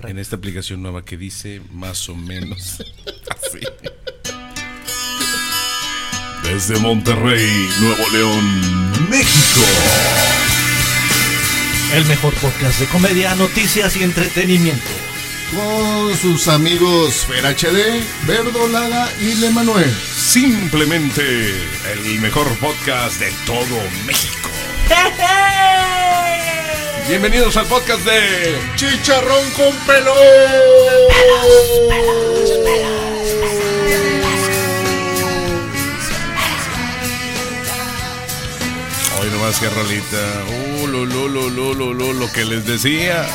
En esta aplicación nueva que dice más o menos así. Desde Monterrey, Nuevo León, México. El mejor podcast de comedia, noticias y entretenimiento. Con sus amigos Fer HD, Verdolaga y Le Manuel. Simplemente el mejor podcast de todo México. Bienvenidos al podcast de Chicharrón con Pelo. Hoy nomás que rolita. Lo que les decía.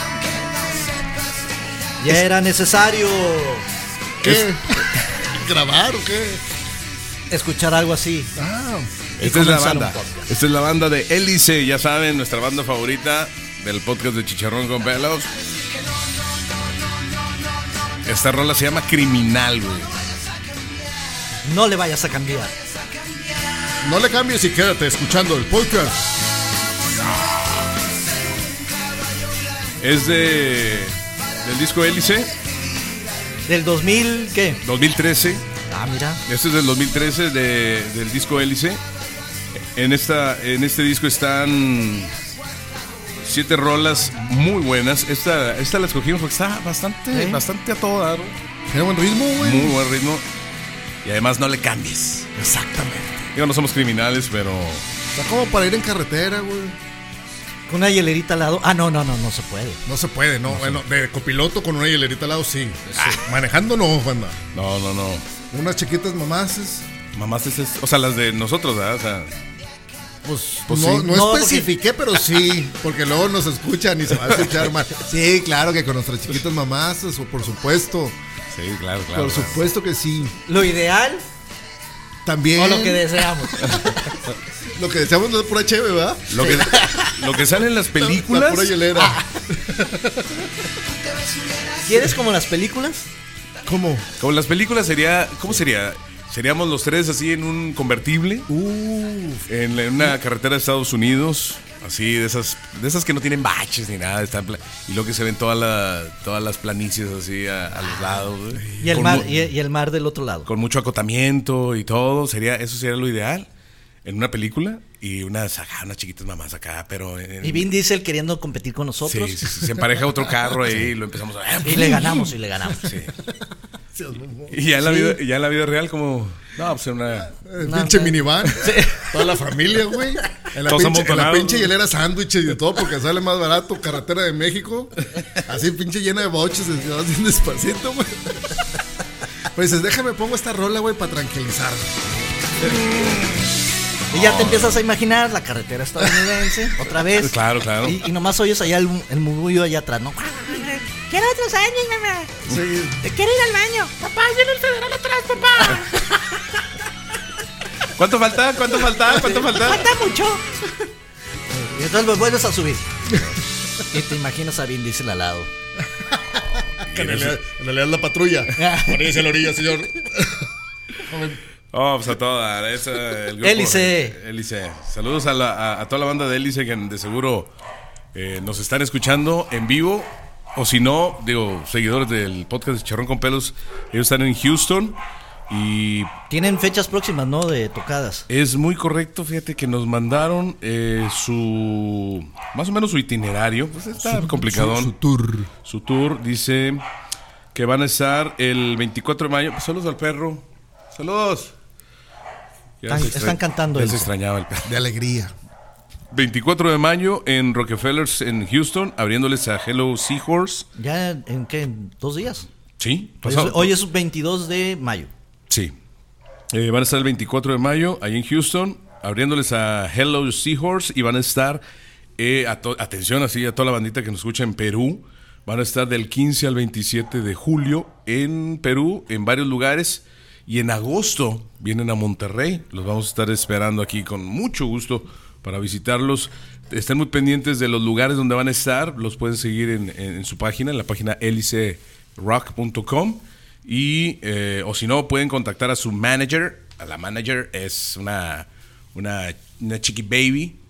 Ya era necesario. ¿Qué? ¿Grabar o qué? Escuchar algo así. Esta es la banda. Esta es la banda de Hélice, ya saben, nuestra banda favorita del podcast de Chicharrón con Pelos. Esta rola se llama Criminal, güey. No le vayas a cambiar. No le cambies y quédate escuchando el podcast. Es del disco Hélice. ¿Del 2000 qué? 2013. Ah, mira. Este es del 2013 del disco Hélice. En este disco están 7 rolas muy buenas. Esta la escogimos porque está bastante a todo dar. Tiene buen ritmo, güey. Muy buen ritmo. Y además no le cambies. Exactamente. Digo, no somos criminales, pero... Está como para ir en carretera, güey. Con una hielerita al lado. Ah, no se puede. No se puede, ¿no? Bueno, de copiloto con una hielerita al lado, sí. Manejando no, banda. No. Unas chiquitas mamaces. Mamás, o sea, las de nosotros, ¿verdad? O sea... Pues sí. No especifiqué, pero sí, porque luego nos escuchan y se va a escuchar mal. Sí, claro que con nuestras chiquitas mamazas, o por supuesto. Sí, claro. Por supuesto que sí. Lo ideal también. o lo que deseamos. Lo que deseamos no es pura cheve, ¿verdad? Lo que sale en las películas. La pura hielera. ¿Quieres como las películas? ¿Cómo? Como las películas sería... ¿Cómo sería? Seríamos los tres así en un convertible. En una carretera de Estados Unidos. Así, de esas que no tienen baches ni nada. Y luego que se ven todas las planicies así a los lados. Y el mar del otro lado. Con mucho acotamiento y todo. Eso sería lo ideal. En una película. Y unas chiquitas mamás acá, pero... Y Vin Diesel queriendo competir con nosotros. Sí. Se empareja otro carro ahí y lo empezamos a... Y le ganamos. Sí. Y ya en la vida real como... No, pues una pinche minivan. Sí. Toda la familia, güey. En la pinche hielera sándwiches y todo, porque sale más barato. Carretera de México. Así pinche llena de boches. Así despacito, güey. Pues dices, déjame pongo esta rola, güey, para tranquilizarme. Y ya te empiezas a imaginar la carretera estadounidense otra vez. Claro. Y nomás oyes allá el murmullo allá atrás, ¿no? Quiero otros años, mamá. Sí. Quiero ir al baño. Papá, viene el federal atrás, papá. ¿Cuánto falta? Falta mucho. Y entonces vuelves a subir. Y te imaginas a Vin Diesel al lado. En realidad es la patrulla. Ponerse a la orilla, señor. Pues a toda el grupo Hélice. Saludos a toda la banda de Hélice que de seguro nos están escuchando en vivo. O si no, seguidores del podcast de Chicharrón con Pelos. Ellos están en Houston. Y tienen fechas próximas, ¿no? De tocadas. Es muy correcto, fíjate que nos mandaron más o menos su itinerario. Pues está complicadón. Su tour dice que van a estar el 24 de mayo. Pues saludos al perro. Saludos. Están cantando. Ya se extrañaba el perro. De alegría. 24 de mayo en Rockefellers en Houston, abriéndoles a Hello Seahorse. ¿Ya en qué? ¿En 2 días? Sí. Hoy es 22 de mayo. Sí. Van a estar el 24 de mayo ahí en Houston, abriéndoles a Hello Seahorse, y van a estar, atención así a toda la bandita que nos escucha en Perú, van a estar del 15 al 27 de julio en Perú, en varios lugares, y en agosto vienen a Monterrey. Los vamos a estar esperando aquí con mucho gusto para visitarlos. Estén muy pendientes de los lugares donde van a estar, los pueden seguir en su página, en la página helicerock.com. Y o si no, pueden contactar a su manager. La manager es una chiqui baby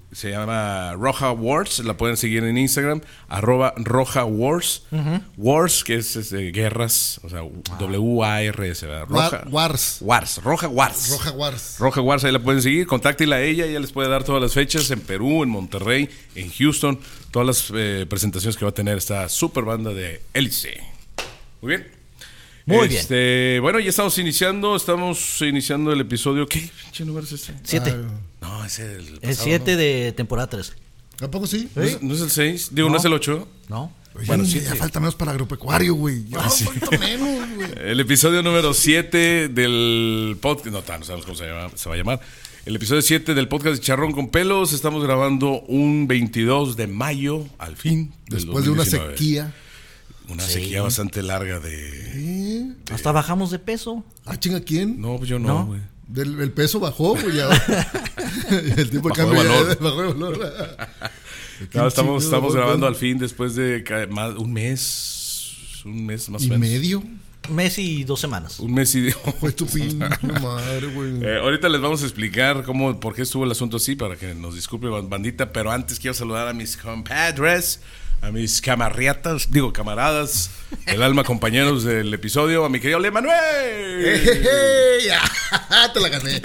se llama Roja Wars, la pueden seguir en Instagram, @Roja Wars, Wars, que es guerras, o sea, WARS, ¿verdad? Roja Wars. Roja Wars. Roja Wars. Roja Wars, ahí la pueden seguir, contáctela a ella les puede dar todas las fechas en Perú, en Monterrey, en Houston, todas las presentaciones que va a tener esta super banda de Hélice. Muy bien. Muy bien. Bueno, ya estamos iniciando el episodio. ¿Qué pinche número es este? 7. No, es el pasado, El 7 de temporada 3. ¿A poco sí? ¿No es el 6? Digo, ¿no es el 8? No. Oye, Bueno, ya, sí. ya falta menos para agropecuario, güey. Ya falta menos, güey. El episodio número 7 del podcast. No sabemos cómo se va a llamar. El episodio 7 del podcast de Charrón con Pelos. Estamos grabando un 22 de mayo, al fin. Después de una sequía. Una sequía bastante larga de... Hasta bajamos de peso. Ah, chinga, ¿quién? No, pues yo ¿No? no, güey. El peso bajó, güey. Ya. El tipo de Bajó de cambio valor. bajó de valor. No, estamos grabando al fin después de un mes más o ¿Y menos. medio? Mes y 2 semanas. Un mes y medio. Fue tu pinche madre, güey. Ahorita les vamos a explicar por qué estuvo el asunto así, para que nos disculpe bandita, pero antes quiero saludar a mis compadres, a mis camaradas, el alma compañeros del episodio, a mi querido Le Manuel. Ya, te la gané.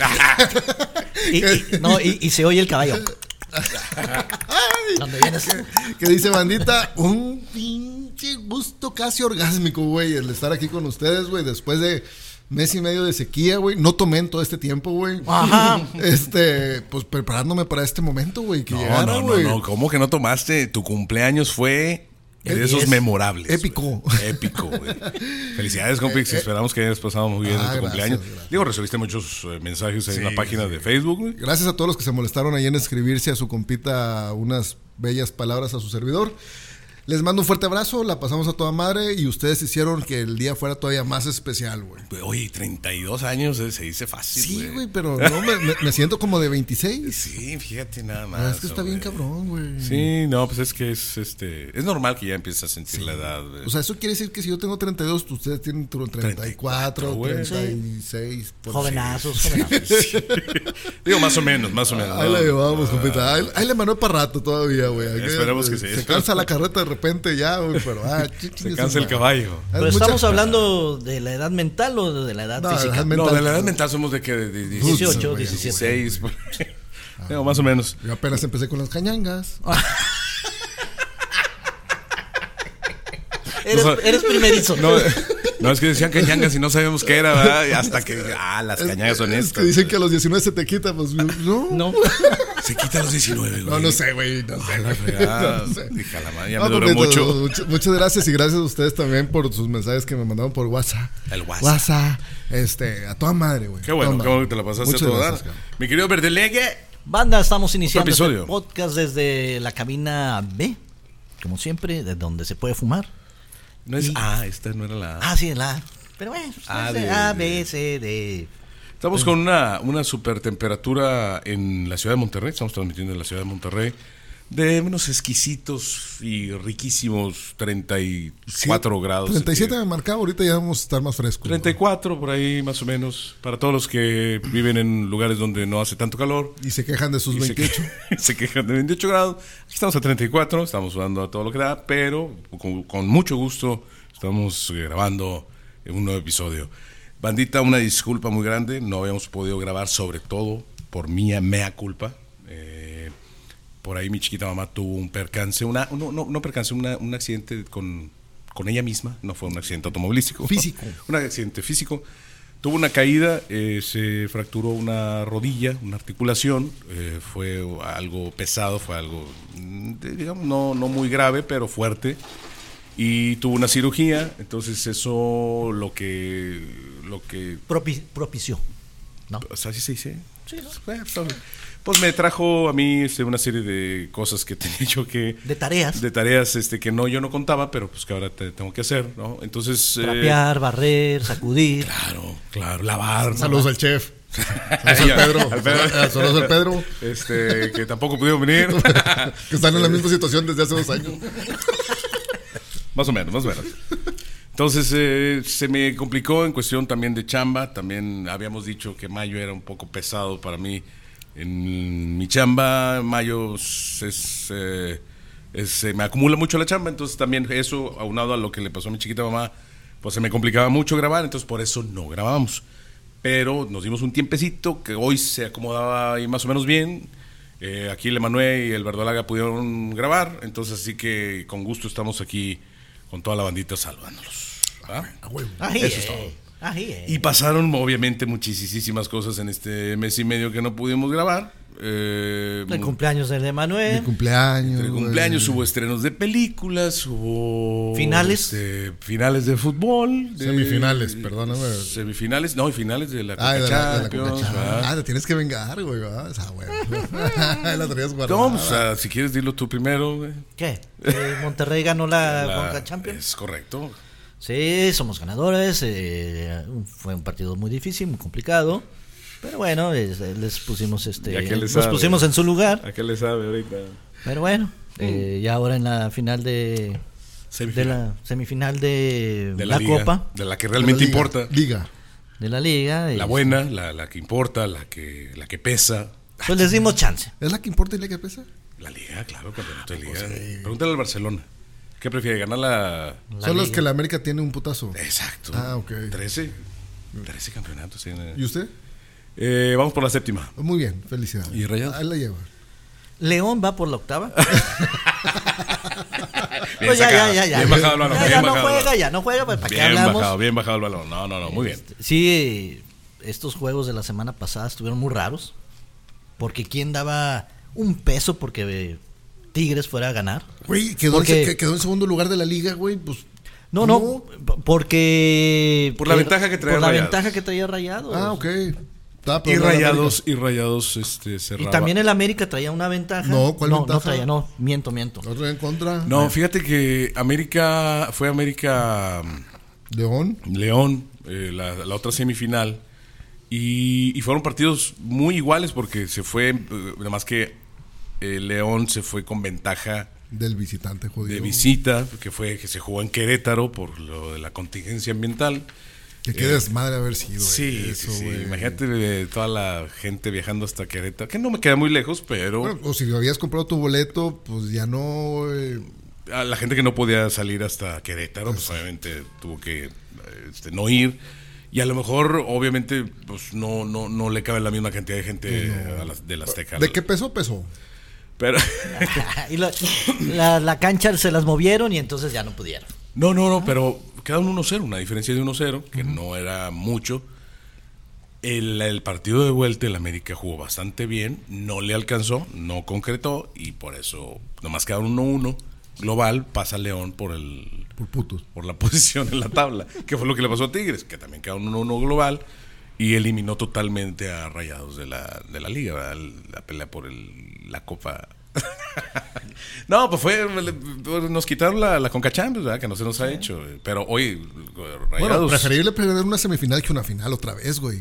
Y se oye el caballo. Cuando vienes. ¿Qué dice, bandita? Un pinche gusto casi orgásmico, güey, el estar aquí con ustedes, güey, después de mes y medio de sequía, güey. No tomé en todo este tiempo, güey. Ajá. Pues preparándome para este momento, güey, que llegara, güey. No, ¿cómo que no tomaste? Tu cumpleaños fue de esos memorables. Épico. Épico, güey. Felicidades, compix. Esperamos que hayas pasado muy bien en tu gracias, cumpleaños. gracias. Digo, recibiste muchos mensajes ahí en la página de Facebook, güey. Gracias a todos los que se molestaron ahí en escribirse a su compita unas bellas palabras a su servidor. Les mando un fuerte abrazo, la pasamos a toda madre y ustedes hicieron que el día fuera todavía más especial, güey. Oye, 32 años se dice fácil, Sí, güey, pero no, me siento como de 26. Sí, fíjate nada más. Es que está bien cabrón, güey. Sí, no, pues es que es normal que ya empieces a sentir la edad, güey. O sea, eso quiere decir que si yo tengo 32, ustedes tienen 34, güey. 36. Jovenazos. Digo, más o menos. Ahí la llevamos, compita. Ahí le mandó para rato todavía, güey. Esperemos que sí. Se cansa la carreta de repente ya, güey, pero se cansa el caballo. Pero estamos hablando de la edad mental o de la edad física. No, de la edad mental somos de que de 18, 16. Digo, más o menos. Yo apenas empecé con las cañangas. Eres primerizo. No, es que decían cañangas y no sabíamos qué era, ¿verdad? Hasta que, las cañangas son Es estas. que dicen que a los 19 se te quita, pues no. Se quita a los 19, güey. No sé, güey. No sé. La fregada. No sé. Hija la madre, ya No, me duró compita, mucho. Muchas gracias y gracias a ustedes también por sus mensajes que me mandaron por WhatsApp. El WhatsApp. WhatsApp. A toda madre, güey. Qué bueno que te la pasaste Muchas a todo gracias, dar. cabrón. Mi querido Verdelegue. Banda, estamos iniciando este episodio. podcast desde la cabina B, como siempre, de donde se puede fumar. No es esta no era la A. Ah, sí, la A. Pero bueno, A, B, C, D. Estamos con una super temperatura en la ciudad de Monterrey. Estamos transmitiendo en la ciudad de Monterrey. De unos exquisitos y riquísimos 34 grados. 37 me marcaba, ahorita ya vamos a estar más frescos. 34 por ahí más o menos. Para todos los que viven en lugares donde no hace tanto calor. Y se quejan de sus Y 28. se quejan de 28 grados. Aquí estamos a 34, estamos sudando a todo lo que da, pero con mucho gusto estamos grabando un nuevo episodio. Bandita, una disculpa muy grande, no habíamos podido grabar, sobre todo por mea culpa. Por ahí mi chiquita mamá tuvo un percance, un accidente con ella misma, no fue un accidente automovilístico. Físico. Un accidente físico. Tuvo una caída, se fracturó una rodilla, una articulación, fue algo pesado, fue algo, digamos, no muy grave, pero fuerte. Y tuvo una cirugía, entonces eso lo que Propició, ¿no? ¿Así se dice? Sí, ¿no? Pues me trajo a mí una serie de cosas que tenía yo que... De tareas. De tareas que yo no contaba, pero pues que ahora tengo que hacer, ¿no? Entonces... Trapear, barrer, sacudir. Claro, lavar. Saludos al chef. Saludos al Pedro. Saludos al Pedro. Que tampoco pudieron venir. Que están en la misma situación desde hace 2 años. Más o menos. Entonces se me complicó en cuestión también de chamba. También habíamos dicho que mayo era un poco pesado para mí En mi chamba, mayo me acumula mucho la chamba, entonces también eso, aunado a lo que le pasó a mi chiquita mamá, pues se me complicaba mucho grabar, entonces por eso no grabábamos. Pero nos dimos un tiempecito que hoy se acomodaba ahí más o menos bien. Aquí el Emanuel y el Verdolaga pudieron grabar, entonces así que con gusto estamos aquí con toda la bandita salvándolos. Eso es todo. Y pasaron obviamente muchísimas cosas en este mes y medio que no pudimos grabar. El cumpleaños del Emanuel. El cumpleaños, hubo estrenos de películas, hubo finales, finales de fútbol, semifinales, perdóname. Semifinales, no, y finales de la Coca Champions. Te tienes que vengar, güey. La traías guardada. ¿Cómo? O sea, si quieres dilo tú primero, güey. ¿Qué? Monterrey ganó la Coca Champions. Es correcto. Sí, somos ganadores. Fue un partido muy difícil, muy complicado. Pero bueno, les pusimos nos pusimos en su lugar. ¿A qué le sabe ahorita? Pero bueno, ya ahora en la final de la semifinal de la liga, Copa, de la que realmente importa. De la liga. La buena, la que importa, la que pesa. Pues les dimos chance. ¿Es la que importa y la que pesa? La liga, claro, campeonato de liga. Sí. Pregúntale al Barcelona. ¿Qué prefiere? ¿Ganar la Son los que la América tiene un putazo. Exacto. Ok. 13 campeonatos. Sí. ¿Y usted? Vamos por la 7ª. Muy bien, felicidades. ¿Y Rayados? Ahí la lleva. León va por la 8ª. Bien ya. Bien bajado el balón. Ya no juega, pues, ¿para qué hablamos? Bien bajado el balón. No, muy bien. Sí, estos juegos de la semana pasada estuvieron muy raros. Porque ¿quién daba un peso porque Tigres fuera a ganar? Güey, quedó en segundo lugar de la liga, güey, pues... No, porque... Por la ventaja que traía Rayados. Por la ventaja que traía Rayados. Ok. Y Rayados cerraba. Y también el América traía una ventaja. No, ¿cuál ventaja? No traía, miento. ¿No traía en contra? No, fíjate que fue América... León, la otra semifinal. Y fueron partidos muy iguales porque se fue, nada más que León se fue con ventaja del visitante judío. De visita, que se jugó en Querétaro por lo de la contingencia ambiental. Que qué desmadre haber sido. Sí. Imagínate toda la gente viajando hasta Querétaro, que no me queda muy lejos, pero... Bueno, o si habías comprado tu boleto, pues ya no... A la gente que no podía salir hasta Querétaro, pues obviamente tuvo que no ir. Y a lo mejor, obviamente, pues no le cabe la misma cantidad de gente de la Azteca. ¿De qué pesó? Pero y la cancha se las movieron y entonces ya no pudieron. No, pero quedaron 1-0, una diferencia de 1-0, que no era mucho. El partido de vuelta, el América jugó bastante bien, no le alcanzó, no concretó, y por eso nomás quedaron 1-1. Global, pasa León por la posición en la tabla, que fue lo que le pasó a Tigres, que también quedó 1-1 global y eliminó totalmente a Rayados de la liga, ¿verdad? La pelea por la Copa. No, pues nos quitaron la Conca Champions, ¿verdad? Que no se nos ha hecho, pero hoy Rayados... Bueno, preferible perder una semifinal que una final otra vez, güey.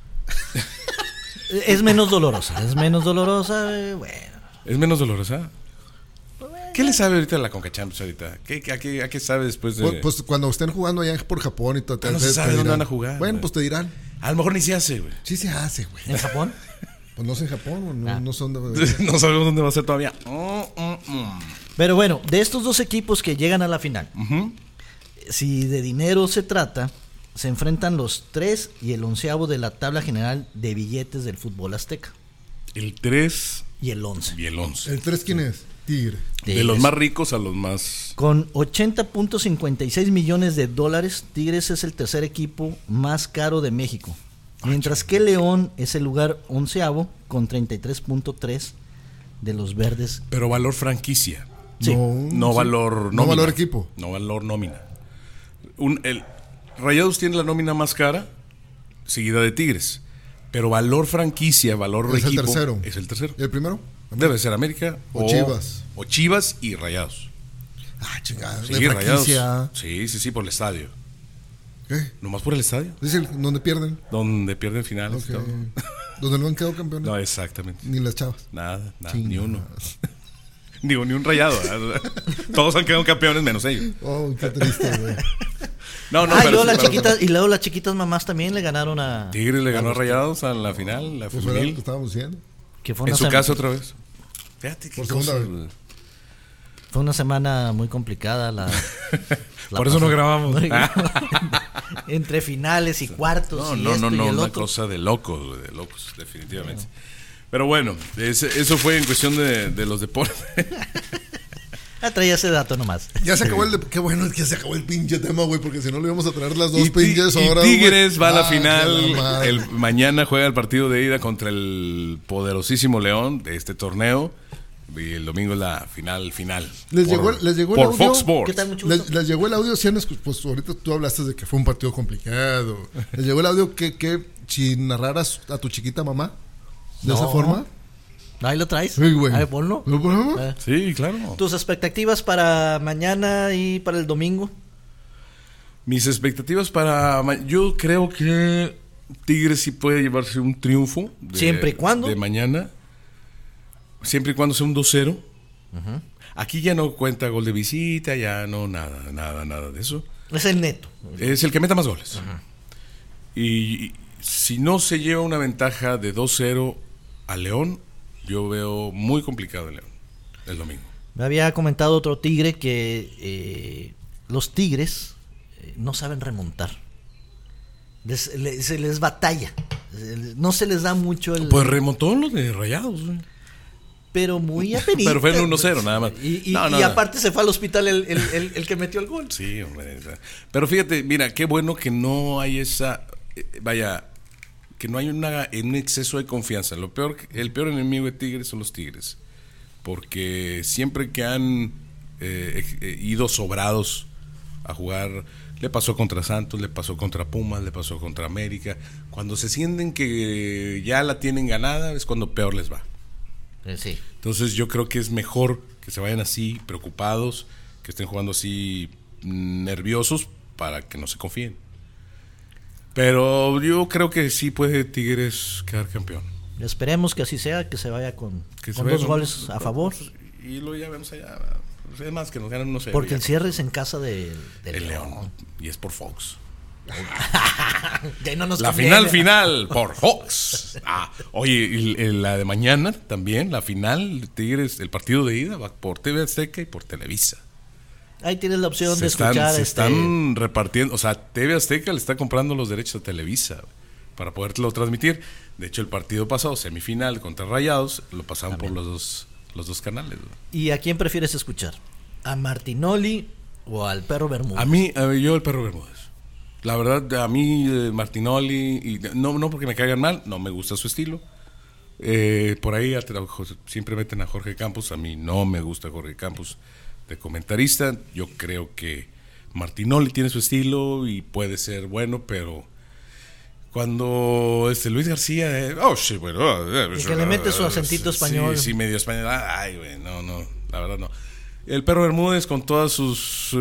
Es menos dolorosa, bueno. ¿Es menos dolorosa? ¿Qué le sabe ahorita a la Conca Champions ahorita? ¿A qué sabe después de...? Pues cuando estén jugando allá por Japón y todo. No se sabe dónde van a jugar. Bueno, pues te dirán. A lo mejor ni se hace, güey. Sí se hace, güey. ¿En Japón? Pues no sé en Japón, no son no sabemos dónde va a ser todavía. Pero bueno, de estos dos equipos que llegan a la final, si de dinero se trata, se enfrentan los 3 y el 11º de la tabla general de billetes del fútbol azteca. El 3 y el 11. ¿El 3 quién es? Tigre. De los más ricos a los más... Con 80.56 millones de dólares, Tigres es el tercer equipo más caro de México. Mientras que León es el lugar 11º con 33.3 de los verdes. Pero valor franquicia. Sí. No valor nómina. No valor equipo. No valor nómina. Rayados tiene la nómina más cara, seguida de Tigres. Pero valor franquicia, valor es equipo... Es el tercero. ¿Y el primero? Debe ser América o Chivas. O Chivas y Rayados. Chingada. Sí, Rayados. Sí, por el estadio. ¿Qué? ¿Nomás por el estadio? Dice, ¿dónde pierden? Donde pierden finales. Okay. ¿Donde no han quedado campeones? No, exactamente. Ni las Chavas. Nada, ni uno. Ni un Rayado. Todos han quedado campeones menos ellos. Oh, qué triste, güey. No, y luego las chiquitas mamás también le ganaron a... Tigres le ganó a Rayados a la final, la pues femenil. Era lo que estábamos diciendo. Que fue En una su casa otra vez. Fíjate qué Por segunda cosas, vez. güey. Fue una semana muy complicada. La Por eso no grabamos. Entre finales y cuartos. No, y una otro. cosa de locos, güey, de locos, definitivamente. Pero bueno, eso fue en cuestión de los deportes. Traía ese dato nomás. Ya se acabó qué bueno es que se acabó el pinche tema, güey, porque si no le íbamos a traer las dos Y pinches horas. Tigres güey. va a la final. la madre. Mañana juega el partido de ida contra el poderosísimo León de este torneo. Y el domingo es la final. Les llegó el por audio. Fox Sports. ¿Qué tal? Mucho gusto. Les llegó el audio, pues ahorita tú hablaste de que fue un partido complicado. Les llegó el audio que si narraras a tu chiquita mamá de No. esa forma. Ahí lo traes. Sí, güey. A ver, ponlo. ¿Lo ponemos? Sí, claro. Tus expectativas para mañana y para el domingo. Mis expectativas yo creo que Tigres sí puede llevarse un triunfo. ¿Siempre y cuando? De mañana. Siempre y cuando sea un 2-0. Aquí ya no cuenta gol de visita, ya no nada de eso. Es el neto. Es el que meta más goles. Y si no se lleva una ventaja de 2-0 a León, yo veo muy complicado el León el domingo. Me había comentado otro tigre que los Tigres no saben remontar. Se les batalla. No se les da mucho el... Pues remontó los de Rayados, güey. Pero muy apenitas. Pero fue en 1-0 nada más. Y No. aparte se fue al hospital el que metió el gol. Sí, hombre. Pero fíjate, mira, qué bueno que no hay esa... que no hay un exceso de confianza. El peor enemigo de Tigres son los Tigres. Porque siempre que han ido sobrados a jugar, le pasó contra Santos, le pasó contra Pumas, le pasó contra América. Cuando se sienten que ya la tienen ganada, es cuando peor les va. Sí. Entonces yo creo que es mejor que se vayan así, preocupados, que estén jugando así nerviosos para que no se confíen. Pero yo creo que sí puede Tigres quedar campeón. Esperemos que así sea, que se vaya con vaya dos goles a favor. Y lo ya vemos allá. Es más, que nos ganan 1-0. Porque el cierre es en casa del León. Y es por Fox. Ya no nos La conviene. final por Fox. Oye, y la de mañana también, la final, Tigres, el partido de ida va por TV Azteca y por Televisa. Ahí tienes la opción de escuchar. Se están repartiendo, o sea, TV Azteca le está comprando los derechos a Televisa para poderlo transmitir. De hecho, el partido pasado, semifinal contra Rayados, lo pasaban por los dos canales. ¿Y a quién prefieres escuchar? ¿A Martinoli o al Perro Bermúdez? A mí, yo el Perro Bermúdez. La verdad, a mí Martinoli, y no porque me caigan mal, no me gusta su estilo. Por ahí siempre meten a Jorge Campos, a mí no me gusta Jorge Campos de comentarista. Yo creo que Martinoli tiene su estilo y puede ser bueno, pero cuando Luis García, y que le mete su acentito español. Sí, medio español. Ay, güey, no, la verdad no. El Perro Bermúdez con todas sus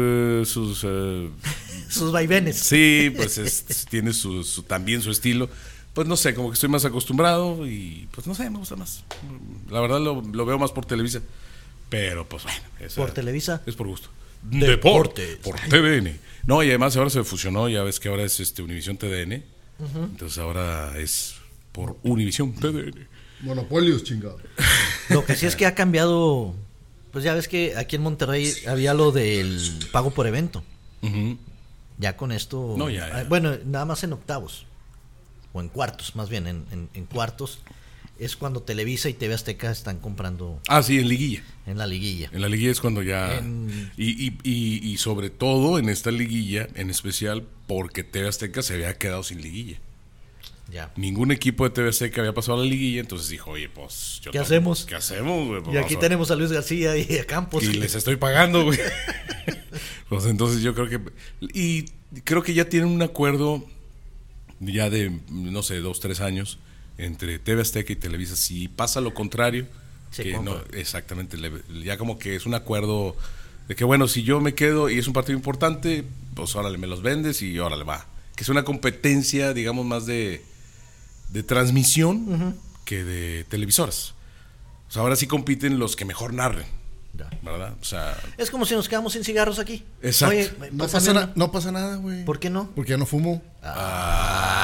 vaivenes. Sí, pues tiene también su estilo. Pues no sé, como que estoy más acostumbrado y pues no sé, me gusta más. La verdad lo veo más por Televisa. Pero pues bueno. ¿Por Televisa? Es por gusto. Deportes. Por TVN. No, y además ahora se fusionó, ya ves que ahora es Univisión TDN. Entonces ahora es por Univisión TDN. Monopolios, chingado. Lo que sí es que ha cambiado. Pues ya ves que aquí en Monterrey había lo del pago por evento. Ya con esto. No, ya. Bueno, nada más en octavos. O en cuartos, más bien. En cuartos es cuando Televisa y TV Azteca están comprando. Sí, en liguilla. En la liguilla. En la liguilla es cuando ya. Y sobre todo en esta liguilla, en especial porque TV Azteca se había quedado sin liguilla. Ya. Ningún equipo de TV Azteca había pasado a la liguilla, entonces dijo, oye, pues... ¿Qué hacemos? ¿Qué hacemos, güey? Pues y aquí tenemos a Luis García y a Campos. Y les estoy pagando, güey. Pues entonces yo creo que... Y creo que ya tienen un acuerdo ya de, no sé, 2-3 años entre TV Azteca y Televisa. Si pasa lo contrario, que no, exactamente, ya como que es un acuerdo de que, bueno, si yo me quedo y es un partido importante, pues órale, me los vendes y órale, va. Que es una competencia, digamos, más de transmisión que de televisoras. O sea, ahora sí compiten los que mejor narren, ¿verdad? O sea, es como si nos quedamos sin cigarros aquí. Exacto. Oye, No pasa nada, güey. ¿Por qué no? Porque ya no fumo.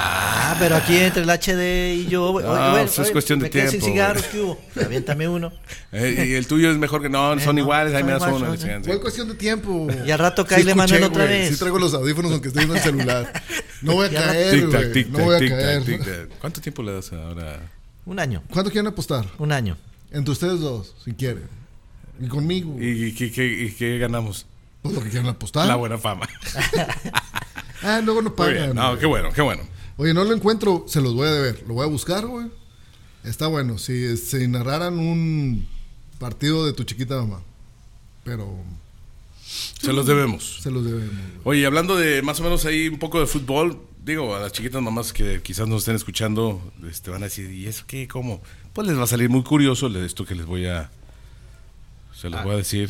pero aquí entre el HD y yo... es cuestión de tiempo. Sin cigarros, ¿qué hubo? Aviéntame uno. Y el tuyo es mejor que... No, son iguales, ahí me das uno. Fue cuestión de tiempo. Y al rato cae Manuel otra vez. Sí traigo los audífonos aunque esté en el celular. No voy a caer, güey. No voy a caer. ¿Cuánto tiempo le das ahora? 1 año. ¿Cuánto quieren apostar? 1 año. Entre ustedes dos, si quieren. Y conmigo. ¿Y qué ganamos? Pues lo que quieran apostar. La buena fama. Luego no pagan. No, qué bueno. Oye, no lo encuentro, se los voy a deber. Lo voy a buscar, güey. Está bueno. Si narraran un partido de tu chiquita mamá. Pero... Se los debemos. Güey. Oye, hablando de más o menos ahí un poco de fútbol, digo, a las chiquitas mamás que quizás nos estén escuchando, van a decir, ¿y eso qué? ¿Cómo? Pues les va a salir muy curioso esto que se los voy a decir.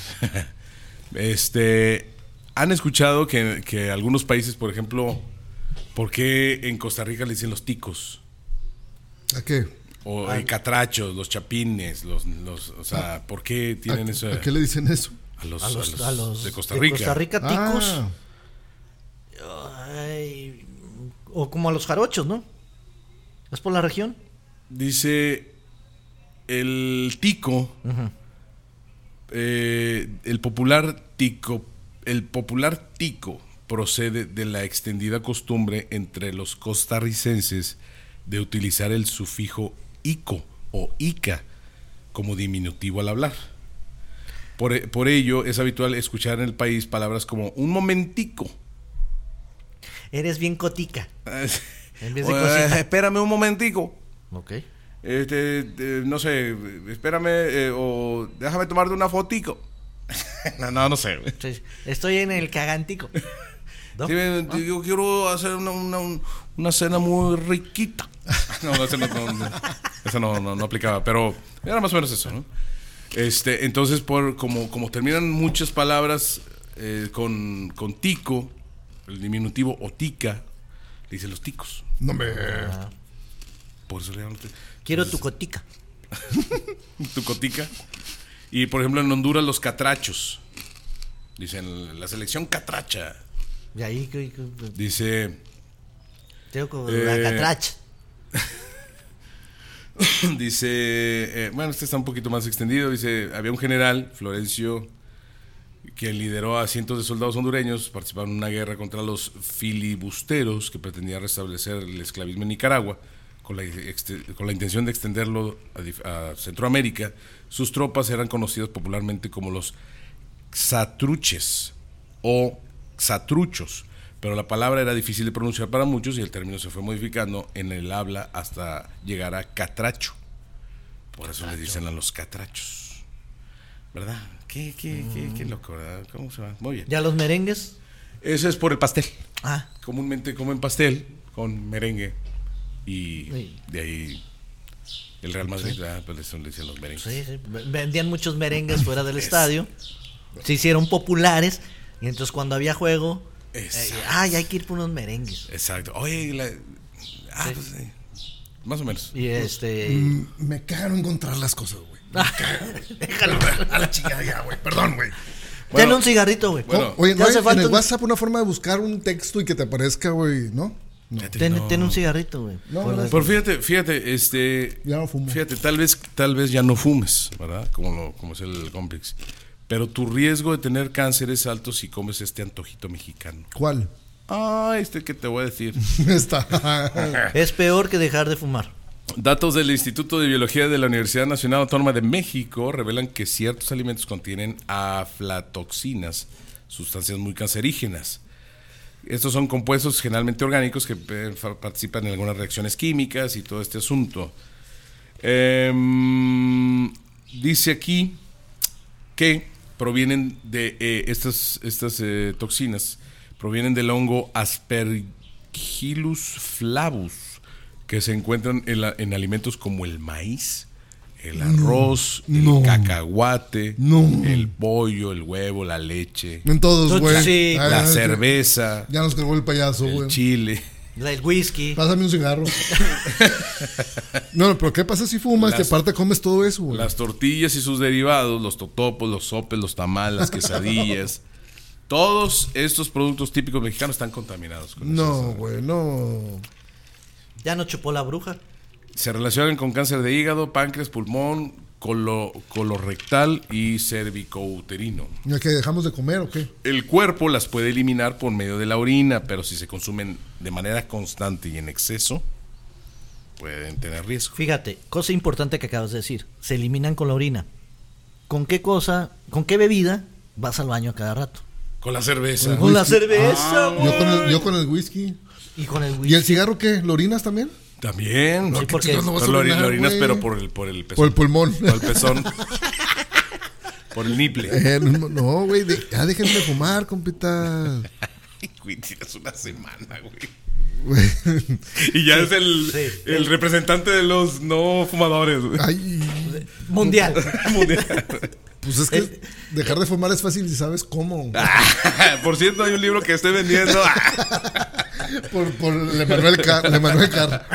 Han escuchado que algunos países, por ejemplo, ¿por qué en Costa Rica le dicen los ticos? ¿A qué? O catrachos, los chapines, o sea, ¿por qué tienen eso? ¿A qué le dicen eso? A los de Costa Rica. De Costa Rica, ticos. O como a los jarochos, ¿no? ¿Es por la región? Dice el tico, el popular tico procede de la extendida costumbre entre los costarricenses de utilizar el sufijo ico o ica como diminutivo al hablar. Por ello es habitual escuchar en el país palabras como un momentico. Eres bien cotica. En vez de cosita. Espérame un momentico. Ok. No sé, espérame o déjame tomarte una fotico. no sé. Sí, estoy en el cagantico. ¿No? Sí, yo quiero hacer una cena muy riquita. Eso no aplicaba, pero era más o menos eso, ¿no? Entonces, como terminan muchas palabras con tico, el diminutivo o tica, le dicen los ticos. No me... Por eso le llaman... Quiero tu cotica. Tu cotica. Y por ejemplo en Honduras los catrachos. Dicen la selección catracha. Y ahí dice... Tengo la catracha. Dice, bueno, está un poquito más extendido. Dice, había un general, Florencio, que lideró a cientos de soldados hondureños, participaron en una guerra contra los filibusteros que pretendían restablecer el esclavismo en Nicaragua, con la intención de extenderlo a Centroamérica. Sus tropas eran conocidas popularmente como los xatruches o xatruchos, pero la palabra era difícil de pronunciar para muchos y el término se fue modificando en el habla hasta llegar a catracho. Por eso le dicen a los catrachos, ¿verdad? Qué loco, ¿verdad? ¿Cómo se va? Muy bien. ¿Ya los merengues? Eso es por el pastel. Comúnmente comen pastel con merengue y de ahí el Real Madrid, pues eso le decían los merengues. Sí. Vendían muchos merengues fuera del estadio, se hicieron populares y entonces cuando había juego, hay que ir por unos merengues. Exacto. Oye, pues, más o menos. Y me cagaron encontrar las cosas, güey. Déjalo. A la chingada ya, güey. Perdón, güey. Ten un cigarrito, güey. Bueno, oye, ¿no hay en el WhatsApp una forma de buscar un texto y que te aparezca, güey? ¿No? Ten un cigarrito, güey. Pero fíjate, ya no fumo. Fíjate, tal vez ya no fumes, ¿verdad? Como es el complex. Pero tu riesgo de tener cáncer es alto si comes este antojito mexicano. ¿Cuál? Que te voy a decir. Es peor que dejar de fumar. Datos del Instituto de Biología de la Universidad Nacional Autónoma de México revelan que ciertos alimentos contienen aflatoxinas, sustancias muy cancerígenas. Estos son compuestos generalmente orgánicos que participan en algunas reacciones químicas y todo este asunto. Dice aquí que provienen de estas toxinas, provienen del hongo Aspergillus flavus, que se encuentran en alimentos como el maíz, el arroz, el cacahuate, el pollo, el huevo, la leche. En todos, güey. Sí. La cerveza. Ya nos cargó el payaso, güey. El chile. El whisky. Pásame un cigarro. No, pero ¿qué pasa si fumas? Que aparte comes todo eso, güey. Las tortillas y sus derivados, los totopos, los sopes, los tamales, las quesadillas. Todos estos productos típicos mexicanos están contaminados con no, güey, no. Ya no chupó la bruja. Se relacionan con cáncer de hígado, páncreas, pulmón, colorectal y cervicouterino. ¿El que dejamos de comer o qué? El cuerpo las puede eliminar por medio de la orina, pero si se consumen de manera constante y en exceso, pueden tener riesgo. Fíjate, cosa importante que acabas de decir. Se eliminan con la orina. ¿Con qué cosa, con qué bebida vas al baño a cada rato? Con la cerveza. Con la cerveza, güey. Yo con el whisky. Y con el whisky. ¿Y el cigarro qué? ¿Lo orinas también? También. Sí, porque no vas a Lo orinar, orinas, güey. pero por el pezón. Por el pulmón. Por el pezón. Por el niple. No, güey. Ya déjenme de fumar, compita. Güey, tienes una semana, güey. Güey. Y ya es el representante de los no fumadores, güey. Ay, Mundial. pues es que dejar de fumar es fácil y sabes cómo. Por cierto, hay un libro que estoy vendiendo. Por L'Emmanuel Carr.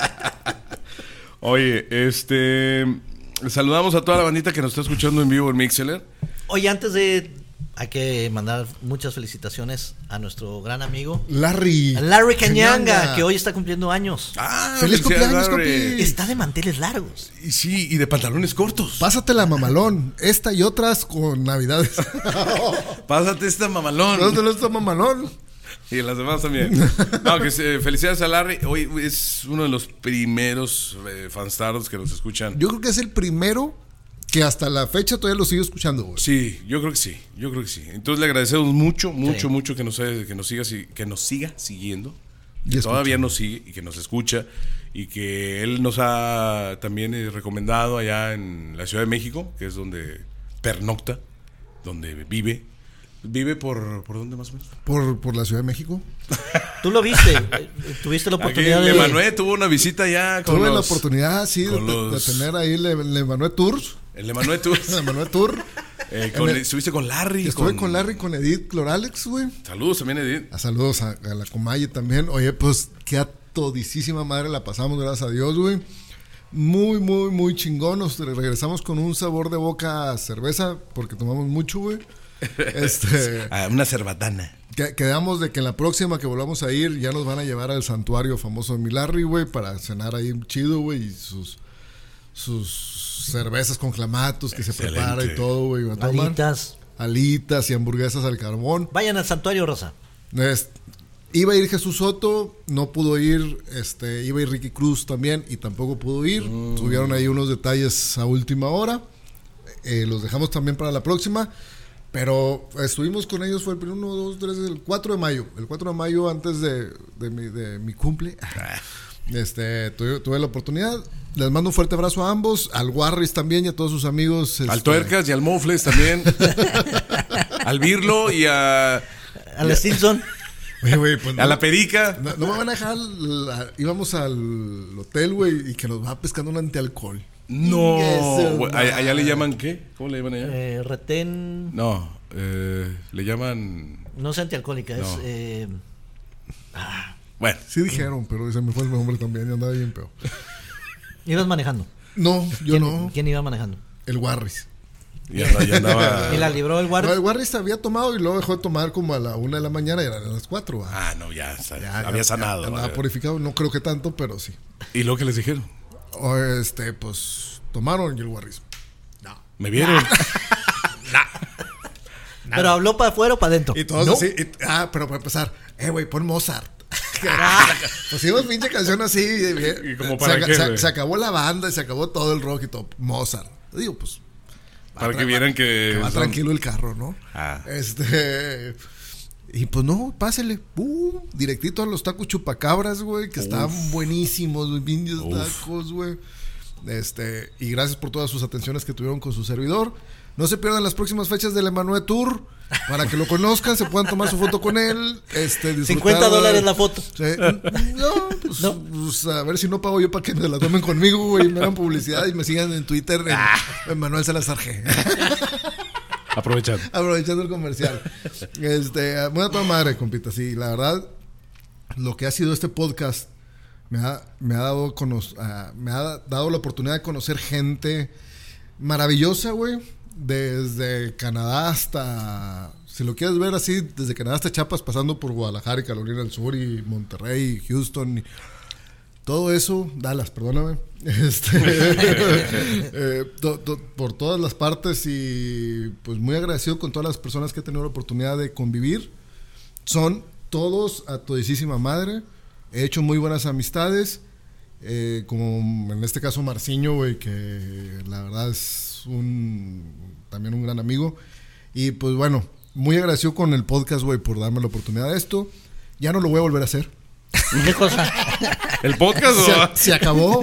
Oye, saludamos a toda la bandita que nos está escuchando en vivo en Mixlr. Oye, hay que mandar muchas felicitaciones a nuestro gran amigo Larry Cañanga, que hoy está cumpliendo años. ¡Feliz cumpleaños, Larry! compi! Está de manteles largos. Y sí, y de pantalones cortos. Pásatela, mamalón. Esta y otras con navidades. Pásate esta mamalón. Pásatela esta mamalón. Y las demás también. No, felicidades a Larry. Hoy es uno de los primeros fanstardos que nos escuchan. Yo creo que es el primero que hasta la fecha todavía lo sigo escuchando, güey. Sí, yo creo que sí. Entonces le agradecemos mucho que nos siga siguiendo. Que todavía nos sigue y que nos escucha. Y que él nos ha también recomendado allá en la Ciudad de México, que es donde pernocta, donde vive. ¿Vive por dónde más o menos? Por la Ciudad de México. Tú lo viste, tuviste la oportunidad de... Emanuel tuvo una visita ya con Tuve la oportunidad, sí, de tener ahí el Emanuel Tours. El Emanuel Tour. El Emanuel Tour. Estuviste con Larry. Estuve con Larry, con Edith Cloralex, güey. Saludos también, Edith. Saludos a la Comalle también. Oye, pues qué a todísima madre la pasamos, gracias a Dios, güey. Muy, muy, muy chingón. Nos regresamos con un sabor de boca a cerveza, porque tomamos mucho, güey. Una cerbatana. Quedamos de que en la próxima que volvamos a ir ya nos van a llevar al santuario famoso de Milarri, güey, para cenar ahí chido, güey, y sus cervezas con clamatos que se prepara y todo, güey. Alitas y hamburguesas al carbón. Vayan al santuario, Rosa. Iba a ir Jesús Soto, no pudo ir, iba a ir Ricky Cruz también y tampoco pudo ir. Tuvieron ahí unos detalles a última hora. Los dejamos también para la próxima. Pero estuvimos con ellos, fue el 1, 2, 3, el 4 de mayo. El 4 de mayo antes de mi cumple. Tuve la oportunidad. Les mando un fuerte abrazo a ambos. Al Warris también y a todos sus amigos. Al Tuercas y al Mofles también. Al Birlo y a la Stilson. Oye, pues a la Perica. No me van a dejar. Íbamos al hotel, güey, y que nos va pescando un antialcohol. No, allá le llaman ¿qué? ¿Cómo le llaman allá? Retén. No, le llaman. No es antialcohólica, no. Bueno. Sí dijeron, pero se me fue el nombre también y andaba bien peor. ¿Ibas manejando? No, yo no. ¿Quién iba manejando? El Warris. Ya andaba. ¿Y la libró el Warris? No, el Warris había tomado y luego dejó de tomar como a la 1 de la mañana y eran a las 4. No, ya había sanado. Andaba purificado, no creo que tanto, pero sí. ¿Y lo que les dijeron? Pues tomaron y el Warris. No. ¿Me vieron? ¿Pero habló para afuera o para adentro? Y todos así. Pero para empezar, güey, pon Mozart. Pues hicimos pinche canción así. ¿Y como para se acabó la banda y se acabó todo el rock y todo. Mozart. Digo, pues. Para que vieran que va tranquilo el carro, ¿no? Y pues no, pásele. Directito a los tacos chupacabras, güey, que estaban buenísimos, güey, indios tacos, güey. Y gracias por todas sus atenciones que tuvieron con su servidor. No se pierdan las próximas fechas del Emanuel Tour para que lo conozcan, se puedan tomar su foto con él. $50 la foto. Pues a ver si no pago yo para que me la tomen conmigo, güey, me hagan publicidad y me sigan en Twitter en Manuel Salazar G. Aprovechando el comercial. Muy a toda madre, compita. Sí, la verdad, lo que ha sido este podcast me ha dado la oportunidad de conocer gente maravillosa, güey. Desde Canadá hasta, si lo quieres ver así, desde Canadá hasta Chiapas, pasando por Guadalajara y Carolina del Sur y Monterrey y Houston. todo eso, Dallas, perdóname. Por todas las partes y pues muy agradecido con todas las personas que he tenido la oportunidad de convivir. Son todos a todisísima madre. He hecho muy buenas amistades, como en este caso Marciño, güey, que la verdad es también un gran amigo. Y pues bueno, muy agradecido con el podcast, güey, por darme la oportunidad de esto. Ya no lo voy a volver a hacer. ¿Qué cosa? ¿El podcast? Se acabó.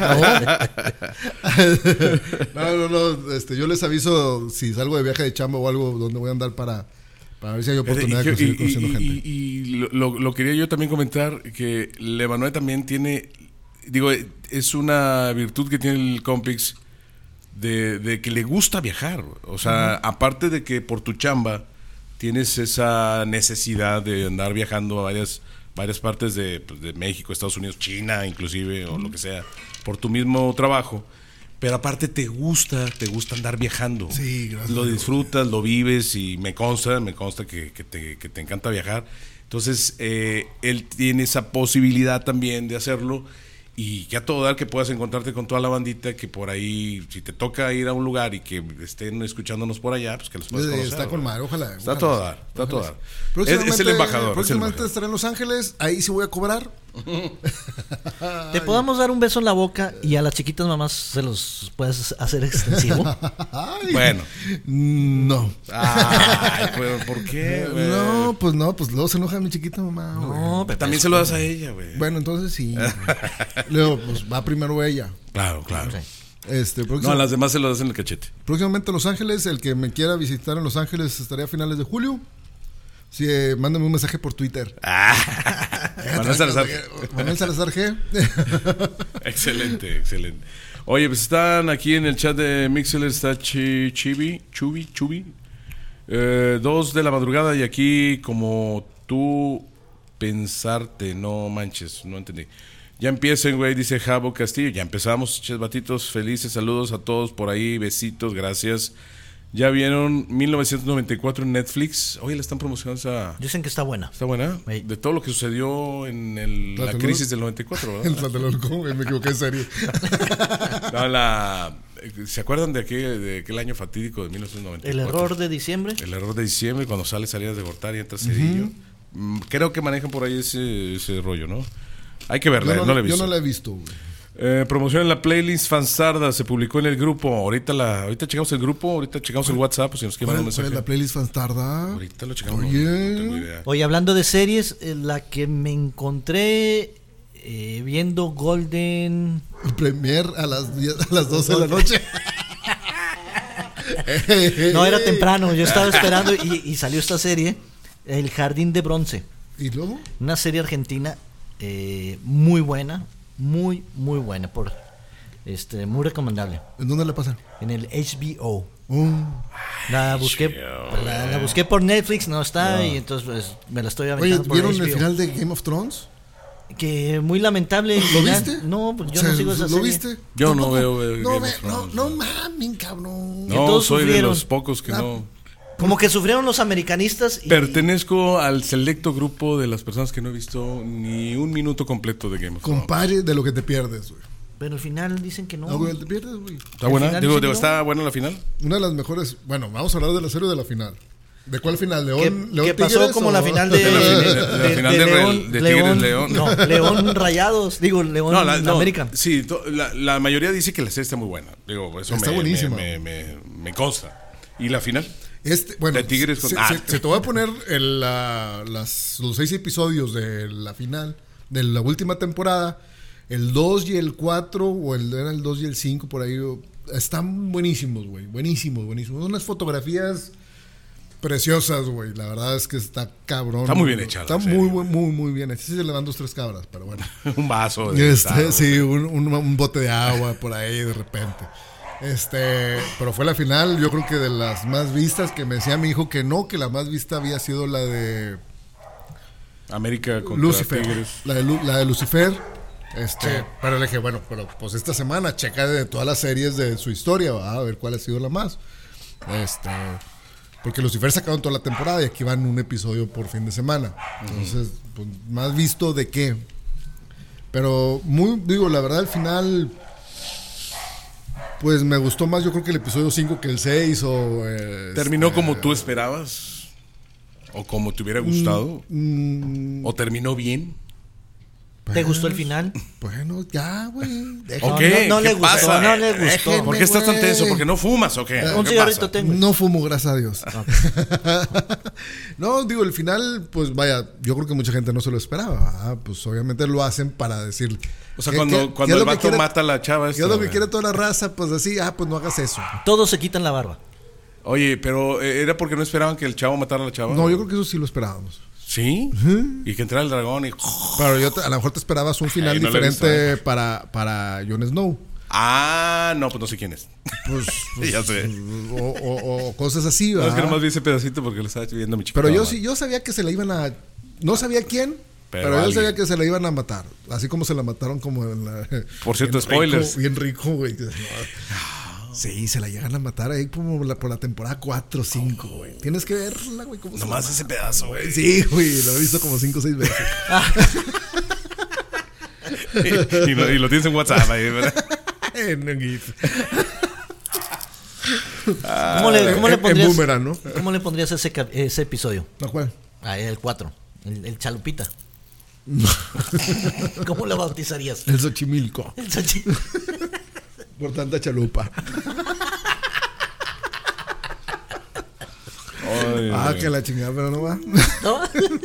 No. Yo les aviso si salgo de viaje de chamba o algo donde voy a andar para ver si hay oportunidad de seguir conociendo gente. Y lo quería yo también comentar, que Emanuel también tiene, es una virtud que tiene el Compix de que le gusta viajar. O sea, aparte de que por tu chamba tienes esa necesidad de andar viajando a varias partes de México, Estados Unidos, China inclusive, o lo que sea, por tu mismo trabajo, pero aparte te gusta andar viajando. Sí, gracias. Lo disfrutas, lo vives y me consta que te encanta viajar. Entonces, él tiene esa posibilidad también de hacerlo. Y que a todo dar que puedas encontrarte con toda la bandita, que por ahí, si te toca ir a un lugar y que estén escuchándonos por allá, pues que los puedas conocer. Está con madre, ojalá. Está a todo dar. Es el embajador. Próximamente estaré en Los Ángeles, ahí sí voy a cobrar. Te podamos dar un beso en la boca y a las chiquitas mamás se los puedes hacer extensivo. Bueno. No. Ay, ¿por qué? No, pues luego se enoja mi chiquita mamá. No, pero también se lo das a ella, güey. Bueno, entonces sí. Luego, pues va primero ella. Claro. Okay. No, a las demás se lo das en el cachete. Próximamente en Los Ángeles, el que me quiera visitar en Los Ángeles estaré a finales de julio. Sí, mándame un mensaje por Twitter. Manuel Salazar. Manuel Salazar G. Excelente. Oye, pues están aquí en el chat de Mixler, está Chubi. 2 de la madrugada y aquí como tú pensarte, no manches, no entendí. Ya empiecen, güey, dice Javo Castillo. Ya empezamos, batitos, felices saludos a todos por ahí, besitos, gracias. Ya vieron 1994 en Netflix. Oye, le están promocionando esa... Dicen que está buena. ¿Está buena? Sí. De todo lo que sucedió en la crisis del 94, ¿verdad? En Tlatelolco, me equivoqué de serie. No, ¿se acuerdan de aquel año fatídico de 1994? El error de diciembre. El error de diciembre, cuando salías de Gortari y entras Cedillo. Creo que manejan por ahí ese rollo, ¿no? Hay que verla, no la he visto. Yo no la he visto, güey. Promoción en la playlist Fanstarda, se publicó en el grupo. Ahorita checamos el grupo, ahorita checamos el WhatsApp, si nos quieren mandar un mensaje. La playlist Fanstarda. Ahorita lo checamos. Oye. No tengo idea. Oye, hablando de series, la que me encontré viendo Golden Premier a las 12 de la noche. No, era temprano, yo estaba esperando y salió esta serie, El Jardín de Bronce. ¿Y luego? Una serie argentina muy buena, muy buena, muy recomendable. ¿En dónde la pasan? En el HBO. La busqué por Netflix, no está, y entonces pues, me la estoy aventando. Oye, por ¿vieron HBO. el final de Game of Thrones? Que muy lamentable. ¿Lo viste? No, pues yo no sigo esa serie. ¿Lo viste? Yo no veo No, Game of Thrones. no mames, cabrón. No, todos soy sufrieron. de los pocos que no. Como que sufrieron los americanistas. Pertenezco al selecto grupo de las personas que no he visto ni un minuto completo de Game of Thrones. Compadre de lo que te pierdes, güey. Pero al final dicen que no. No, güey, te pierdes, güey. ¿Está buena? final Digo, dicen que ¿está buena la final? Una de las mejores. Bueno, vamos a hablar de la serie de la final. ¿De cuál final? ¿León ¿Qué pasó Tigres como o? la final de la final de Tigres León? No, León Rayados. Digo, León América. Sí, la mayoría dice que la serie está muy buena. Digo, eso Está buenísima. me consta. ¿Y la final? Bueno, de Tigres con... se te voy a poner los 6 episodios de la final de la última temporada. El 2 y el 4, o era el 2 y el 5 por ahí. Están buenísimos, güey. Buenísimos. Unas fotografías preciosas, güey. La verdad es que está cabrón. Está muy bien hecha. Está muy bien hecha. Sí se le dan 2, 3 cabras, pero bueno. Un vaso. Sí, un bote de agua por ahí de repente. Pero fue la final, yo creo que de las más vistas, que me decía mi hijo que no, que la más vista había sido la de América contra Lucifer. Tigres. La de Lucifer. Pero le dije, bueno, pero pues esta semana checa de todas las series de su historia, ¿va? A ver cuál ha sido la más. Porque Lucifer sacaron toda la temporada y aquí van un episodio por fin de semana. Entonces, pues, más visto de qué. Pero la verdad al final pues me gustó más yo creo que el episodio 5 que el 6 o... ¿Terminó como tú esperabas? ¿O como te hubiera gustado? ¿O terminó bien? ¿Te gustó el final? Bueno, ya, güey. No le gustó, no le gustó. Déjenme, ¿Por qué estás tan güey. tenso? ¿Porque no fumas o qué? Un ¿Qué cigarrito pasa? tengo. No fumo, gracias a Dios. No, digo, el final, pues vaya, yo creo que mucha gente no se lo esperaba. ¿Verdad? Pues obviamente lo hacen para decir. O sea, cuando el vato mata a la chava. ¿Qué es lo que quiere toda la raza? Pues así, pues no hagas eso. Todos se quitan la barba. Oye, pero ¿era porque no esperaban que el chavo matara a la chava? No, yo creo que eso sí lo esperábamos. ¿Sí? Y que entrara el dragón y... Pero a lo mejor te esperabas un final no lo he diferente visto, para Jon Snow. Ah, no, pues no sé quién es. Pues Ya sé. O cosas así, No, ¿verdad? es que nomás vi ese pedacito porque lo estaba viendo mi chico. Pero yo sabía que se la iban a... No sabía quién, pero yo alguien. sabía que se la iban a matar. Así como se la mataron como en la... Por cierto, bien spoilers. Bien rico, güey. Sí, se la llegan a matar ahí por la temporada 4 o 5, güey. Tienes que verla, güey. Nomás ese pedazo, güey. Sí, güey, lo he visto como 5 o 6 veces. y lo tienes en WhatsApp ahí, ¿verdad? En GIF. ¿Cómo le pondrías? En Boomerang, ¿no? ¿Cómo le pondrías ese episodio? ¿A cuál? El 4. El Chalupita. ¿Cómo lo bautizarías? El Xochimilco. El Xochimilco. Por tanta chalupa. Que la chingada, pero no va. ¿No?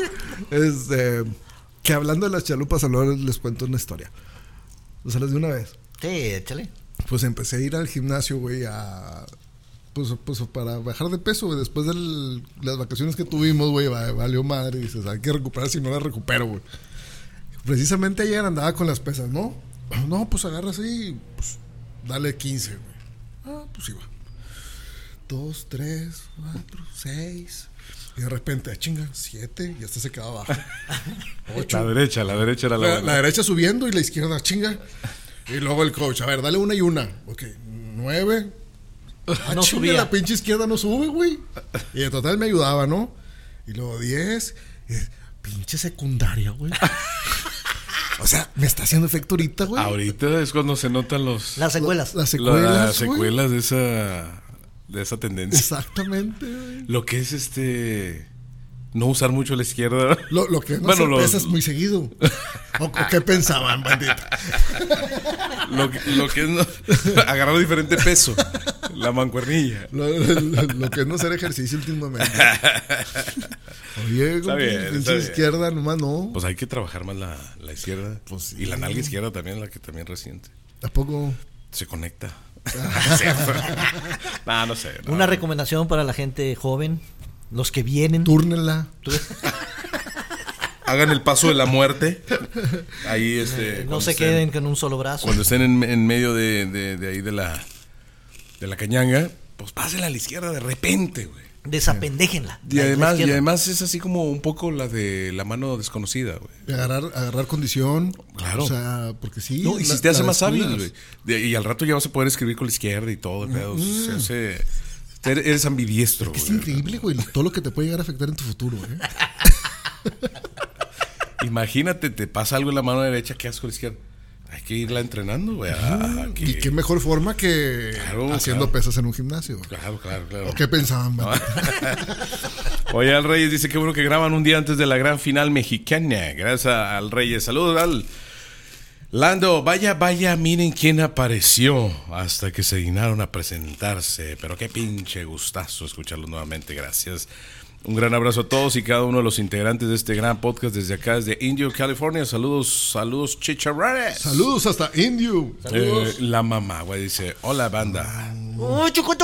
Que hablando de las chalupas, ahora les cuento una historia. O sea, les de una vez. Sí, échale. Pues empecé a ir al gimnasio, güey, pues para bajar de peso, güey. Después de las vacaciones que tuvimos, güey, valió madre. Y dices, hay que recuperar si no la recupero, güey. Precisamente ayer andaba con las pesas, ¿no? No, pues agarra así, pues dale 15, güey. Pues iba. 2, 3, 4, 6. Y de repente, chinga, 7. Y hasta se quedaba abajo. 8. La derecha era La derecha subiendo y la izquierda, chinga. Y luego el coach, a ver, dale una y una. Ok, 9. No chinga, subía. la pinche izquierda no sube, güey. Y en total me ayudaba, ¿no? Y luego 10. Pinche secundaria, güey. O sea, me está haciendo efecto ahorita, güey. Ahorita es cuando se notan Las secuelas. Las secuelas, las secuelas de esa tendencia. Exactamente, güey. Lo que es no usar mucho la izquierda. Lo que no se pesas muy seguido. ¿O qué pensaban, bandita? Lo que es agarrar diferente peso. La mancuernilla. Lo que es no hacer ejercicio últimamente. Oye, Está bien. izquierda nomás no. Pues hay que trabajar más la izquierda. Pues sí. Y la nalga izquierda también, la que también resiente. ¿A poco? Se conecta. No sé. No. Una recomendación para la gente joven, los que vienen. Túrnenla. Hagan el paso de la muerte. Ahí No se queden con un solo brazo. Cuando estén en medio de ahí de la cañanga, pues pásenla a la izquierda de repente, güey. Desapendéjenla. Y además es así como un poco la de la mano desconocida, güey. Y agarrar condición. Claro. O sea, porque sí. No, y si te hace más hábil, descuidas. güey. Y al rato ya vas a poder escribir con la izquierda y todo, el pedo. Eres ambidiestro, Es güey. increíble, güey, todo lo que te puede llegar a afectar en tu futuro, ¿eh? Imagínate, te pasa algo en la mano derecha, ¿qué haces con la izquierda? Hay que irla entrenando, güey. Y qué mejor forma que haciendo pesas en un gimnasio. Claro. ¿O qué pensaban, man? Oye, al Reyes dice que bueno que graban un día antes de la gran final mexicana. Gracias al Reyes. Saludos al Lando. Vaya, miren quién apareció hasta que se dignaron a presentarse. Pero qué pinche gustazo escucharlos nuevamente. Gracias. Un gran abrazo a todos y cada uno de los integrantes de este gran podcast desde acá, desde Indio, California. Saludos, chicharrones. Saludos hasta Indio. La mamá, güey, dice, hola, banda. ¡Oh, chicoto!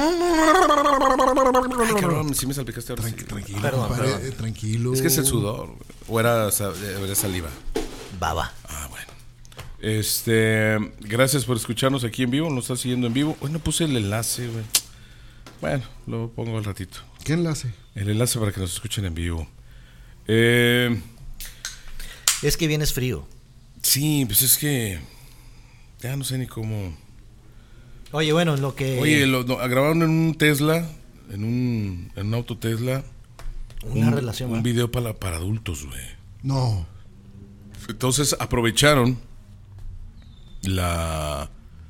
Ay, cabrón, sí me salpicaste ahora. Tranquilo, Perdón, compadre, perdón. tranquilo. Es que es el sudor, güey. O era saliva. Baba. Ah, bueno. Gracias por escucharnos aquí en vivo. Nos está siguiendo en vivo. Hoy no puse el enlace, güey. Bueno, lo pongo al ratito. ¿Qué enlace? El enlace para que nos escuchen en vivo. Es que vienes frío. Sí, pues es que ya no sé ni cómo. Oye, bueno, en lo que... Oye, grabaron en un Tesla, en un auto Tesla. Una relación, Un ¿va? video para adultos, güey. No. Entonces aprovecharon la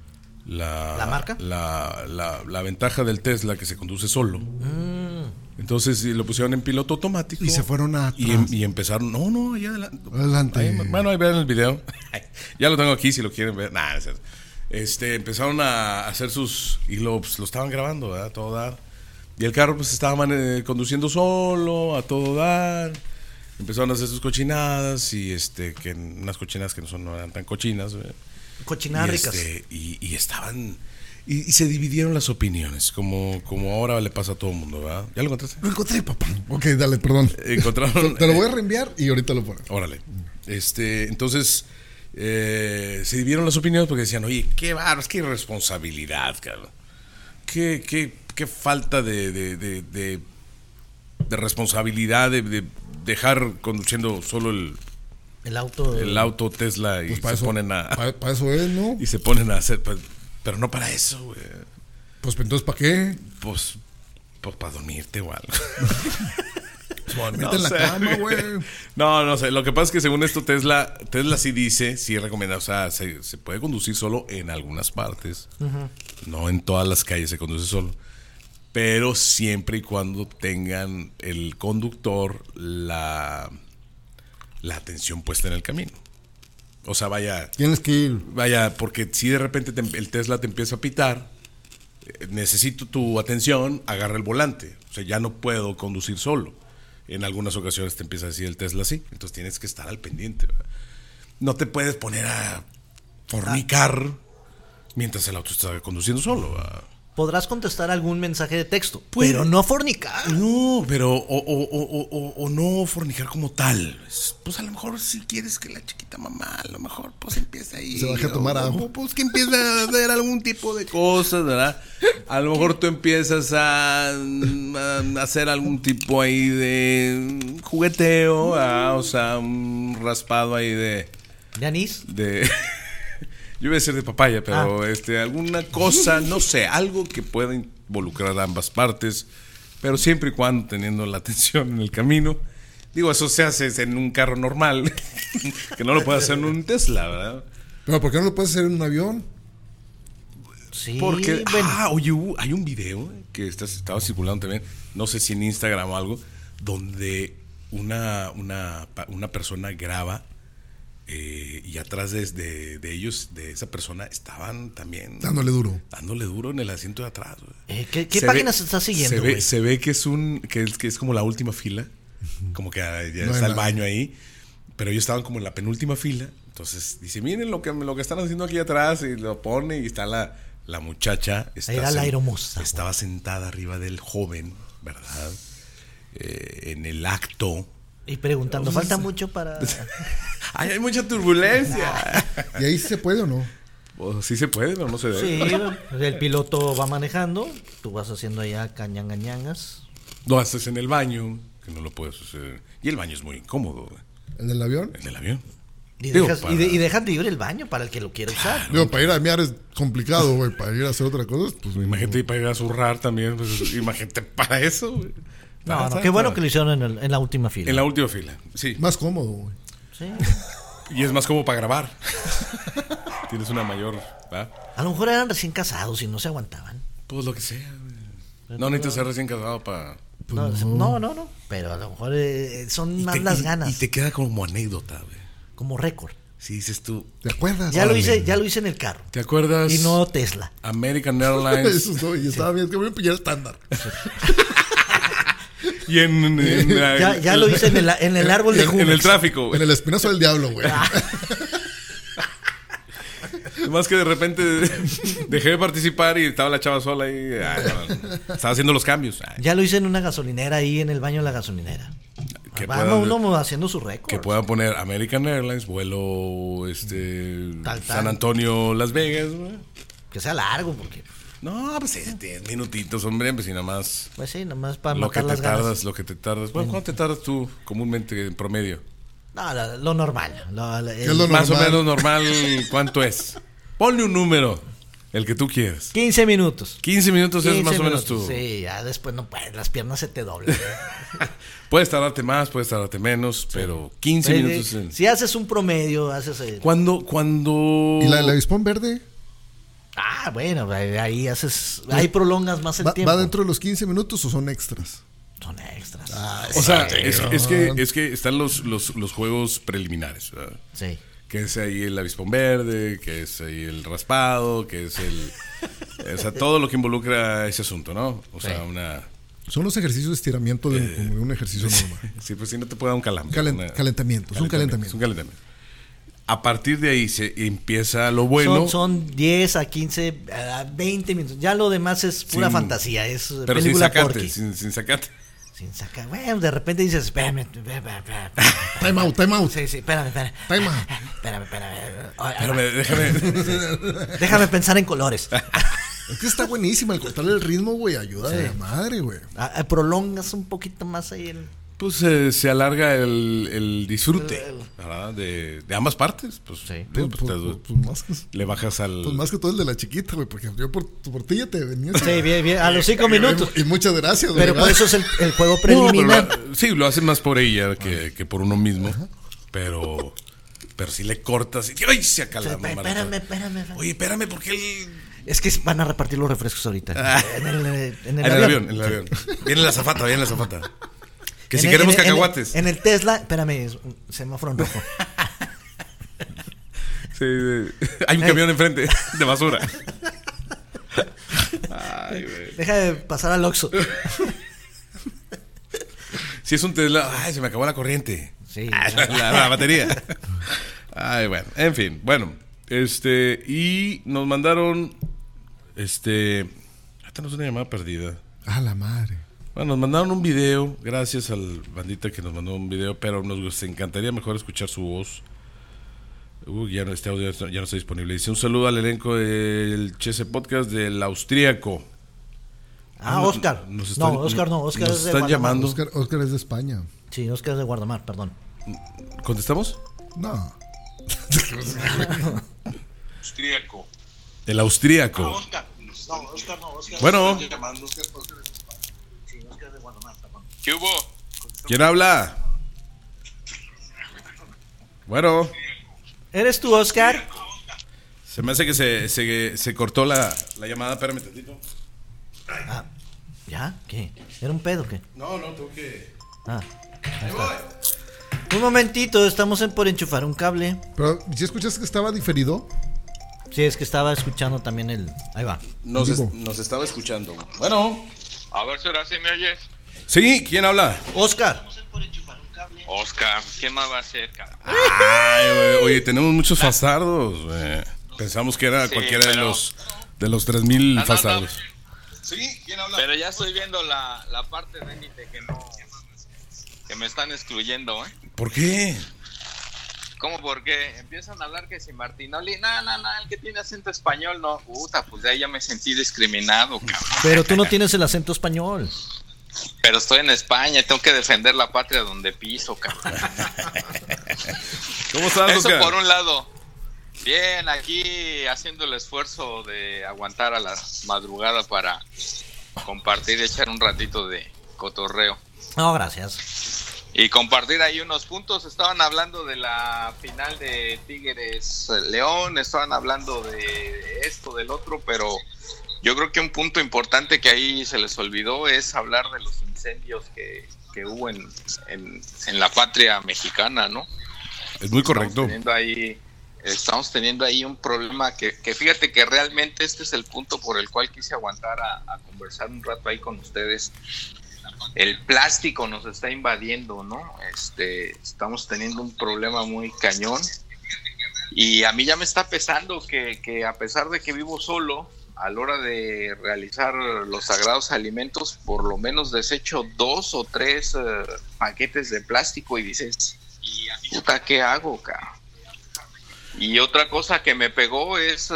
marca, la ventaja del Tesla que se conduce solo. Entonces lo pusieron en piloto automático y se fueron a y empezaron. No, allá adelante. Ahí vean el video. Ya lo tengo aquí si lo quieren ver. Nah, empezaron a hacer sus y lo estaban grabando, ¿verdad? A todo dar. Y el carro pues estaba conduciendo solo a todo dar. Empezaron a hacer sus cochinadas y que unas cochinadas que no eran tan cochinas, ¿verdad? Cochinadas ricas. Y estaban y se dividieron las opiniones, como ahora le pasa a todo el mundo, ¿verdad? ¿Ya lo encontraste? Lo encontré, papá. Ok, dale, perdón. Encontraron. Te lo voy a reenviar y ahorita lo pongo. Órale. Entonces se dividieron las opiniones porque decían, oye, qué bárbaro, qué irresponsabilidad, cabrón. Qué falta de responsabilidad de dejar conduciendo solo el auto Tesla y pues se ponen a para eso es, ¿no? Y se ponen a hacer, pero no para eso, güey. Pues entonces ¿para qué? Pues para dormirte o algo. Dormirte en la cama, güey. No sé. Lo que pasa es que según esto Tesla sí dice, sí recomienda, o sea, se puede conducir solo en algunas partes. No en todas las calles se conduce solo. Pero siempre y cuando tengan el conductor la atención puesta en el camino. O sea, vaya. Tienes que ir. Vaya, porque si de repente el Tesla te empieza a pitar, necesito tu atención, agarra el volante. O sea, ya no puedo conducir solo. En algunas ocasiones te empieza a decir el Tesla así. Entonces tienes que estar al pendiente, ¿verdad? No te puedes poner a fornicar mientras el auto está conduciendo solo, ¿verdad? Podrás contestar algún mensaje de texto, pero no fornicar. No, pero o no fornicar como tal. Pues a lo mejor si quieres que la chiquita mamá, a lo mejor pues empieza ahí. Se baje a tomar agua. Pues que empieza a hacer algún tipo de cosas, ¿verdad? A lo mejor tú empiezas a hacer algún tipo ahí de jugueteo, o sea, un raspado ahí de anís. Yo iba a decir de papaya, pero alguna cosa, no sé, algo que pueda involucrar a ambas partes, pero siempre y cuando teniendo la atención en el camino. Digo, eso se hace en un carro normal, que no lo puede hacer en un Tesla, ¿verdad? Pero ¿por qué no lo puedes hacer en un avión? Sí, porque, oye, hay un video que estaba circulando también, no sé si en Instagram o algo, donde una persona graba. Y atrás de ellos, de esa persona, estaban también dándole duro en el asiento de atrás. ¿Qué página se está siguiendo? Se ve que es como la última fila, como que ya está el baño ahí, pero ellos estaban como en la penúltima fila. Entonces dice, miren lo que están haciendo aquí atrás, y lo pone y está la muchacha. Era la aeromoza. Estaba sentada arriba del joven, ¿verdad? En el acto. Y preguntando, ¿falta mucho para...? Ay, hay mucha turbulencia. ¿Y ahí se puede o no? Pues sí se puede, pero no se debe. Sí, el piloto va manejando, tú vas haciendo allá cañangañangas. Lo haces en el baño, que no lo puedes hacer. Y el baño es muy incómodo. ¿El del avión? El del avión. Y dejas libre el baño para el que lo quiera usar. Digo, para ir a mear es complicado, güey. Para ir a hacer otra cosa, pues... Imagínate para ir a zurrar también. Pues, imagínate para eso, güey. No, qué bueno que lo hicieron en la última fila. En la última fila, sí. Más cómodo, güey. Sí. Y es más cómodo para grabar. Tienes una mayor... ¿verdad? A lo mejor eran recién casados y no se aguantaban. Pues lo que sea, güey. No necesitas ser recién casado para... No. Pero a lo mejor son más las ganas. Y te queda como anécdota, güey. Como récord. Sí, dices tú. ¿Te acuerdas? Ya lo hice en el carro. ¿Te acuerdas? Y no Tesla. American Airlines. Eso no, y estaba bien, que voy a pillar estándar. Y ya lo hice en el árbol de Jumex. En el tráfico, güey. En el espinazo del diablo, güey. Más que de repente dejé de participar y estaba la chava sola ahí. Estaba haciendo los cambios. Ya lo hice en una gasolinera ahí en el baño de la gasolinera. Uno haciendo su récord. Que puedan poner American Airlines, vuelo San Antonio, Las Vegas, güey. Que sea largo, porque... No, pues 10 minutitos, hombre, pues y nada más. Pues sí, nada más para matar las ganas. Lo que te tardas. Bueno, ¿cuánto te tardas tú comúnmente en promedio? No, lo normal. ¿Qué es lo más normal? o menos normal, ¿cuánto es? Ponle un número. El que tú quieras. 15 minutos. 15 minutos 15 es más minutos. o menos tú. Sí, ya después no puedes, las piernas se te doblan. Puedes tardarte más, puedes tardarte menos, pero 15 minutos. Si haces un promedio, haces... ¿Cuándo? ¿Y la avispón verde? Bueno, ahí haces... Ahí prolongas más el tiempo. ¿Va dentro de los 15 minutos o son extras? Son extras. O sea, es que están los juegos preliminares, ¿verdad? Sí. Que es ahí el avispón verde, que es ahí el raspado, que es o sea, todo lo que involucra ese asunto, ¿no? O sea, Son los ejercicios de estiramiento de un ejercicio normal. Sí, pues si no te puede dar un calambre. Calentamiento, es un calentamiento. A partir de ahí se empieza lo bueno. Son 10 a 15, a 20 minutos. Ya lo demás es pura fantasía, es pero película sin sacarte, porky. sin sacarte. Sin sacar. Bueno, de repente dices, espérame. Time out. Sí, espérame. Time out. Déjame. Déjame pensar en colores. Es que está buenísima, el cortarle el ritmo, güey, ayuda de madre, güey. Prolongas un poquito más ahí el... Pues se alarga el disfrute, ¿verdad? De ambas partes. Pues, sí. Le bajas al... Pues más que todo el de la chiquita, güey, porque yo por tu tortilla te venía así. Sí, bien, a los 5 minutos. Y muchas gracias, güey. Pero por eso es el juego preliminar. No, sí, lo hacen más por ella que por uno mismo. Pero si le cortas y ¡ay! Se acalama. Espérame. Oye, espérame, porque él... Es que van a repartir los refrescos ahorita. En el avión. Viene la azafata. Que si queremos cacahuates. En el Tesla, espérame, semáforo en rojo. Sí, hay un camión enfrente de basura. Ay, güey. Deja de pasar al Oxxo. Si es un Tesla, se me acabó la corriente. Sí. La batería. Ay, bueno, en fin, bueno. Y nos mandaron. Esta no es una llamada perdida. La madre. Bueno, nos mandaron un video, gracias al bandita que nos mandó un video, pero nos encantaría mejor escuchar su voz. Este audio ya no está disponible. Dice un saludo al elenco del Chese Podcast del Austríaco. Oscar. Oscar es de están llamando. Oscar es de España. Sí, Oscar es de Guardamar, perdón. ¿Contestamos? No. Austríaco. El Austríaco. Oscar. Oscar. Bueno. ¿Qué hubo? ¿Quién habla? Bueno. ¿Eres tú, Oscar? Se me hace que se cortó la llamada. Espérame tantito. ¿Ya? ¿Qué? ¿Era un pedo o qué? No, tengo que... Ahí está. Un momentito, estamos por enchufar un cable. Pero, ¿sí escuchaste que estaba diferido? Sí, es que estaba escuchando también Ahí va. Nos estaba escuchando. Bueno. A ver si ahora sí me oyes. Sí, ¿quién habla? Oscar. Oscar, ¿quién más va a ser, cabrón? Oye, tenemos muchos fastardos. Pensamos que era cualquiera de los 3000 fastardos. Sí, ¿quién habla? Pero ya estoy viendo la parte de élite que me están excluyendo, ¿Por qué? ¿Cómo por qué? Empiezan a hablar que si Martinoli, no, el que tiene acento español, no. Pues de ahí ya me sentí discriminado, cabrón. Pero tú no tienes el acento español. Pero estoy en España y tengo que defender la patria donde piso, cabrón. ¿Cómo estás, Eso Oscar? por un lado. Bien, aquí haciendo el esfuerzo de aguantar a la madrugada para compartir y echar un ratito de cotorreo. No, gracias. Y compartir ahí unos puntos. Estaban hablando de la final de Tigres León, estaban hablando de esto, del otro, pero yo creo que un punto importante que ahí se les olvidó es hablar de los incendios que hubo en la patria mexicana, ¿no? Es muy correcto. Estamos teniendo ahí un problema que fíjate que realmente este es el punto por el cual quise aguantar a conversar un rato ahí con ustedes. El plástico nos está invadiendo, ¿no? Estamos teniendo un problema muy cañón y a mí ya me está pesando que a pesar de que vivo solo, a la hora de realizar los sagrados alimentos, por lo menos desecho 2 o 3 paquetes de plástico y dices, puta, ¿qué hago, cabrón? Y otra cosa que me pegó es,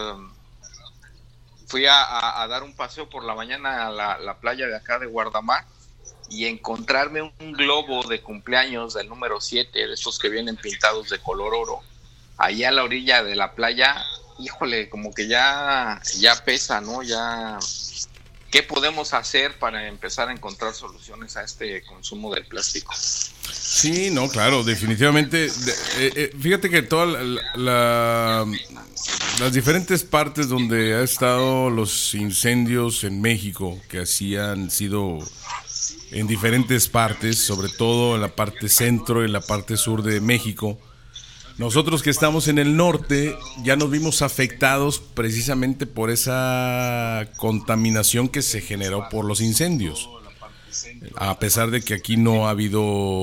fui a dar un paseo por la mañana a la playa de acá de Guardamar y encontrarme un globo de cumpleaños del número 7, de estos que vienen pintados de color oro, allá a la orilla de la playa, híjole, como que ya pesa, ¿no? Ya, ¿qué podemos hacer para empezar a encontrar soluciones a este consumo del plástico? Sí, no, claro, definitivamente. Fíjate que todas las diferentes partes donde ha estado los incendios en México, que así han sido en diferentes partes, sobre todo en la parte centro y en la parte sur de México, nosotros que estamos en el norte ya nos vimos afectados precisamente por esa contaminación que se generó por los incendios. A pesar de que aquí no ha habido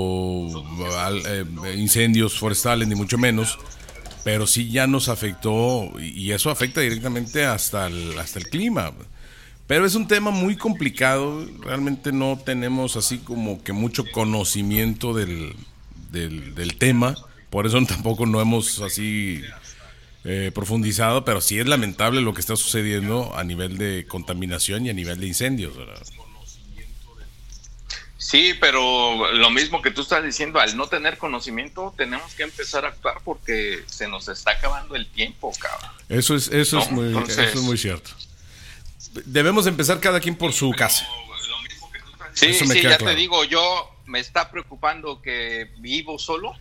incendios forestales ni mucho menos, pero sí ya nos afectó y eso afecta directamente hasta el clima. Pero es un tema muy complicado, realmente no tenemos así como que mucho conocimiento del tema, por eso tampoco no hemos así profundizado, pero sí es lamentable lo que está sucediendo a nivel de contaminación y a nivel de incendios, ¿verdad? Sí, pero lo mismo que tú estás diciendo, al no tener conocimiento tenemos que empezar a actuar porque se nos está acabando el tiempo, cabrón. Eso es muy cierto. Debemos empezar cada quien por su casa. Sí, ya claro. Te digo, yo me está preocupando que vivo solo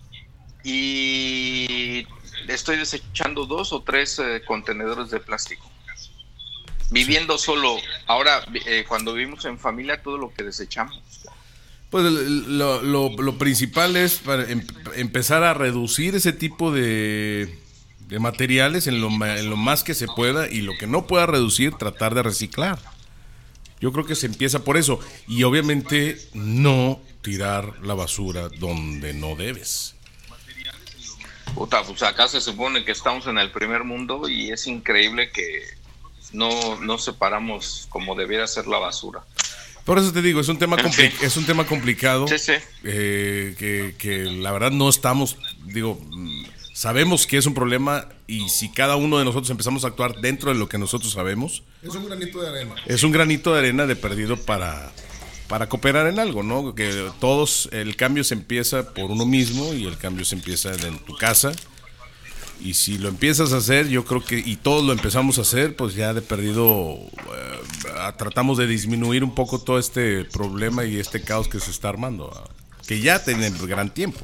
y estoy desechando 2 o 3 contenedores de plástico. Viviendo solo, ahora cuando vivimos en familia, todo lo que desechamos. Pues lo principal es para empezar a reducir ese tipo de materiales en lo más que se pueda, y lo que no pueda reducir, tratar de reciclar. Yo creo que se empieza por eso, y obviamente no tirar la basura donde no debes. Puta, pues acá se supone que estamos en el primer mundo y es increíble que no separamos como debiera ser la basura. Por eso te digo, es un tema complicado. Sí. Que la verdad no estamos, sabemos que es un problema, y si cada uno de nosotros empezamos a actuar dentro de lo que nosotros sabemos, es un granito de arena. Es un granito de arena de perdido para cooperar en algo, ¿no? Que el cambio se empieza por uno mismo, y el cambio se empieza en tu casa. Y si lo empiezas a hacer, yo creo que, y todos lo empezamos a hacer, pues ya de perdido tratamos de disminuir un poco todo este problema y este caos que se está armando, que ya tiene gran tiempo.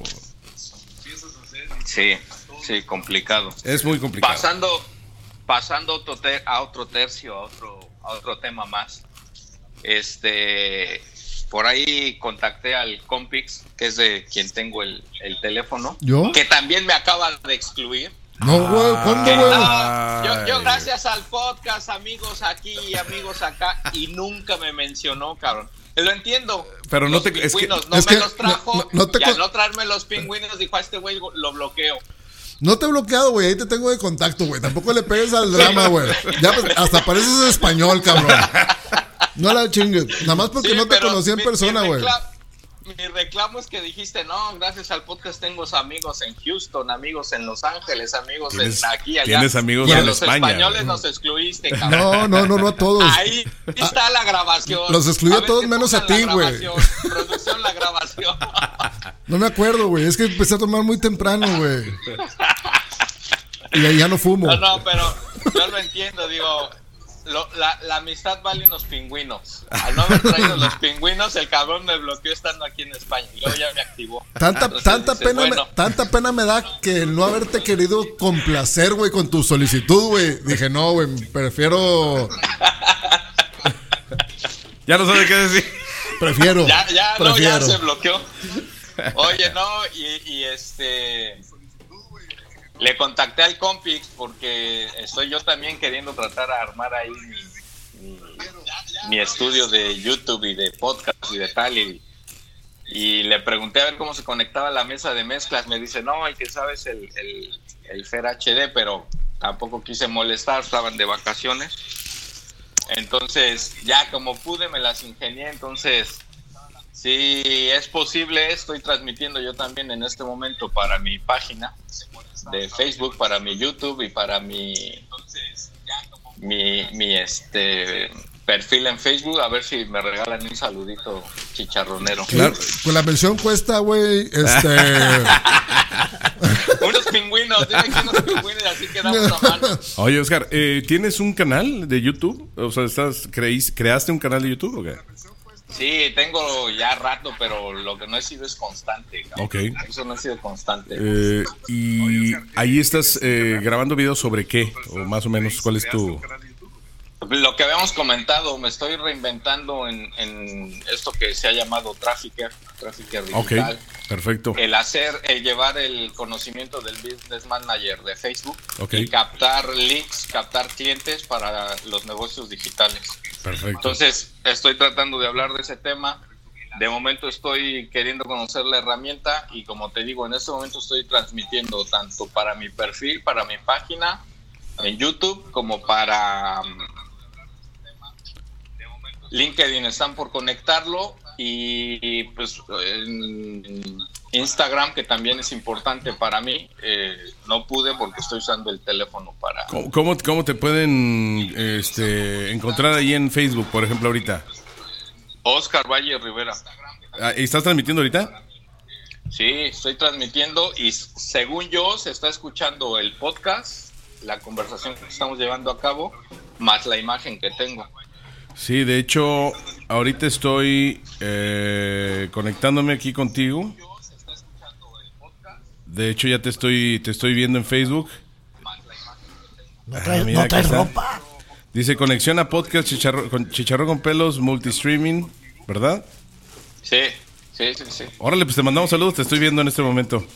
Sí, complicado. Es muy complicado. Pasando a otro tercio, a otro tema más. Por ahí contacté al Compix, que es de quien tengo el teléfono. ¿Yo? Que también me acaba de excluir. No, güey, ¿cuándo, güey? Yo gracias al podcast, amigos aquí y amigos acá, y nunca me mencionó, cabrón. Lo entiendo. Pero los pingüinos me los trajo, y al no traerme los pingüinos dijo, a este güey lo bloqueo. No te he bloqueado, güey, ahí te tengo de contacto, güey. Tampoco le pegues al drama, güey. Ya hasta pareces español, cabrón. No la chingues, nada más porque no te conocí en persona, güey. Mi reclamo es que dijiste, no, gracias al podcast tengo amigos en Houston, amigos en Los Ángeles, amigos aquí, allá. Tienes amigos en España. Los españoles nos excluiste, cabrón. No a todos. Ahí está la grabación. Los excluí a todos menos a ti, güey. Producción, la grabación. No me acuerdo, güey, es que empecé a tomar muy temprano, güey. Y ahí ya no fumo. No, pero yo lo entiendo, digo... La amistad vale unos pingüinos. Al no haber traído los pingüinos, el cabrón me bloqueó estando aquí en España y luego ya me activó. Tanta pena me da que no haberte querido complacer, güey, con tu solicitud, güey. Dije, no, güey, prefiero... Ya no sabe qué decir. Prefiero. Ya se bloqueó. Oye, no, y le contacté al Compix porque estoy yo también queriendo tratar de armar ahí mi estudio de YouTube y de podcast y de tal, y le pregunté a ver cómo se conectaba la mesa de mezclas. Me dice, no, el que sabe es el Fer HD, pero tampoco quise molestar, estaban de vacaciones. Entonces ya como pude me las ingenié. Entonces si es posible, estoy transmitiendo yo también en este momento para mi página de Facebook, para mi YouTube y para mi perfil en Facebook, a ver si me regalan un saludito chicharronero. Claro, pues la mención cuesta, güey, unos pingüinos, dime que unos pingüinos, así que damos la mano. Oye, Oscar, ¿tienes un canal de YouTube? O sea, ¿creaste un canal de YouTube o qué? Sí, tengo ya rato, pero lo que no he sido es constante. Cabrón. Ok. Eso no ha sido constante. Y ahí estás grabando videos sobre qué, o más o menos, ¿cuál es tu...? Lo que habíamos comentado, me estoy reinventando en esto que se ha llamado Trafficker digital. Ok, perfecto. El llevar el conocimiento del Business Manager de Facebook Okay. y captar leads, captar clientes para los negocios digitales. Perfecto. Entonces, estoy tratando de hablar de ese tema. De momento estoy queriendo conocer la herramienta y como te digo, en este momento estoy transmitiendo tanto para mi perfil, para mi página en YouTube, como para LinkedIn. Están por conectarlo y pues en Instagram, que también es importante para mí. No pude porque estoy usando el teléfono para... ¿Cómo te pueden encontrar ahí en Facebook, por ejemplo, ahorita? Oscar Valle Rivera. ¿Estás transmitiendo ahorita? Sí, estoy transmitiendo y según yo se está escuchando el podcast, la conversación que estamos llevando a cabo, más la imagen que tengo. Sí, de hecho, ahorita estoy conectándome aquí contigo. De hecho, ya te estoy viendo en Facebook. No traes ropa. Dice conexión a podcast Chicharrón con Pelos multistreaming, ¿verdad? Sí. Órale, pues te mandamos saludos, te estoy viendo en este momento.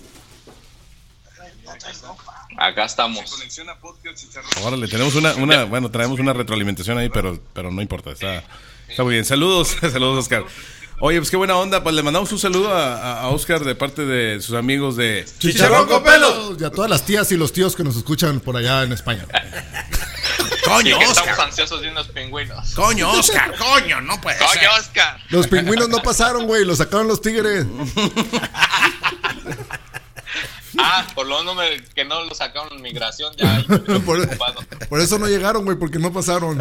Acá estamos. Órale, tenemos bueno, traemos una retroalimentación ahí, pero no importa, está muy bien. Saludos, Oscar. Oye, pues qué buena onda, pues le mandamos un saludo a Oscar de parte de sus amigos de Chicharrón con Pelos. Y a todas las tías y los tíos que nos escuchan por allá en España. Coño, sí, Oscar. Estamos ansiosos de unos pingüinos. Coño, Oscar, coño, no puede ser. Coño, Oscar. Los pingüinos no pasaron, güey, los sacaron los tigres. Por lo menos que no lo sacaron en migración ya. Por eso no llegaron, güey, porque no pasaron.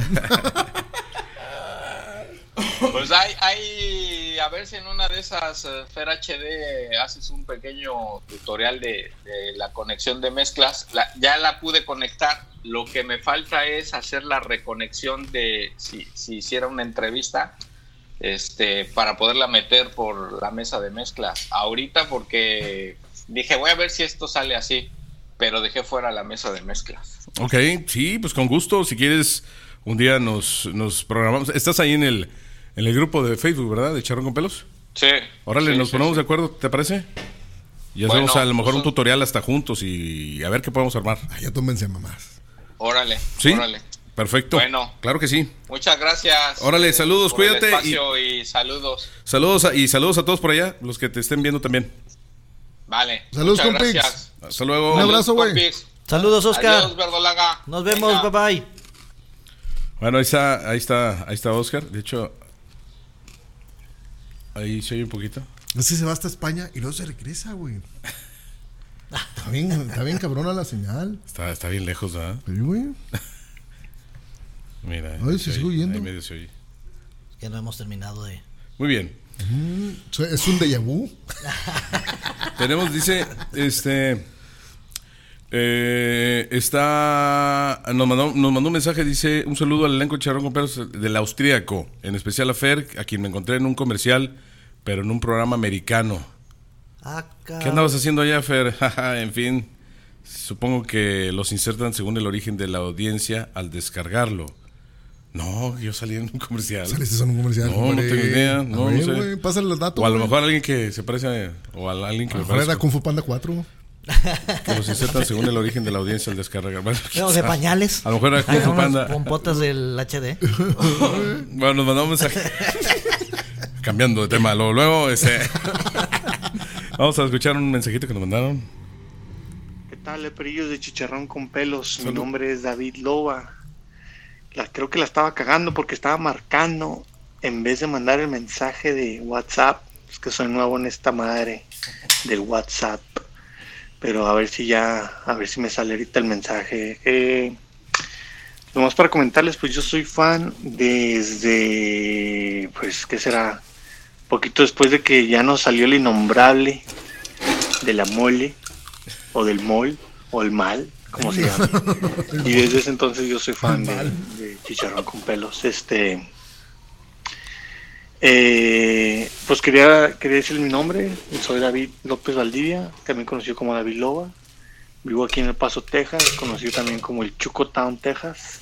Pues hay a ver si en una de esas Fer HD haces un pequeño tutorial de la conexión de mezclas. Ya la pude conectar. Lo que me falta es hacer la reconexión de si hiciera una entrevista, para poderla meter por la mesa de mezclas. Ahorita porque dije, voy a ver si esto sale así, pero dejé fuera la mesa de mezclas. Ok, sí, pues con gusto. Si quieres, un día nos programamos. Estás ahí en el grupo de Facebook, ¿verdad? De Chicharrón con Pelos. Sí. Órale, sí, nos ponemos de acuerdo, ¿te parece? Y hacemos a lo mejor un tutorial hasta juntos y a ver qué podemos armar. Ya tómense mamás. Órale, ¿Sí? órale. Perfecto. Bueno. Claro que sí. Muchas gracias. Órale, saludos, por cuídate. El espacio y saludos. Saludos a todos por allá, los que te estén viendo también. Vale. Saludos, muchas compix. gracias. Hasta luego. Un abrazo, güey. Compix. Saludos, Oscar. Adiós, Verdolaga. Nos vemos, Venga. bye bye. Bueno, ahí está Oscar. De hecho, ahí se oye un poquito. Así se va hasta España y luego se regresa, güey. Está bien cabrona la señal. Está bien lejos, ¿verdad? Sí, güey. Mira. Ay, se sigue oyendo. Ahí medio se oye. Que no hemos terminado de... Muy bien. Es un déjà vu. Tenemos, dice, nos mandó un mensaje, dice, un saludo al elenco de Chicharrón con Pelos del austríaco, en especial a Fer, a quien me encontré en un comercial, pero en un programa americano. ¿Qué andabas haciendo allá, Fer? En fin, supongo que los insertan según el origen de la audiencia al descargarlo. No, yo salí en un comercial. ¿Saliste en un comercial? No tengo idea. No, ver, no sé. Wey, pásale los datos. O a lo wey. mejor alguien que se parece o a alguien que A me lo mejor parece. era Kung Fu Panda 4. Que los insertan según el origen de la audiencia al descargar. Bueno, No, de pañales. a lo mejor era Kung Fu Unas Panda. pompotas del HD. Bueno, nos mandamos un mensaje. Cambiando de tema. Luego, vamos a escuchar un mensajito que nos mandaron. ¿Qué tal, leperillos de Chicharrón con Pelos? Salud. Mi nombre es David Loba. Creo que la estaba cagando porque estaba marcando en vez de mandar el mensaje de WhatsApp. Es que soy nuevo en esta madre del WhatsApp. Pero a ver si me sale ahorita el mensaje. Nomás para comentarles, pues yo soy fan desde, pues, ¿qué será? Poquito después de que ya nos salió el innombrable de la mole, o del mol, o el mal, ¿cómo se llama? Y desde ese entonces yo soy fan de Chicharrón con Pelos. Pues quería decir mi nombre. Soy David López Valdivia, también conocido como David Loba. Vivo aquí en El Paso, Texas, conocido también como el Chucotown, Texas.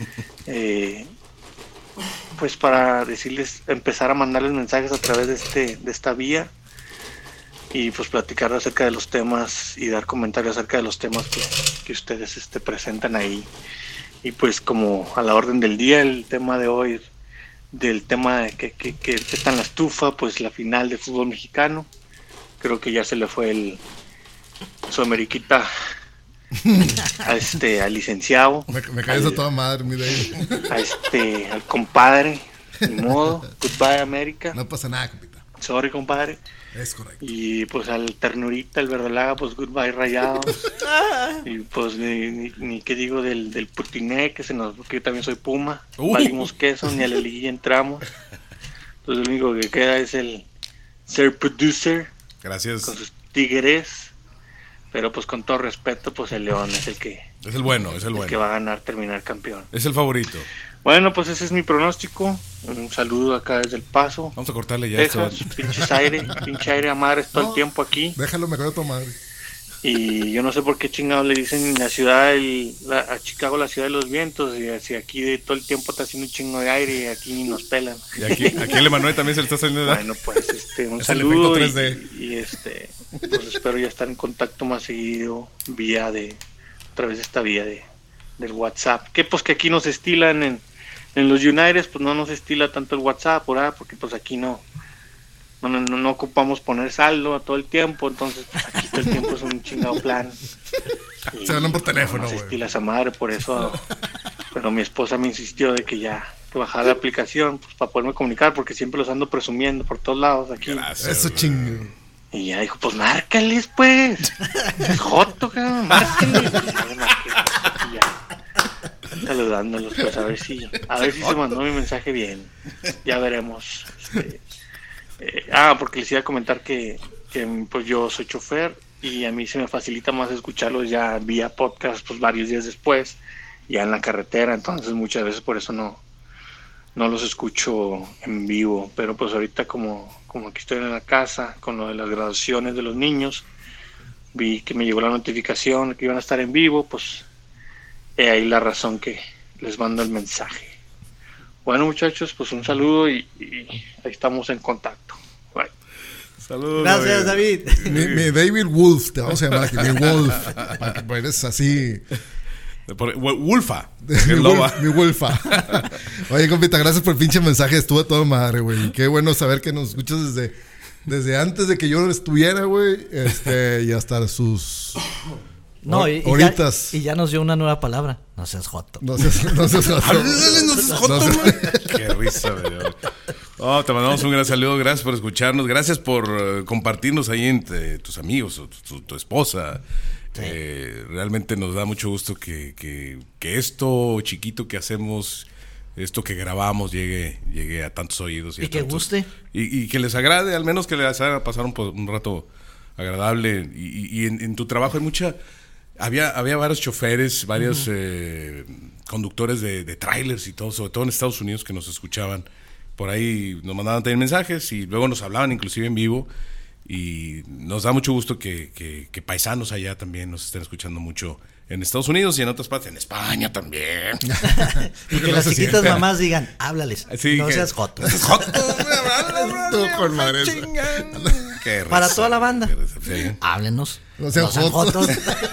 Pues para decirles, empezar a mandarles mensajes a través de esta vía y pues platicar acerca de los temas y dar comentarios acerca de los temas que ustedes presentan ahí. Y pues como a la orden del día, el tema de hoy, del tema de que está en la estufa, pues la final de fútbol mexicano. Creo que ya se le fue su ameriquita al licenciado. Me caes a toda madre, mira ahí. Al compadre, ni modo. Goodbye, América. No pasa nada, compita. Sorry, compadre. Es correcto. Y pues al Ternurita, el Verdolaga, pues goodbye, Rayados. Y pues ni qué digo del Putiné, que yo también soy Puma. Valimos queso, ni a la liguilla entramos. Entonces lo único que queda es el ser producer. Gracias. Con sus tigres. Pero pues con todo respeto, pues el León es el que... Es el bueno. que va a ganar, terminar campeón. Es el favorito. Bueno, pues ese es mi pronóstico. Un saludo acá desde El Paso. Vamos a cortarle ya Texas, esto. pinche aire a madres todo el tiempo aquí. Déjalo, me cae a toda madre. Y yo no sé por qué chingados le dicen la ciudad, a Chicago la ciudad de los vientos. Y así aquí de todo el tiempo está haciendo un chingo de aire y aquí ni nos pelan. Y aquí el Emanuel también se le está saliendo de... Bueno, pues un es saludo el efecto 3D. y pues espero ya estar en contacto más seguido a través de esta vía del WhatsApp. Que pues que aquí nos estilan en los United, pues no nos estila tanto el WhatsApp, ¿verdad? Porque pues aquí no ocupamos poner saldo a todo el tiempo, entonces pues aquí todo el tiempo es un chingado plan. Se hablan por teléfono, güey. No estila esa madre, por eso. Pero mi esposa me insistió de que bajara la aplicación, pues para poderme comunicar, porque siempre los ando presumiendo por todos lados aquí. Gracias, eso chingo. Y ya dijo, pues márcales, pues. Es joto, cabrón, márcales. Y ya, saludándolos, pues a ver si se mandó mi mensaje bien. Ya veremos. Porque les iba a comentar que pues yo soy chofer y a mí se me facilita más escucharlos ya vía podcast, pues varios días después, ya en la carretera. Entonces muchas veces por eso no los escucho en vivo. Pero pues ahorita como aquí estoy en la casa con lo de las graduaciones de los niños, vi que me llegó la notificación que iban a estar en vivo, pues he ahí la razón que les mando el mensaje. Bueno, muchachos, pues un saludo y ahí estamos en contacto. Bye. Saludos. Gracias, David. Mi David Wolf, te vamos a llamar aquí, mi Wolf. Para que eres así. Wolfa. Mi Wolfa. Oye, compita, gracias por el pinche mensaje. Estuvo a toda madre, güey. Qué bueno saber que nos escuchas desde antes de que yo estuviera, güey. Y hasta sus... No, horitas. y ya nos dio una nueva palabra. No seas joto. No seas joto. Qué risa, güey. Te mandamos un gran saludo. Gracias por escucharnos. Gracias por compartirnos ahí entre tus amigos o tu esposa. Sí. Realmente nos da mucho gusto que esto chiquito que hacemos, esto que grabamos, llegue a tantos oídos. Y que guste. Y que les agrade, al menos que les haga pasar un rato agradable. Y en tu trabajo hay mucha... Había varios choferes, varios conductores de trailers y todo, sobre todo en Estados Unidos, que nos escuchaban. Por ahí nos mandaban también mensajes y luego nos hablaban inclusive en vivo. Y nos da mucho gusto que paisanos allá también nos estén escuchando mucho en Estados Unidos y en otras partes, en España también. Y que las chiquitas mamás digan, háblales, sí, no seas joto. Con madre. Para toda la banda, sí. Háblenos, no sean jotos.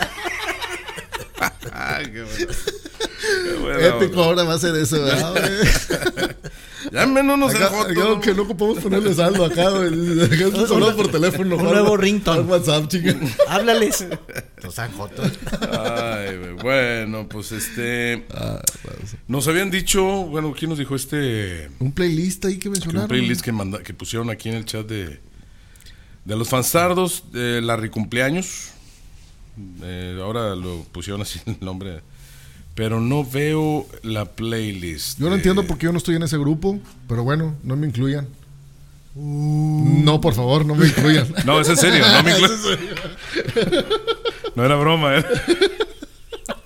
Qué bueno. Épico ahora va a ser eso, ¿verdad? Llámenos acá, que no ocupamos ponerle saldo acá, güey. Solo por teléfono. Un nuevo ringtone. WhatsApp, chica. Háblales. No sean jotos. Ay, bueno, pues nos habían dicho, bueno, ¿quién nos dijo un playlist ahí que mencionaron? Un playlist que pusieron aquí en el chat de los fanstardos, de Larry Cumpleaños. Ahora lo pusieron así el nombre, pero no veo la playlist. Yo no entiendo por qué yo no estoy en ese grupo, pero bueno, no me incluyan. No, por favor, no me incluyan. No, es en serio, no me incluyan. No era broma,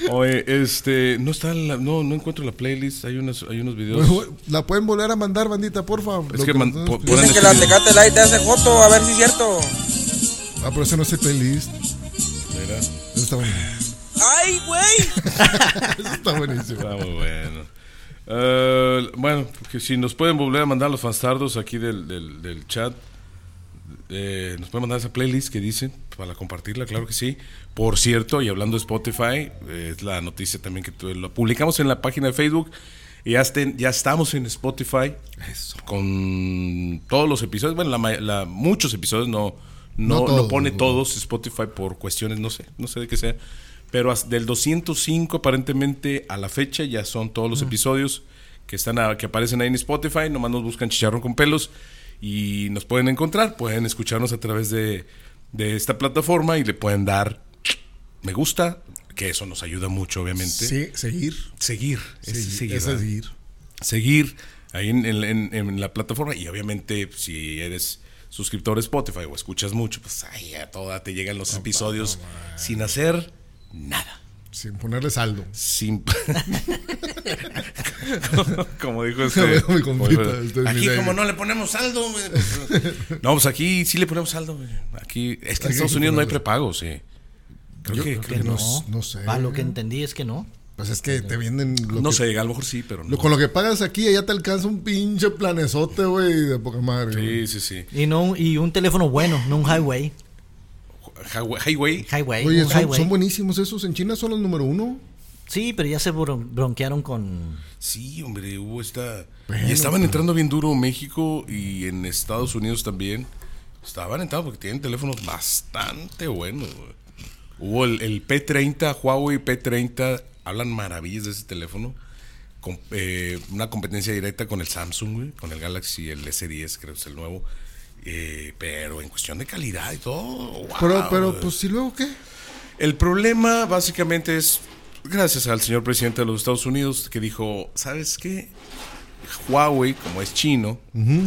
Oye, no está no encuentro la playlist. Hay unos videos. Bueno, la pueden volver a mandar, bandita, porfa. Es que dicen que la Tecate Light te hace joto, a ver si es cierto. Ah, pero ese no es el playlist. Mira. Eso está bueno. ¡Ay, güey! Eso está buenísimo. Está muy bueno. Bueno, que si nos pueden volver a mandar los fanstardos aquí del chat. Nos pueden mandar esa playlist que dicen para compartirla, claro que sí. Por cierto, y hablando de Spotify, es la noticia también que lo publicamos en la página de Facebook y ya estamos en Spotify. Eso. Con todos los episodios. Bueno, muchos episodios no pone todos Spotify por cuestiones, no sé de qué sea, pero del 205 aparentemente a la fecha ya son todos los episodios que aparecen ahí en Spotify. Nomás nos buscan Chicharrón con Pelos y nos pueden encontrar, pueden escucharnos a través de esta plataforma y le pueden dar me gusta, que eso nos ayuda mucho, obviamente. Sí, seguir ahí en la plataforma. Y obviamente si eres suscriptor de Spotify o escuchas mucho, pues ahí a toda te llegan los episodios sin hacer nada. Sin ponerle saldo. Como dijo mi compita, aquí como no le ponemos saldo. No, pues aquí sí le ponemos saldo. Aquí es que en Estados Unidos no hay prepago, sí. Creo que no sé. Lo que entendí es que no. Pues es que te venden no sé, a lo mejor sí, pero no. Con lo que pagas aquí, allá te alcanza un pinche planezote, güey, de poca madre. Sí. Y un teléfono bueno, no un highway. Highway. Oye, son buenísimos esos. En China son los número 1. Sí, pero ya se bronquearon con... Sí, hombre, hubo y estaban entrando bien duro en México y en Estados Unidos también. Estaban entrando porque tienen teléfonos bastante buenos. Hubo el P30, Huawei P30. Hablan maravillas de ese teléfono. Una competencia directa con el Samsung, güey, con el Galaxy, el S10, creo que es el nuevo. Pero en cuestión de calidad y todo, wow. Pero pues, ¿y luego qué? El problema básicamente es gracias al señor presidente de los Estados Unidos que dijo, ¿sabes qué? Huawei, como es chino,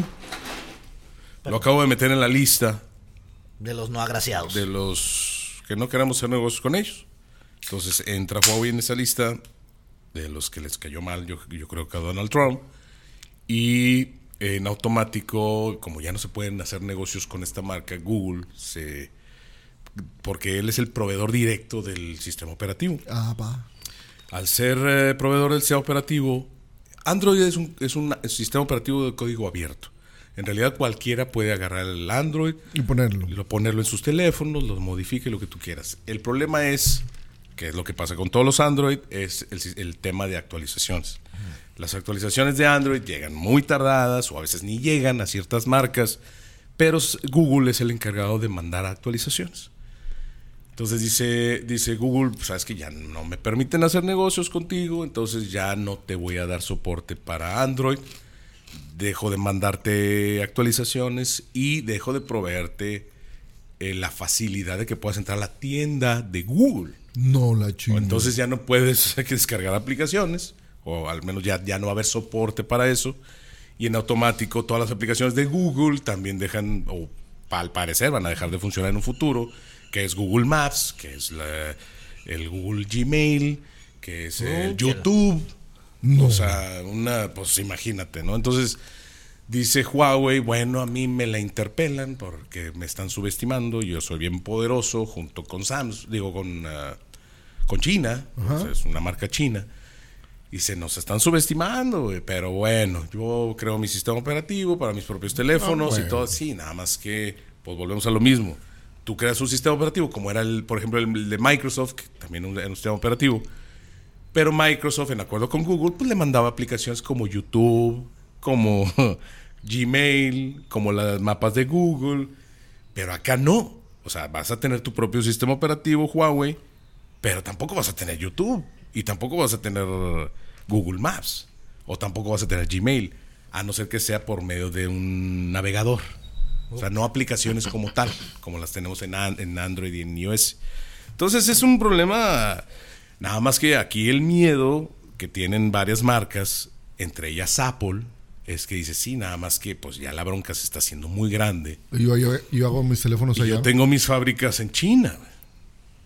lo acabo de meter en la lista de los no agraciados, de los que no queramos hacer negocios con ellos. Entonces entra Huawei en esa lista de los que les cayó mal, yo creo que a Donald Trump, y en automático, como ya no se pueden hacer negocios con esta marca, Google, porque él es el proveedor directo del sistema operativo. Al ser proveedor del sistema operativo, Android es un sistema operativo de código abierto. En realidad cualquiera puede agarrar el Android y ponerlo en sus teléfonos, lo modifique, lo que tú quieras. El problema es, que es lo que pasa con todos los Android, es el tema de actualizaciones. Las actualizaciones de Android llegan muy tardadas o a veces ni llegan a ciertas marcas, pero Google es el encargado de mandar actualizaciones. Entonces dice Google, sabes que ya no me permiten hacer negocios contigo, entonces ya no te voy a dar soporte para Android, dejo de mandarte actualizaciones y dejo de proveerte la facilidad de que puedas entrar a la tienda de Google. No la chingo. Entonces ya no puedes descargar aplicaciones, o al menos ya no va a haber soporte para eso, y en automático todas las aplicaciones de Google también dejan, o al parecer van a dejar de funcionar en un futuro, que es Google Maps, que es el Google Gmail, que es el YouTube. No. O sea, pues imagínate, ¿no? Entonces dice Huawei, bueno, a mí me la interpelan porque me están subestimando, yo soy bien poderoso junto con con China, o sea, es una marca china. Y se nos están subestimando, güey. Pero bueno, yo creo mi sistema operativo para mis propios teléfonos y todo. Sí, nada más que, pues volvemos a lo mismo. Tú creas un sistema operativo, como era, por ejemplo, el de Microsoft, que también era un sistema operativo. Pero Microsoft, en acuerdo con Google, pues le mandaba aplicaciones como YouTube, como Gmail, como las mapas de Google. Pero acá no. O sea, vas a tener tu propio sistema operativo, Huawei, pero tampoco vas a tener YouTube. Y tampoco vas a tener Google Maps. O tampoco vas a tener Gmail. A no ser que sea por medio de un navegador. O sea, no aplicaciones como tal, como las tenemos en Android y en iOS. Entonces es un problema. Nada más que aquí el miedo que tienen varias marcas, entre ellas Apple, es que dice, sí, nada más que pues ya la bronca se está haciendo muy grande. Yo hago mis teléfonos allá. Yo tengo mis fábricas en China.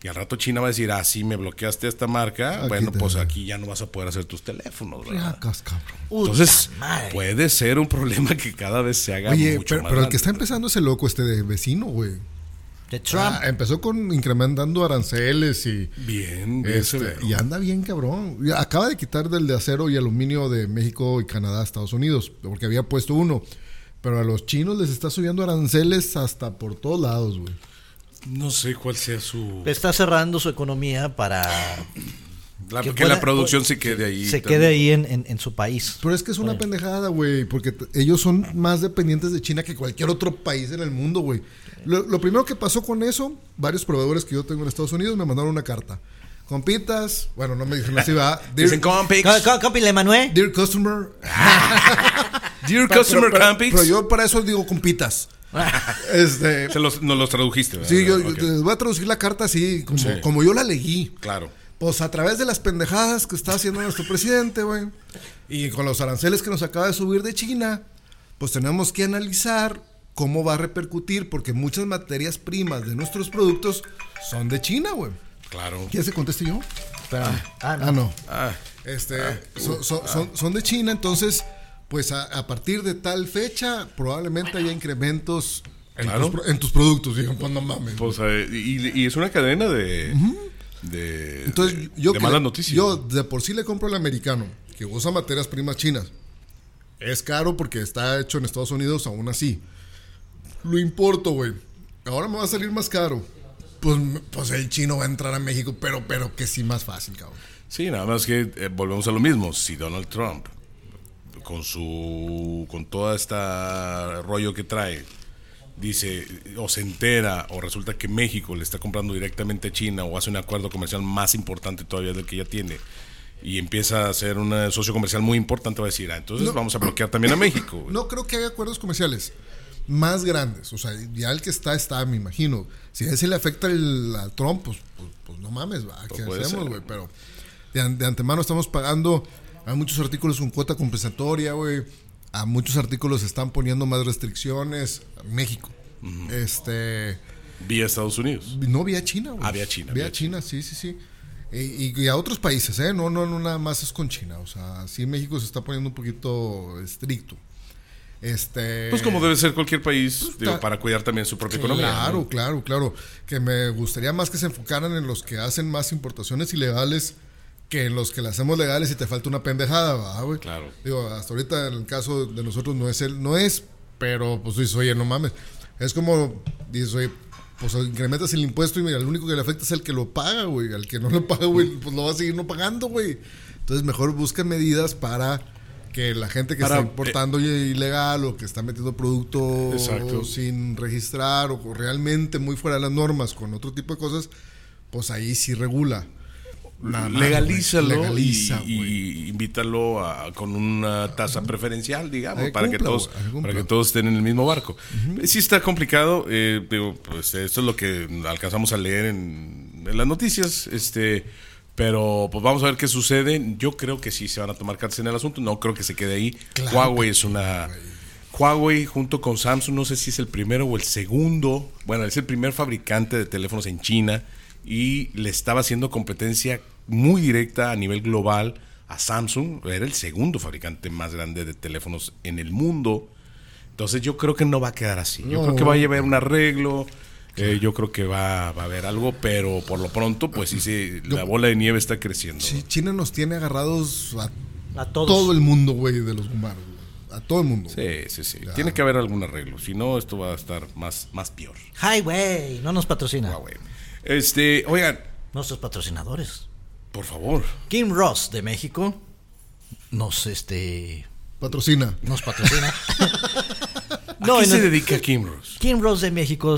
Y al rato China va a decir, sí, me bloqueaste esta marca, Aquí bueno, pues te- aquí ya no vas a poder hacer tus teléfonos, ¿verdad? Racas, cabrón. Entonces, Puta madre. puede ser un problema que cada vez se haga Oye, mucho más pero el grande, que está ¿verdad? empezando es el loco de vecino, güey. De Trump. Empezó con incrementando aranceles y Bien, bien severo. y anda bien cabrón. Y acaba de quitar del de acero y aluminio de México y Canadá a Estados Unidos, porque había puesto uno. Pero a los chinos les está subiendo aranceles hasta por todos lados, güey. No sé cuál sea su... Está cerrando su economía para que pueda- la producción se quede ahí. se también. quede ahí en su país. Pero es que es una pendejada, güey, porque ellos son más dependientes de China que cualquier otro país en el mundo, güey. Lo primero que pasó con eso, varios proveedores que yo tengo en Estados Unidos me mandaron una carta. Compitas, bueno, no me dicen así, va. Dicen Compix. Cómpile, Manuel. Dear customer. Dear Customer Compix. Pero yo para eso digo compitas. Nos los tradujiste, ¿verdad? Sí, yo Ok. les voy a traducir la carta así, como, Sí. como yo la leí. Claro. Pues a través de las pendejadas que está haciendo nuestro presidente, güey, y con los aranceles que nos acaba de subir de China, pues tenemos que analizar cómo va a repercutir, porque muchas materias primas de nuestros productos son de China, güey. Claro. ¿Quieres que conteste yo? No. No. Ah, Son de China, entonces, pues a partir de tal fecha, probablemente haya incrementos en, Claro. en tus productos. Digan, pues no mames. pues, y es una cadena de Entonces, yo de que malas noticias. yo de por sí le compro al americano, que usa materias primas chinas. Es caro porque está hecho en Estados Unidos, aún así. Lo importo, güey. Ahora me va a salir más caro. Pues el chino va a entrar a México, pero que sí más fácil, cabrón. Sí, nada más que volvemos a lo mismo. Si Donald Trump, con toda esta rollo que trae, dice o se entera o resulta que México le está comprando directamente a China o hace un acuerdo comercial más importante todavía del que ya tiene y empieza a ser un socio comercial muy importante, va a decir, entonces vamos a bloquear también a México. Güey. No creo que haya acuerdos comerciales más grandes. O sea, ya el que está, me imagino. Si a ese le afecta a Trump, pues no mames, va. ¿Qué puede hacemos, ser. güey? Pero de antemano estamos pagando a muchos artículos con cuota compensatoria, güey. A muchos artículos se están poniendo más restricciones. México. Vía Estados Unidos. No vía China, güey. Vía China. Vía China, sí. Y a otros países, ¿eh? No, nada más es con China. O sea, sí México se está poniendo un poquito estricto. Pues como debe ser cualquier país, digo, para cuidar también su propia economía. Claro, ¿no? claro. Que me gustaría más que se enfocaran en los que hacen más importaciones ilegales que en los que las hacemos legales y te falta una pendejada, ¿verdad, güey? Claro. Digo, hasta ahorita en el caso de nosotros no es, pero pues dices, oye, no mames. Es como, dices, oye, pues incrementas el impuesto y mira, el único que le afecta es el que lo paga, güey. Al que no lo paga, güey, pues lo va a seguir no pagando, güey. Entonces mejor busca medidas para que la gente que está importando ilegal o que está metiendo producto Exacto. sin registrar o realmente muy fuera de las normas con otro tipo de cosas, pues ahí sí regula. Nada más, Legalízalo legaliza, y invítalo con una tasa preferencial, digamos, para que cumpla. todos estén en el mismo barco. Sí está complicado, digo, pues esto es lo que alcanzamos a leer en las noticias, pero pues vamos a ver qué sucede. Yo creo que sí se van a tomar cartas en el asunto, no creo que se quede ahí. Claro. Huawei junto con Samsung, no sé si es el primero o el segundo, bueno, es el primer fabricante de teléfonos en China y le estaba haciendo competencia muy directa a nivel global a Samsung. Era el segundo fabricante más grande de teléfonos en el mundo. Entonces yo creo que no va a quedar así. Yo creo que va a llevar un arreglo. Yo creo que va a haber algo, pero por lo pronto, pues sí, la bola de nieve está creciendo. Sí, China nos tiene agarrados A todos. todo el mundo, güey, de los humanos. A todo el mundo. Sí. Tiene que haber algún arreglo. Si no, esto va a estar más peor. Highway, no nos patrocina. Huawei. Oigan, Nuestros patrocinadores. por favor. Kim Ross de México nos Patrocina. patrocina. ¿A qué se dedica Kim Ross? Kim Ross de México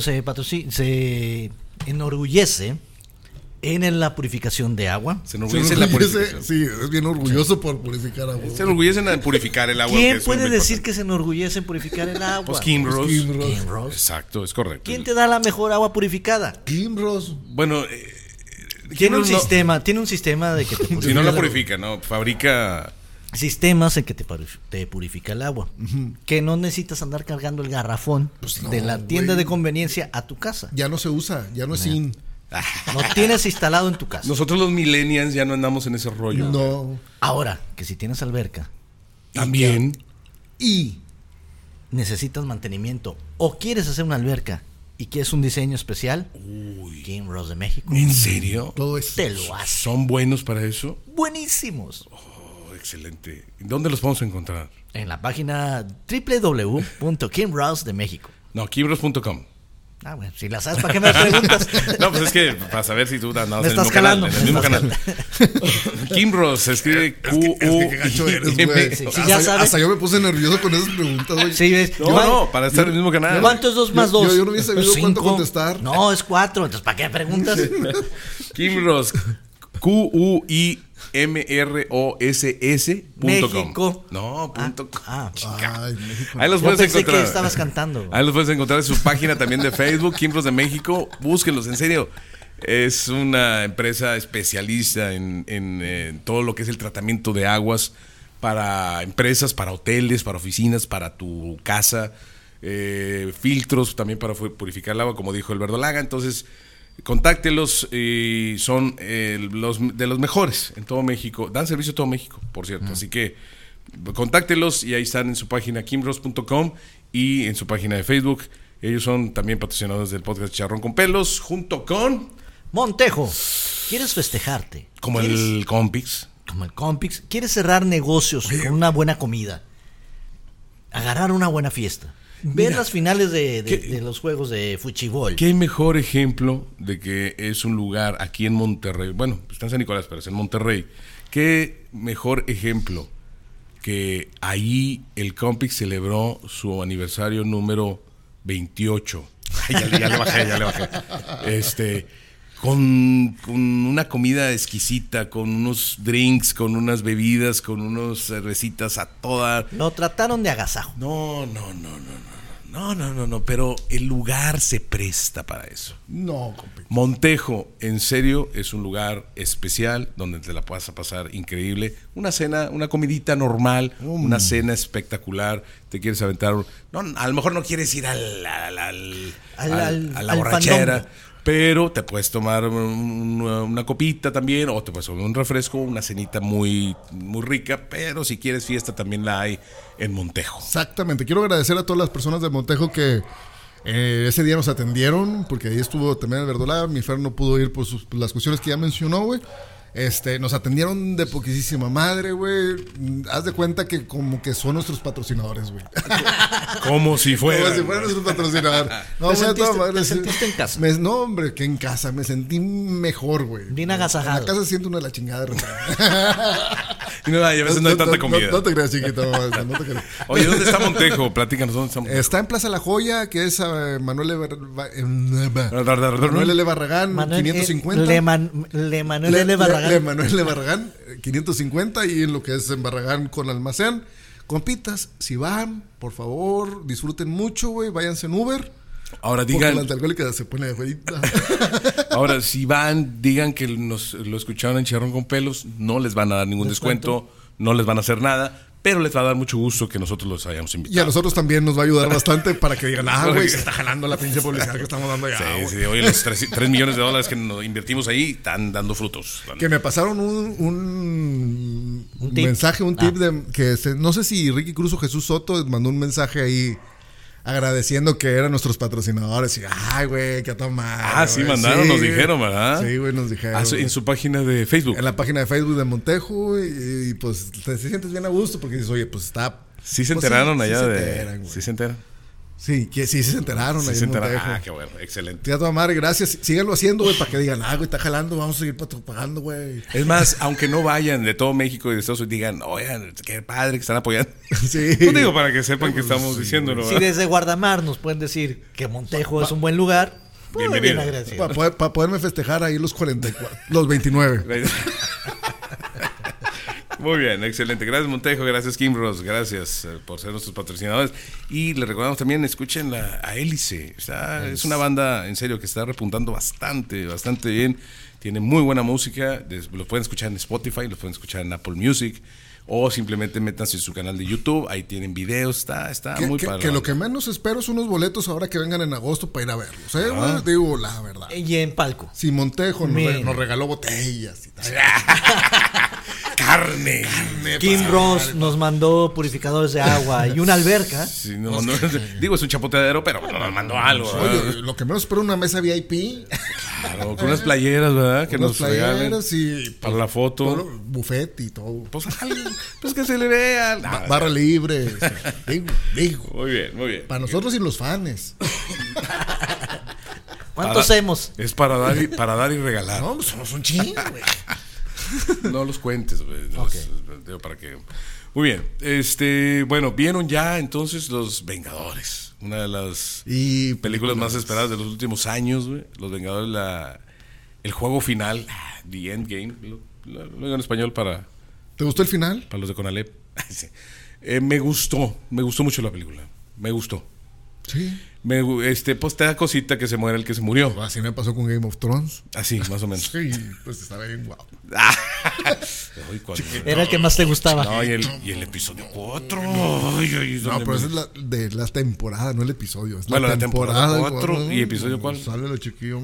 se enorgullece en la purificación de agua. Se enorgullece en la purificación. Sí, es bien orgulloso por purificar agua. Se enorgullecen en purificar el agua. ¿Quién puede decir que se enorgullece en purificar el agua? Pues Kim Ross. Kim Ross. Exacto, es correcto. ¿Quién te da la mejor agua purificada? Kim Ross. Bueno, Tiene un Ross no- sistema de que te purifica. Si no la el agua. purifica, ¿no? Fabrica. Sistemas en que te purifica el agua. Que no necesitas andar cargando el garrafón Pues no, de la tienda güey. de conveniencia a tu casa. Ya no se usa, ya no es in. No tienes instalado en tu casa. Nosotros los millennials ya no andamos en ese rollo. No. Ahora, que si tienes alberca También. y necesitas mantenimiento o quieres hacer una alberca y quieres un diseño especial, Kim Ross de México ¿En serio? Todo es. te lo hace. ¿Son buenos para eso? Buenísimos. Oh, excelente. ¿Dónde los podemos encontrar? En la página www.kimrossdemexico. No, kimros.com. Ah, bueno, si la sabes, ¿para qué me preguntas? No, pues es que para saber si tú andas Me en el estás mismo canal. calando, En el me mismo estás canal. Kim Ross se escribe Qué gacho eres, güey. Sí, Hasta, ya sabes. hasta yo me puse nervioso con esas preguntas, güey. Sí, ¿ves? No, para estar en el mismo canal. ¿Cuánto es 2 más 2? Yo no hubiera sabido cuánto contestar. No, es 4. Entonces, ¿para qué preguntas? Kim Ross. QUIMROSS.com. México. No, punto com. Ay, México. Ahí los Yo puedes pensé encontrar. que estabas cantando. Ahí los puedes encontrar en su página también de Facebook, Kim Ross de México. Búsquenlos, en serio. Es una empresa especialista en todo lo que es el tratamiento de aguas para empresas, para hoteles, para oficinas, para tu casa. Filtros también para purificar el agua, como dijo el Verdolaga. Entonces, contáctelos y son de los mejores en todo México. Dan servicio a todo México, por cierto. Así que contáctelos y ahí están en su página kimross.com y en su página de Facebook. Ellos son también patrocinadores del podcast Charrón con Pelos, junto con... Montejo, ¿quieres festejarte? Como ¿Quieres- el Compix. Como el Compix. ¿Quieres cerrar negocios con una buena comida? Agarrar una buena fiesta. Ver las finales de los juegos de fuchibol. ¿Qué mejor ejemplo de que es un lugar aquí en Monterrey? Bueno, está en San Nicolás, pero es en Monterrey. ¿Qué mejor ejemplo que ahí el Compix celebró su aniversario número 28? Ya le bajé. Con una comida exquisita, con unos drinks, con unas bebidas, con unos cervecitas a toda... Lo trataron de agasajo. No, pero el lugar se presta para eso. No, compi. Montejo, en serio, es un lugar especial donde te la vas a pasar increíble. Una cena, una comidita normal, una cena espectacular. Te quieres aventar. No, a lo mejor no quieres ir a la al borrachera. fandongo. Pero te puedes tomar una copita también, o te puedes tomar un refresco, una cenita muy, muy rica. Pero si quieres fiesta, también la hay en Montejo. Exactamente. Quiero agradecer a todas las personas de Montejo que ese día nos atendieron, porque ahí estuvo también el Verdolaga. Mi Fer no pudo ir por las cuestiones que ya mencionó, güey. Nos atendieron de poquísima madre, güey. Haz de cuenta que como que son nuestros patrocinadores, güey. Como si fuera. Como si fuera nuestro patrocinador. No, ¿Te güey, sentiste- toda madre, te sí. sentiste en casa? No, hombre, que en casa. Me sentí mejor, güey. Bien agasajado. En la casa siento una de la chingada. Y no, y a veces no hay tanta comida. No te creas, chiquito. No te creas. Oye, ¿dónde está Montejo? Platícanos, ¿dónde está Montejo? Está en Plaza La Joya, que es Manuel L. Barragán, Manuel, 550. Manuel L. Barragán. Manuel L. Barragán, 550, y en lo que es en Barragán con Almacén. Compitas, si van, por favor, disfruten mucho, güey, váyanse en Uber. Ahora Porque digan, la alcohólica se pone de jueguita. ahora si van, digan que lo escucharon en Charrón con Pelos, no les van a dar ningún descuento, no les van a hacer nada, pero les va a dar mucho gusto que nosotros los hayamos Y a invitado. nosotros también nos va a ayudar bastante para que digan, güey, se está jalando la pinche publicidad que estamos dando ya. güey. Sí, oye, los 3 millones de dólares que nos invertimos ahí están dando frutos. Que me pasaron un tip. mensaje, un tip no sé si Ricky Cruz o Jesús Soto mandó un mensaje ahí agradeciendo que eran nuestros patrocinadores y ay, güey, qué tomar. Sí, mandaron, nos dijeron, ¿verdad? Sí, güey, nos dijeron. En su página de Facebook. En la página de Facebook de Montejo y pues te sientes bien a gusto porque dices, oye, pues está... Sí se pues, enteraron sí allá se de... enteran, güey. Sí se enteran. Sí, que sí se enteraron Sí ahí se en enteran. Montejo. Qué bueno, excelente. Tía toda madre, gracias. Síganlo haciendo, güey, para que digan, güey, está jalando, vamos a seguir pagando, güey. Es más, aunque no vayan de todo México y de Estados Unidos, digan, oigan, qué padre que están apoyando. Sí. No digo para que sepan que estamos diciéndolo. Si ¿verdad? desde Guardamar nos pueden decir que Montejo es un buen lugar, pues Bienvenido. bien agradecido. Para poderme festejar ahí los 44, los 29. Muy bien, excelente. Gracias Montejo, gracias Kim Ross, gracias por ser nuestros patrocinadores. Y les recordamos también, escuchen a Hélice. Es una banda, en serio, que está repuntando bastante bien. Tiene muy buena música. Lo pueden escuchar en Spotify, lo pueden escuchar en Apple Music o simplemente métanse en su canal de YouTube, ahí tienen videos, está muy padre. Que lo que menos espero son unos boletos ahora que vengan en agosto para ir a verlos, güey? Digo, la verdad. Y en palco. Si Montejo nos regaló botellas y tal. Carne. Kim Ross nos mandó purificadores de agua y una alberca. Sí, digo, es un chapoteadero, pero nos mandó algo. Oye, lo que menos espero es una mesa VIP. Claro, con unas playeras, ¿verdad? Que nos regalen y para la foto. Buffet y todo. Pues que se le vea. Barra libre. Digo. Muy bien. Para nosotros y los fans. ¿Cuántos hemos? Es para dar y regalar. No, pues somos un chingo, güey. No los cuentes, güey. Digo, para que... Muy bien. Bueno, vieron ya entonces Los Vengadores. Una de las películas más esperadas de los últimos años, güey. Los Vengadores, el juego final, The Endgame. Lo digo en español para... ¿Te gustó el final? Para los de Conalep. Sí. Me gustó mucho la película. Me gustó. Sí. Pues te da cosita que se muera el que se murió. Así me pasó con Game of Thrones. Así, más o menos. Sí, pues estaba bien guau. Era el que más te gustaba. No, y el episodio 4. No, pero esa es de la temporada, no el episodio. Es la temporada 4. ¿Y episodio cuál? Sale los chiquillos.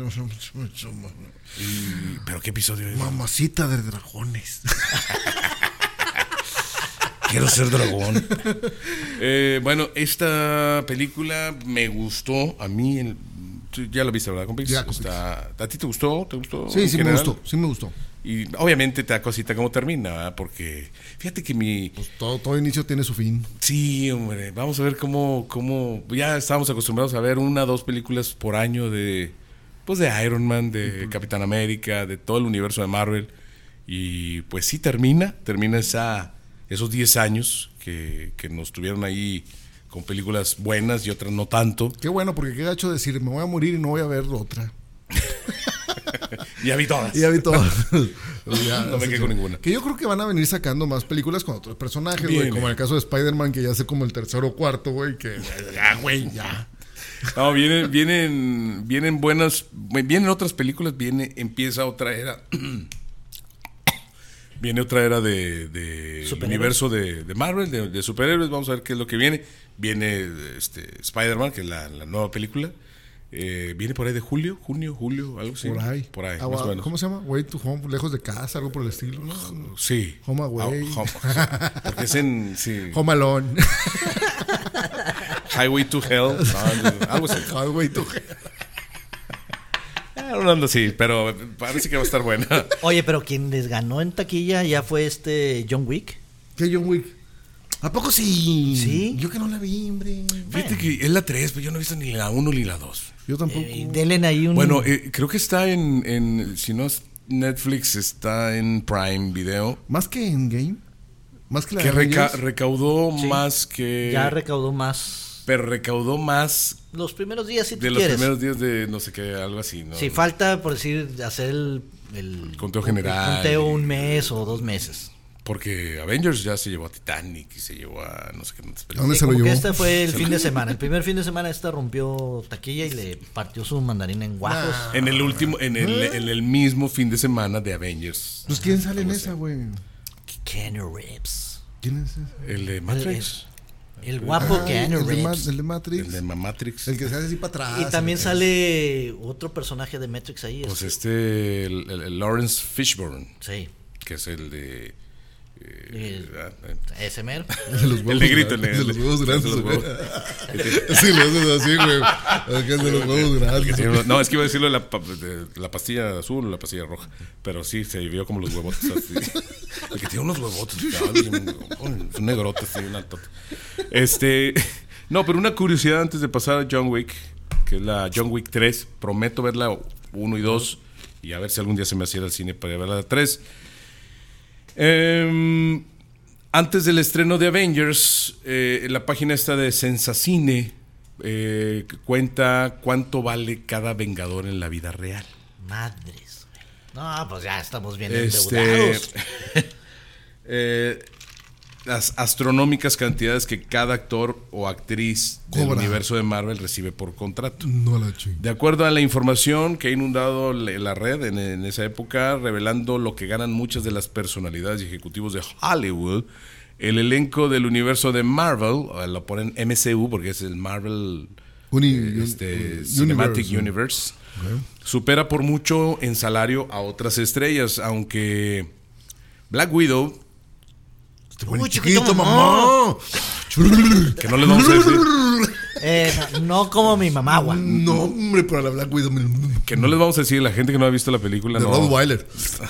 ¿Pero qué episodio es? Mamacita de dragones. Quiero ser dragón. Bueno, esta película me gustó. A mí, ya la viste, ¿verdad, compis? ¿A ti te gustó? Sí, me gustó. Y obviamente te da cosita cómo termina, ¿verdad? Porque fíjate que pues todo inicio tiene su fin. Sí, hombre. Vamos a ver cómo ya estamos acostumbrados a ver 1 o 2 películas por año de Iron Man, de Capitán América, de todo el universo de Marvel. Y pues sí termina esos 10 años que nos tuvieron ahí con películas buenas y otras no tanto. Qué bueno, porque qué gacho decir, me voy a morir y no voy a ver otra. Ya vi todas. No me quedé con ninguna. Que yo creo que van a venir sacando más películas con otros personajes, güey. Como en el caso de Spider-Man, que ya sé como el 3º o 4, güey. Que ya. No, vienen buenas. Vienen otras películas, empieza otra era. Viene otra era de universo de Marvel, de superhéroes. Vamos a ver qué es lo que viene. Viene Spider-Man, que es la nueva película. Viene por ahí de junio, algo así. Por ahí, más o menos. ¿Cómo se llama? Way to Home, lejos de casa, algo por el estilo, ¿no? Sí. Home Away. Porque es en... Sí. Home Alone. Highway to Hell. Algo así. Highway to Hell. No ando así, pero parece que va a estar buena. Oye, pero quien les ganó en taquilla ya fue John Wick. ¿Qué John Wick? ¿A poco sí? Sí. Yo que no la vi, hombre. Fíjate que es la 3, pero yo no he visto ni la 1 ni la 2. Yo tampoco. Denle ahí un... Bueno, creo que está en si no es Netflix, está en Prime Video. ¿Más que en Game? ¿Más que la que recaudó más que... Ya recaudó más. Pero recaudó más... Los primeros días, si tú quieres. De los primeros días de no sé qué, algo así, ¿no? Sí, falta, por decir, hacer el conteo general. El conteo 1 mes o 2 meses. Porque Avengers ya se llevó a Titanic y se llevó a no sé qué. ¿Dónde se lo llevó? Este fue el fin de semana. El primer fin de semana rompió taquilla y le partió su mandarín en guajos. En el mismo fin de semana de Avengers. Pues ¿quién sale en esa, güey? Keanu Reeves. ¿Quién es ese? El de Matrix. El guapo Keanu Reeves. El de Matrix. El de Matrix. El que se hace así para atrás. Y también sale otro personaje de Matrix ahí. Pues el Lawrence Fishburne. Sí. Que es el de... ese mero. El negrito, el de los huevos grandes. Sí, lo haces así, güey. El de los huevos grandes. No, es que iba a decirlo de la pastilla azul o la pastilla roja. Pero sí, se vio como los huevotes así. El que tiene unos huevotes. Un negrote así, una tota. No, pero una curiosidad antes de pasar a John Wick, que es la John Wick 3. Prometo verla 1 y 2. Y a ver si algún día se me hacía el cine para ver la 3. Antes del estreno de Avengers, la página esta de Sensacine cuenta cuánto vale cada Vengador en la vida real. Madres, güey. No, pues ya estamos bien endeudados. las astronómicas cantidades que cada actor o actriz del Cobra. universo de Marvel recibe por contrato. No la ching. De acuerdo a la información que ha inundado la red en esa época, revelando lo que ganan muchas de las personalidades y ejecutivos de Hollywood, el elenco del universo de Marvel, lo ponen MCU porque es el Marvel Cinematic Universe, Okay. supera por mucho en salario a otras estrellas, aunque Black Widow, Uy, chiquito, mamá. que no les vamos a decir, No como mi mamá, güey. No, hombre, para la Black Widow. que no les vamos a decir, la gente que no ha visto la película, De no. Rottweiler.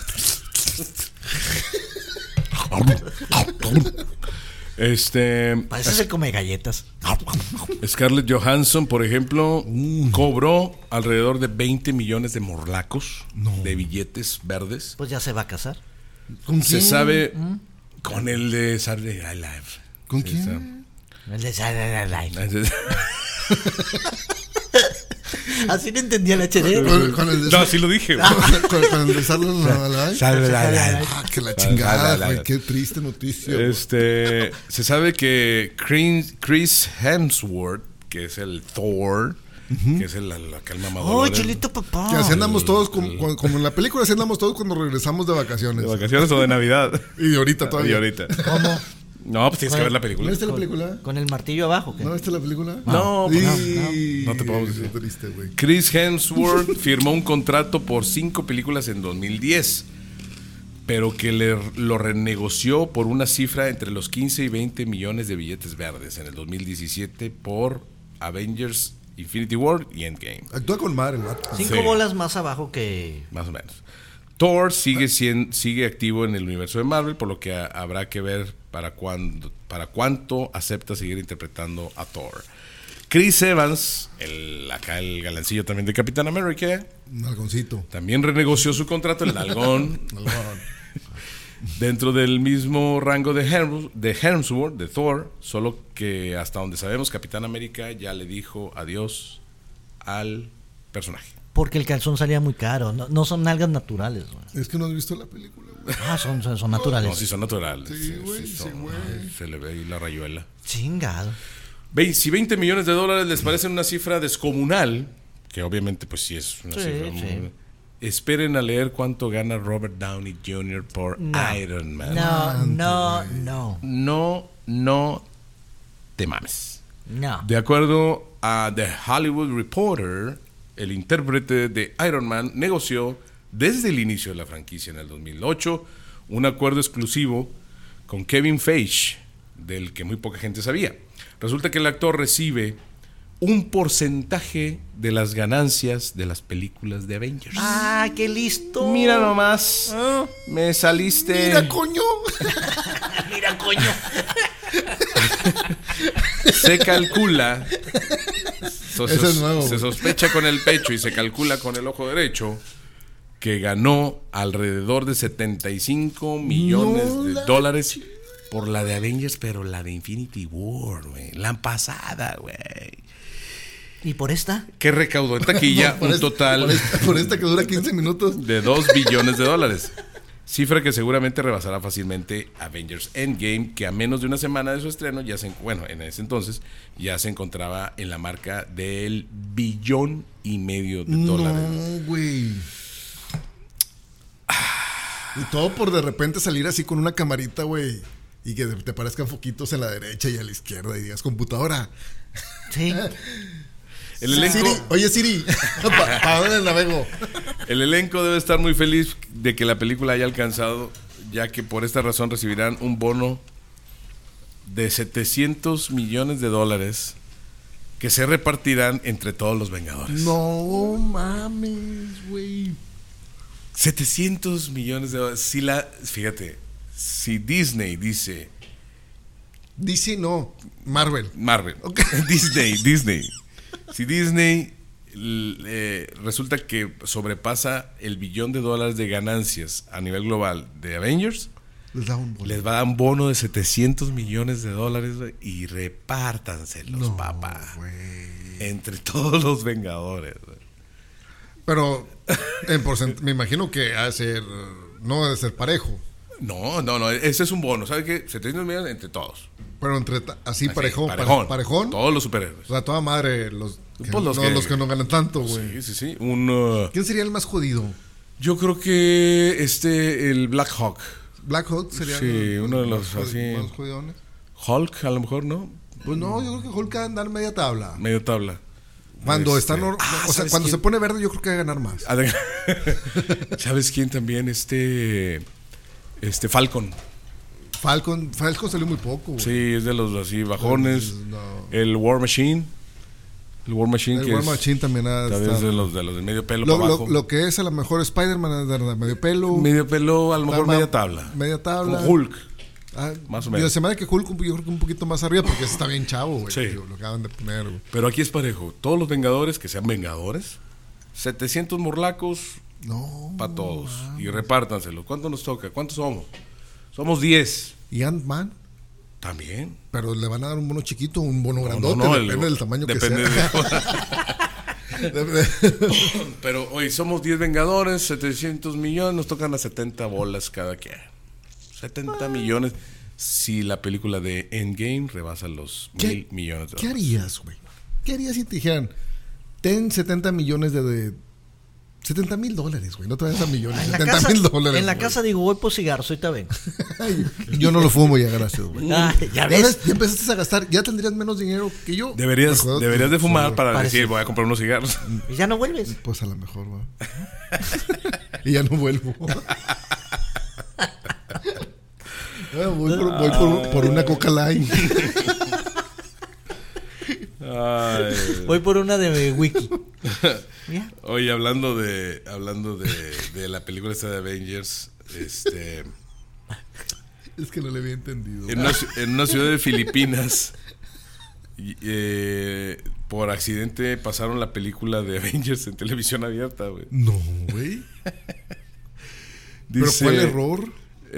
Parece se come galletas. Scarlett Johansson, por ejemplo, cobró alrededor de 20 millones de morlacos de billetes verdes. Pues ya se va a casar. ¿Con Se quién? sabe con el de Saturday Night Live. ¿Con Sí, quién? El de Saturday Night Live. sabe. Así no entendía el HD. Con el de No, sí lo dije. güey. con el de Saturday Night Live. Ah, que la chingada, güey. Qué triste noticia. güey. Se sabe que Chris Hemsworth, que es el Thor, que es el mamador. ¡Oh, chulito papá! Que así andamos todos, como en la película, así andamos todos cuando regresamos de vacaciones. ¿De vacaciones o de Navidad? Y de ahorita todavía. Y ahorita. ¿Cómo? No, pues tienes que ver la película. ¿No viste la película? ¿Con el martillo abajo? ¿qué? ¿No viste la película? No, Sí. pues no te podemos decir. Qué triste, güey. Chris Hemsworth firmó un contrato por 5 películas en 2010, pero que lo renegoció por una cifra entre los 15 y 20 millones de billetes verdes en el 2017 por Avengers Infinity War y Endgame. Actúa con madre, güey. 5 Sí. bolas más abajo que... Más o menos. Thor sigue activo en el universo de Marvel, por lo que habrá que ver para cuánto acepta seguir interpretando a Thor. Chris Evans, el galancillo también de Capitán América, Un algoncito. también renegoció su contrato, el nalgón, dentro del mismo rango de Hemsworth, de Thor, solo que hasta donde sabemos, Capitán América ya le dijo adiós al personaje. Porque el calzón salía muy caro. No son nalgas naturales, güey. Es que no has visto la película, güey. Ah, son naturales. No, sí son naturales. Sí, güey, son- sí, güey. Se le ve ahí la rayuela. Chingado. Si 20 millones de dólares les parece una cifra descomunal, que obviamente pues sí es una Sí, cifra sí. muy... Esperen a leer cuánto gana Robert Downey Jr. por No. Iron Man. No. Te mames. No. De acuerdo a The Hollywood Reporter, el intérprete de Iron Man negoció desde el inicio de la franquicia en el 2008 un acuerdo exclusivo con Kevin Feige, del que muy poca gente sabía. Resulta que el actor recibe un porcentaje de las ganancias de las películas de Avengers. Ah, qué listo. Mira nomás, me saliste. Mira, coño. Mira, coño. Se calcula, Ese es nuevo, se güey. sospecha con el pecho y se calcula con el ojo derecho que ganó alrededor de 75 millones de dólares por la de Avengers, pero la de Infinity War, güey, la pasada, güey. ¿Y por esta? ¿Qué recaudó en taquilla? Por Un esta- total Por esta que dura 15 minutos. de 2 billones de dólares. Cifra que seguramente rebasará fácilmente Avengers Endgame, que a menos de una semana de su estreno, en ese entonces, ya se encontraba en la marca del $1.5 billones de dólares. No, güey. Y todo por de repente salir así con una camarita, güey. Y que te parezcan foquitos en la derecha y a la izquierda y digas computadora. Sí. El elenco, Siri, oye Siri, ¿para dónde navego? el elenco debe estar muy feliz de que la película haya alcanzado, ya que por esta razón recibirán un bono de 700 millones de dólares que se repartirán entre todos los Vengadores. No mames, güey. 700 millones de dólares. Fíjate, si Disney dice DC no, Marvel. Marvel, Disney. Si Disney resulta que sobrepasa el $1 billón de ganancias a nivel global de Avengers, Les da un bono. les va a dar un bono de 700 millones de dólares, güey, y repártanselos, No, papá, güey. entre todos los Vengadores, güey. Pero me imagino que ha de ser, no ha de ser parejo. No, ese es un bono. ¿Sabes qué? 700 millones entre todos. Pero así parejón. Parejón. Todos los superhéroes. O sea, toda madre, los que no ganan tanto, güey. Sí. ¿Quién sería el más jodido? Yo creo que el Black Hawk. Black Hawk sería uno de los así. Más jodidones. Hulk, a lo mejor, ¿no? Pues no, yo creo que Hulk va a andar media tabla. Cuando cuando se pone verde, yo creo que va a ganar más. ¿Sabes quién también? Falcon. Falcon salió muy poco, güey. Sí, es de los así bajones. No. El War Machine. El War Machine también es de los de medio pelo para abajo. Lo que es a lo mejor Spider-Man es de medio pelo. Medio pelo, a lo mejor media tabla. Como Hulk. Más o menos. Se me da que Hulk yo creo que un poquito más arriba porque está bien chavo, güey. Sí. Lo acaban de poner, güey. Pero aquí es parejo. Todos los Vengadores, que sean Vengadores, 700 morlacos para todos. Y repártanselo. ¿Cuánto nos toca? ¿Cuántos somos? Somos 10. ¿Y Ant-Man? También. Pero le van a dar un bono chiquito, un bono grandote, depende del tamaño que sea. Pero hoy somos 10 Vengadores, 700 millones, nos tocan a 70 bolas cada quien. 70 millones si la película de Endgame rebasa los 1,000 millones de dólares. ¿Qué harías, güey? ¿Qué harías si te dijeran, ten 70 millones de $70,000, güey? No te vayas a millones. $70,000. En la casa digo, voy por cigarros, ahorita vengo. Yo no lo fumo, ya gracias, güey. Ya ves. Ya empezaste a gastar, ya tendrías menos dinero que yo. Deberías de fumar para decir, voy a comprar unos cigarros. ¿Y ya no vuelves? Pues a lo mejor, güey. Y ya no vuelvo. Voy por una Coca Light. Voy por una de Wiki. Oye, hablando de la película esta de Avengers, es que no le había entendido. En una ciudad de Filipinas, por accidente pasaron la película de Avengers en televisión abierta, güey. No, güey. ¿Pero cuál error?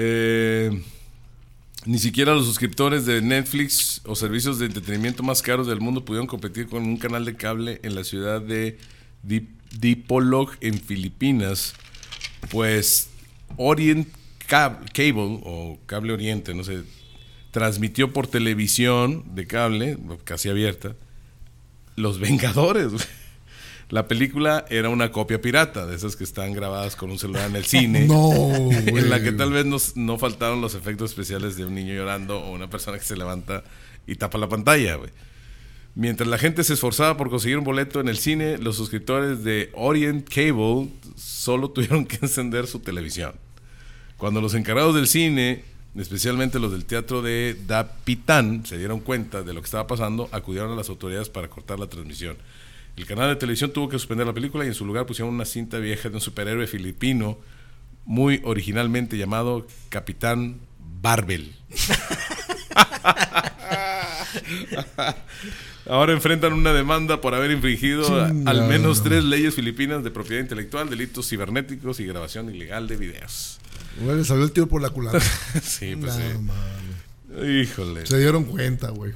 Ni siquiera los suscriptores de Netflix o servicios de entretenimiento más caros del mundo pudieron competir con un canal de cable en la ciudad de Dipolog en Filipinas, pues Orient Cable o Cable Oriente, no sé, transmitió por televisión de cable, casi abierta, Los Vengadores. La película era una copia pirata, de esas que están grabadas con un celular en el cine. En la que tal vez no faltaron los efectos especiales de un niño llorando o una persona que se levanta y tapa la pantalla, güey. Mientras la gente se esforzaba por conseguir un boleto en el cine, los suscriptores de Orient Cable solo tuvieron que encender su televisión. Cuando los encargados del cine, especialmente los del teatro de Dapitan, se dieron cuenta de lo que estaba pasando, acudieron a las autoridades para cortar la transmisión. El canal de televisión tuvo que suspender la película y en su lugar pusieron una cinta vieja de un superhéroe filipino muy originalmente llamado Capitán Barbel. Ahora enfrentan una demanda por haber infringido al menos 3 leyes filipinas de propiedad intelectual, delitos cibernéticos y grabación ilegal de videos. Bueno, salió el tiro por la culata. Sí, pues sí. Híjole. Se dieron cuenta, güey.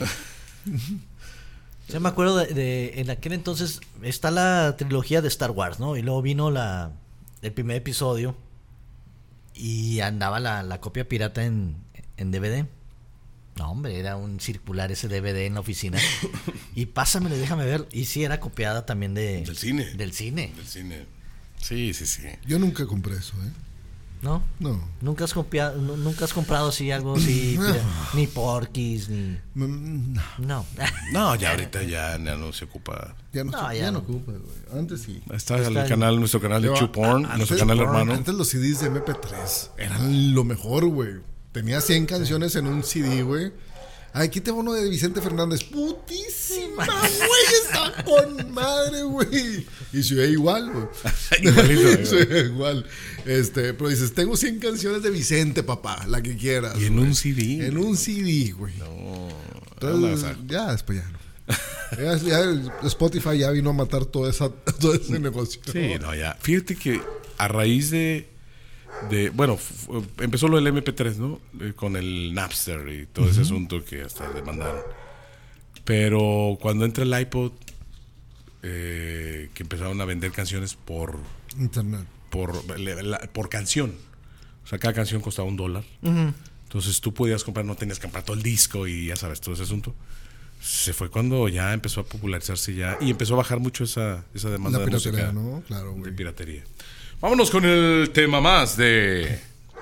Yo me acuerdo en aquel entonces está la trilogía de Star Wars, ¿no? Y luego vino el primer episodio y andaba la copia pirata en DVD. No, hombre, era un circular ese DVD en la oficina. Y pásamelo, déjame ver. Y sí, era copiada también del cine. Del cine. Sí. Yo nunca compré eso, ¿eh? ¿No? No. ¿Nunca has comprado así algo así? Ni Porky's, ni... No. No, ya ahorita ya no se ocupa. Ya no ocupa, güey. Antes sí. Está nuestro canal de TubePorn, nuestro canal hermano. Antes los CDs de MP3 eran lo mejor, güey. Tenía 100 canciones en un CD, güey. Aquí tengo uno de Vicente Fernández. Putísima, güey. Está con madre, güey. Y se ve igual, güey. Igualito. Se ve igual. Pero dices, tengo 100 canciones de Vicente, papá. La que quieras. Y en un CD. En un CD, güey. No. Entonces, ya después ya no. Ya Spotify ya vino a matar todo ese negocio. Sí, no, ya. Fíjate que a raíz bueno, empezó lo del MP3, ¿no? Con el Napster y todo ese asunto que hasta demandaron. Pero cuando entra el iPod, que empezaron a vender canciones por internet, por canción. O sea, cada canción costaba $1. Ujú. Entonces tú podías comprar, no tenías que comprar todo el disco y ya sabes, todo ese asunto. Se fue cuando ya empezó a popularizarse ya y empezó a bajar mucho esa demanda La de piratería, música, ¿no? Claro, de güey. piratería. Vámonos con el tema más de...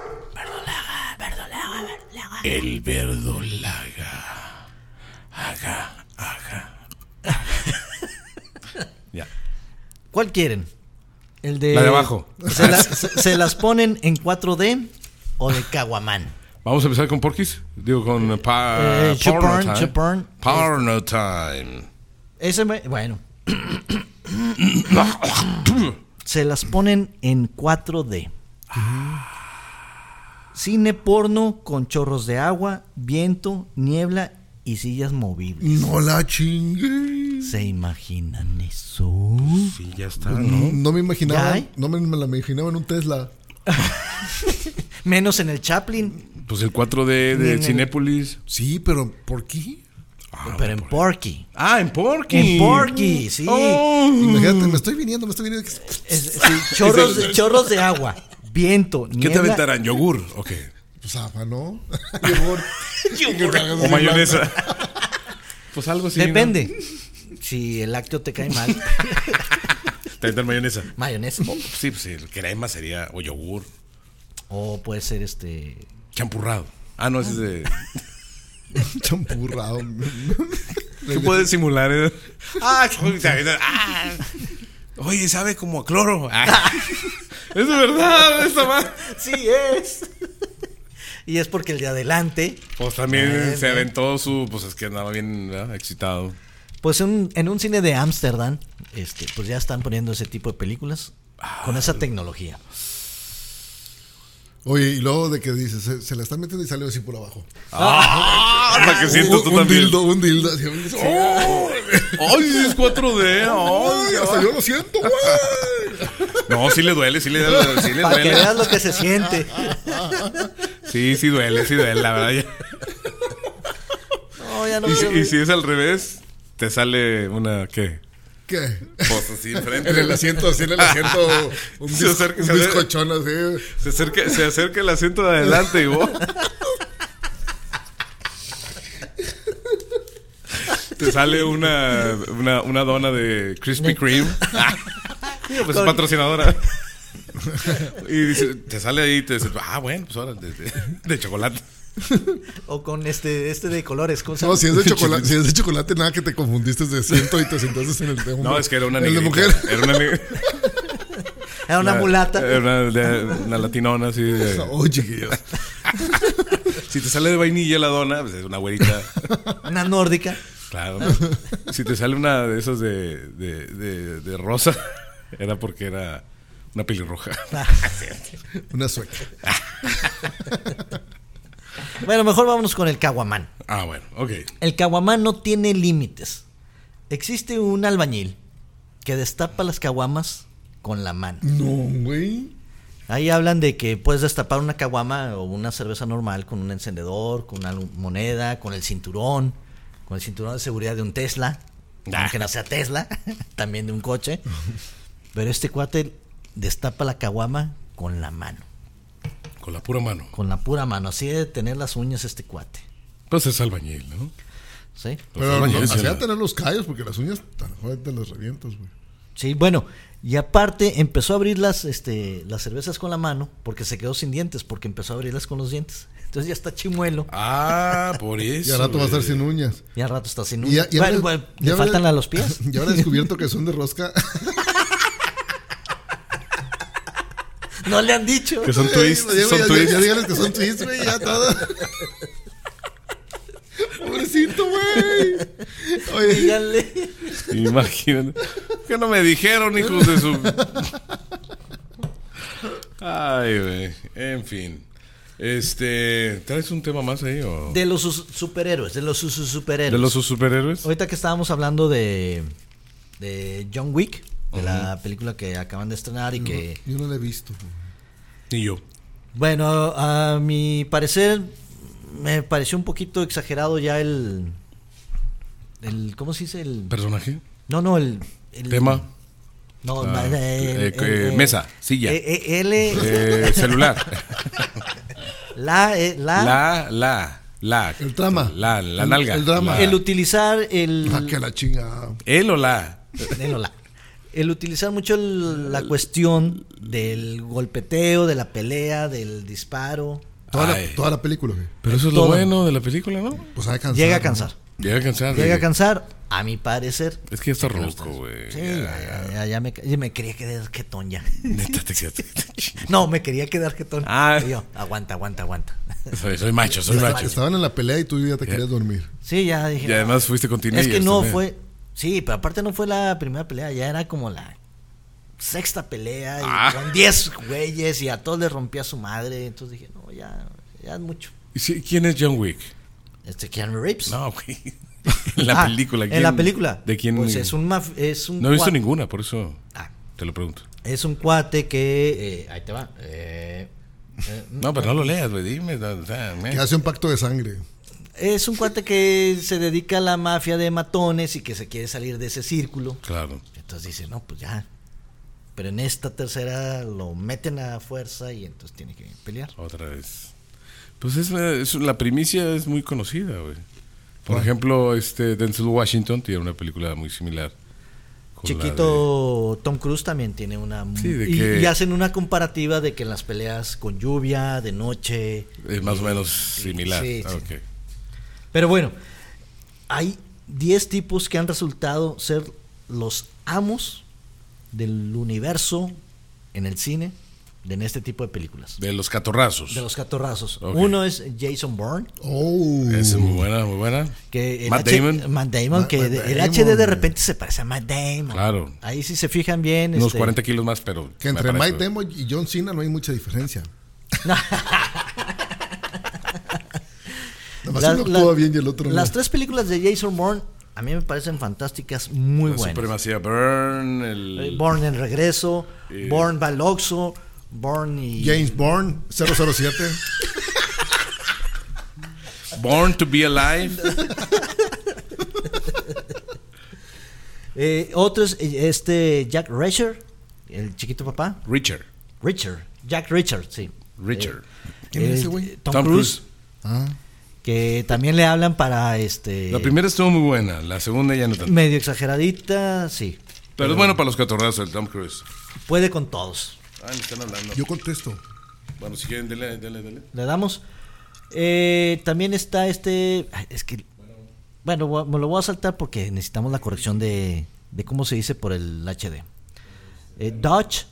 El verdolaga. Haga. Ya. ¿Cuál quieren? El de... La de abajo. ¿Se las ponen en 4D o de Caguamán? Vamos a empezar con Porky's. Digo, con Porno Chupern, Time. Chupern. Porno Time. Bueno. Se las ponen en 4D. Cine porno con chorros de agua, viento, niebla y sillas movibles. No la chingue. ¿Se imaginan eso? Sí, ya está, No, ¿no? no me imaginaba. ¿Ya hay? No me la imaginaba en un Tesla. Menos en el Chaplin, Pues el 4D de Ni- Cinépolis. Sí, pero ¿por qué? pero en Porky. Ah, en Porky. En Porky, sí. Oh. Imagínate, me estoy viniendo. Sí, chorros de agua, viento, ¿Qué te niebla. aventarán? ¿Yogur? Ok. Pues agua, ¿no? O mayonesa. Pues algo así. Depende. Si el lácteo te cae mal, Te aventan mayonesa. mayonesa. Sí, pues el crema sería. O yogur. O puede ser Champurrado. Ah, no, ese es de. Champurrado. ¿Qué puedes simular? Oye, sabe como a cloro. Es de verdad, esta más. Sí es. Y es porque el de adelante, Pues también se aventó su. Pues es que andaba bien, ¿verdad? Excitado. pues en un cine de Ámsterdam, pues ya están poniendo ese tipo de películas con esa tecnología. Oye, y luego de que dices, se la están metiendo y salió así por abajo. Para que sientas tú un también. Un dildo. Así, ¡Ay, es 4D! ¡Ay, hasta yo lo siento, güey! No, sí le duele, sí le Para que duele. veas lo que se siente. Sí duele, la verdad. Ya. No, ya no Y quiero si es al revés, te sale una, ¿qué? ¿Qué? Pues así enfrente. En el asiento, un Se acerca- se bizcochón así. Se acerca el asiento de adelante y vos. Te sale una dona de Krispy Kreme. Pues es Con- patrocinadora. Y dice, te sale ahí y te dice, bueno, pues ahora de chocolate. O con este de colores. ¿Cómo se No, llama? si es de chocolate, nada que te confundiste de asiento y te sentaste en el de hombre. No, es que era una El de negrita. mujer. Era una negrita. Era una mulata. Era una latinona así. Oye, chiquillos. Si te sale de vainilla la dona, pues es una güerita. Una nórdica. Claro. Si te sale una de esas de rosa, era porque era una pelirroja. Una sueca. Bueno, mejor vámonos con el Caguamán. Ah, bueno, ok. El Caguamán no tiene límites. Existe un albañil que destapa las caguamas con la mano. No, güey. Ahí hablan de que puedes destapar una caguama o una cerveza normal con un encendedor, con una moneda, con el cinturón de seguridad de un Tesla, aunque no sea Tesla, también de un coche. Pero este cuate destapa la caguama con la mano, Con la pura mano. con la pura mano. Así de tener las uñas este cuate. Pues es albañil, ¿no? ¿Sí? Pero albañiles hacía ya no. tener los callos porque las uñas tan joder te las revientas, güey. Sí, bueno, y aparte empezó a abrir las cervezas con la mano porque se quedó sin dientes, porque empezó a abrirlas con los dientes. Entonces ya está chimuelo Ah, por eso. Y al rato va a estar sin uñas. y al rato está sin Y ya- uñas. ya Bueno, habrá- bueno, ya le habrá- faltan a los pies. Ya habrá descubierto que son de rosca. No le han dicho. Que son twists. Ya díganles que son twists, güey, ya todo. Pobrecito, güey. Oye, Díganle. Imagínate. Que no me dijeron, hijos de su. Ay, güey. En fin. ¿Traes un tema más ahí o? De los superhéroes, de los superhéroes. ¿De los superhéroes? Ahorita que estábamos hablando de John Wick, de la película que acaban de estrenar y que... yo no la he visto, güey. Ni yo. Bueno, a mi parecer me pareció un poquito exagerado ya el ¿cómo se dice? ¿Personaje? No, el ¿Tema? No, Mesa, silla. L Celular. La. El trama. La nalga. El drama. El utilizar el. Que la chinga. ¿El o la? El utilizar mucho la cuestión del golpeteo, de la pelea, del disparo. Toda la película, güey. Pero eso es lo bueno de la película, ¿no? Pues ha de cansar. Llega a cansar. Llega a cansar, a mi parecer. Es que ya está ronco, güey. Sí, ya me quería quedar jetón ya. Neta, te quedaste. No, me quería quedar jetón. Ah. Y yo, aguanta. Soy macho. Estaban en la pelea y tú ya te querías dormir. Sí, ya dije. Y además fuiste con teenagers. Es que no también. fue. Sí, pero aparte no fue la primera pelea, ya era como la sexta pelea y con 10 güeyes y a todos les rompía su madre. Entonces dije, no, ya es mucho. ¿Y quién es John Wick? Keanu Reeves. No, güey. En la película. En la película. ¿De quién? Pues es un no he visto ninguna, por eso te lo pregunto. Es un cuate que ahí te va. No, pero no lo leas, güey, dime. Que hace un pacto de sangre. Es un cuate que se dedica a la mafia de matones y que se quiere salir de ese círculo. Claro. Entonces dice, no, pues ya. Pero en esta tercera lo meten a fuerza y entonces tiene que pelear. Otra vez. Pues la primicia es muy conocida, güey. Por ejemplo, Denzel Washington tiene una película muy similar. Chiquito Tom Cruise también tiene una... Sí, y hacen una comparativa de que en las peleas con lluvia, de noche... Es más o menos similar. Sí. Okay. Pero bueno, hay 10 tipos que han resultado ser los amos del universo en el cine en este tipo de películas. De los catorrazos. Okay. Uno es Jason Bourne. Esa es muy buena. Que Matt Damon. Matt Damon, que el HD de repente se parece a Matt Damon. Claro. Ahí sí se fijan bien. Unos 40 kilos más, pero... Que entre Matt Damon y John Cena no hay mucha diferencia. Actúa bien y el otro las no. 3 películas de Jason Bourne a mí me parecen fantásticas, muy buenas. Supremacía Bourne, Bourne en regreso, Bourne va al Oxxo, Bourne y... James Bourne 007. Born to be Alive. Otro es Jack Reacher, el chiquito papá. Jack Reacher, sí. ¿Quién es ese güey? Tom Cruise. Que también le hablan para La primera estuvo muy buena, la segunda ya no tanto. Medio exageradita, sí. Pero es bueno para los catorrazos el Tom Cruise. Puede con todos. Me están hablando. Yo contesto. Bueno, si quieren, dele. Le damos. También está es que... Bueno, me lo voy a saltar porque necesitamos la corrección de cómo se dice por el HD. Dodge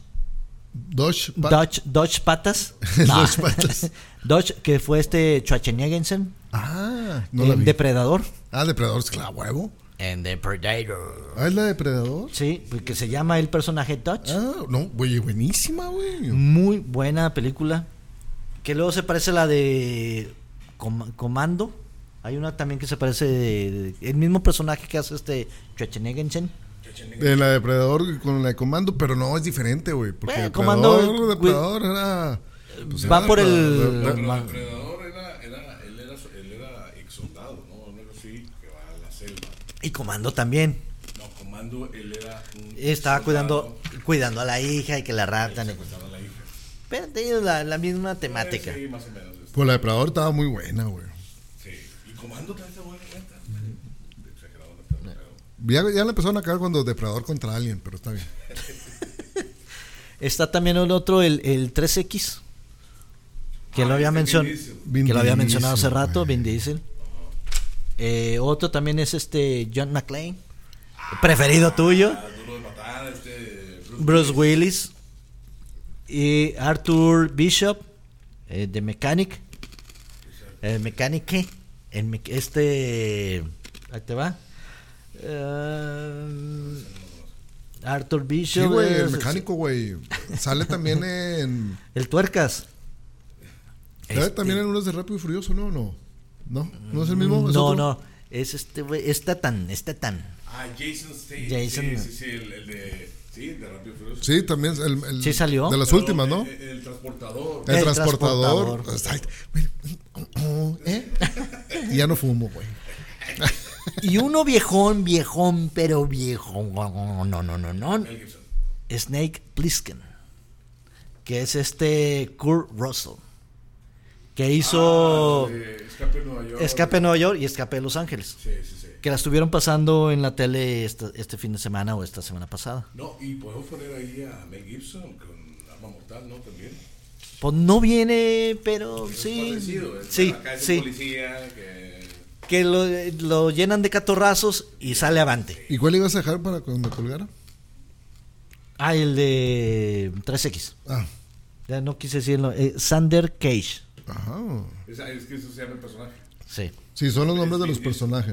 Patas. Dodge Patas. Dodge, que fue Schwarzenegger. No la vi. Depredador. Depredador, es claro, huevo. En Depredador. ¿Es la Depredador? Sí, porque se llama el personaje Dodge. No, güey, buenísima, güey. Muy buena película. Que luego se parece a la de Comando. Hay una también que se parece el mismo personaje que hace Schwarzenegger. De la Depredador con la de Comando, pero no, es diferente, güey. Porque Depredador era... Pues va por el... Depredador él era ex soldado, ¿no? No es así, que va a la selva. Y Comando también. No, Comando, él era estaba cuidando a la hija y que la raptan. Pero tiene la misma temática. Sí, más o menos. Pues la Depredador estaba muy buena, güey. Sí, y Comando también está buena. Ya le empezaron a caer cuando Depredador contra Alien, pero está bien. Está también el otro, el 3X, que lo había mencionado hace rato, Vin Diesel. Otro también es John McClane, preferido tuyo. Duro de matar, Bruce Willis. Y Arthur Bishop, de Mechanic. Mechanic, ahí te va. Arthur Bishop. Sí, güey, el mecánico, güey. Sale también en... El Tuercas. ¿Sale también en unos de Rápido y Furioso, no? ¿No es el mismo? No. Es güey, está tan. Jason Statham. Sí, el de... Sí, de Rápido y Furioso. Sí, también sí salió. De las últimas, ¿no? El transportador. El transportador. Y ya no fumo, güey. Y uno viejón, pero viejo. No. Snake Plissken, que es Kurt Russell, que hizo Escape de Nueva York. Escape de Nueva York y Escape de Los Ángeles. Sí. Que la estuvieron pasando en la tele este fin de semana o esta semana pasada. No, y podemos poner ahí a Mel Gibson con Arma Mortal, ¿no? También. Pues no viene, pero sí. Sí. Policía que lo llenan de catorrazos y sale avante. ¿Y cuál ibas a dejar para cuando colgara? El de 3X. Ya no quise decirlo. Sander Cage. Ajá. Es que eso se llama el personaje. Sí. Sí, son los nombres de los personajes.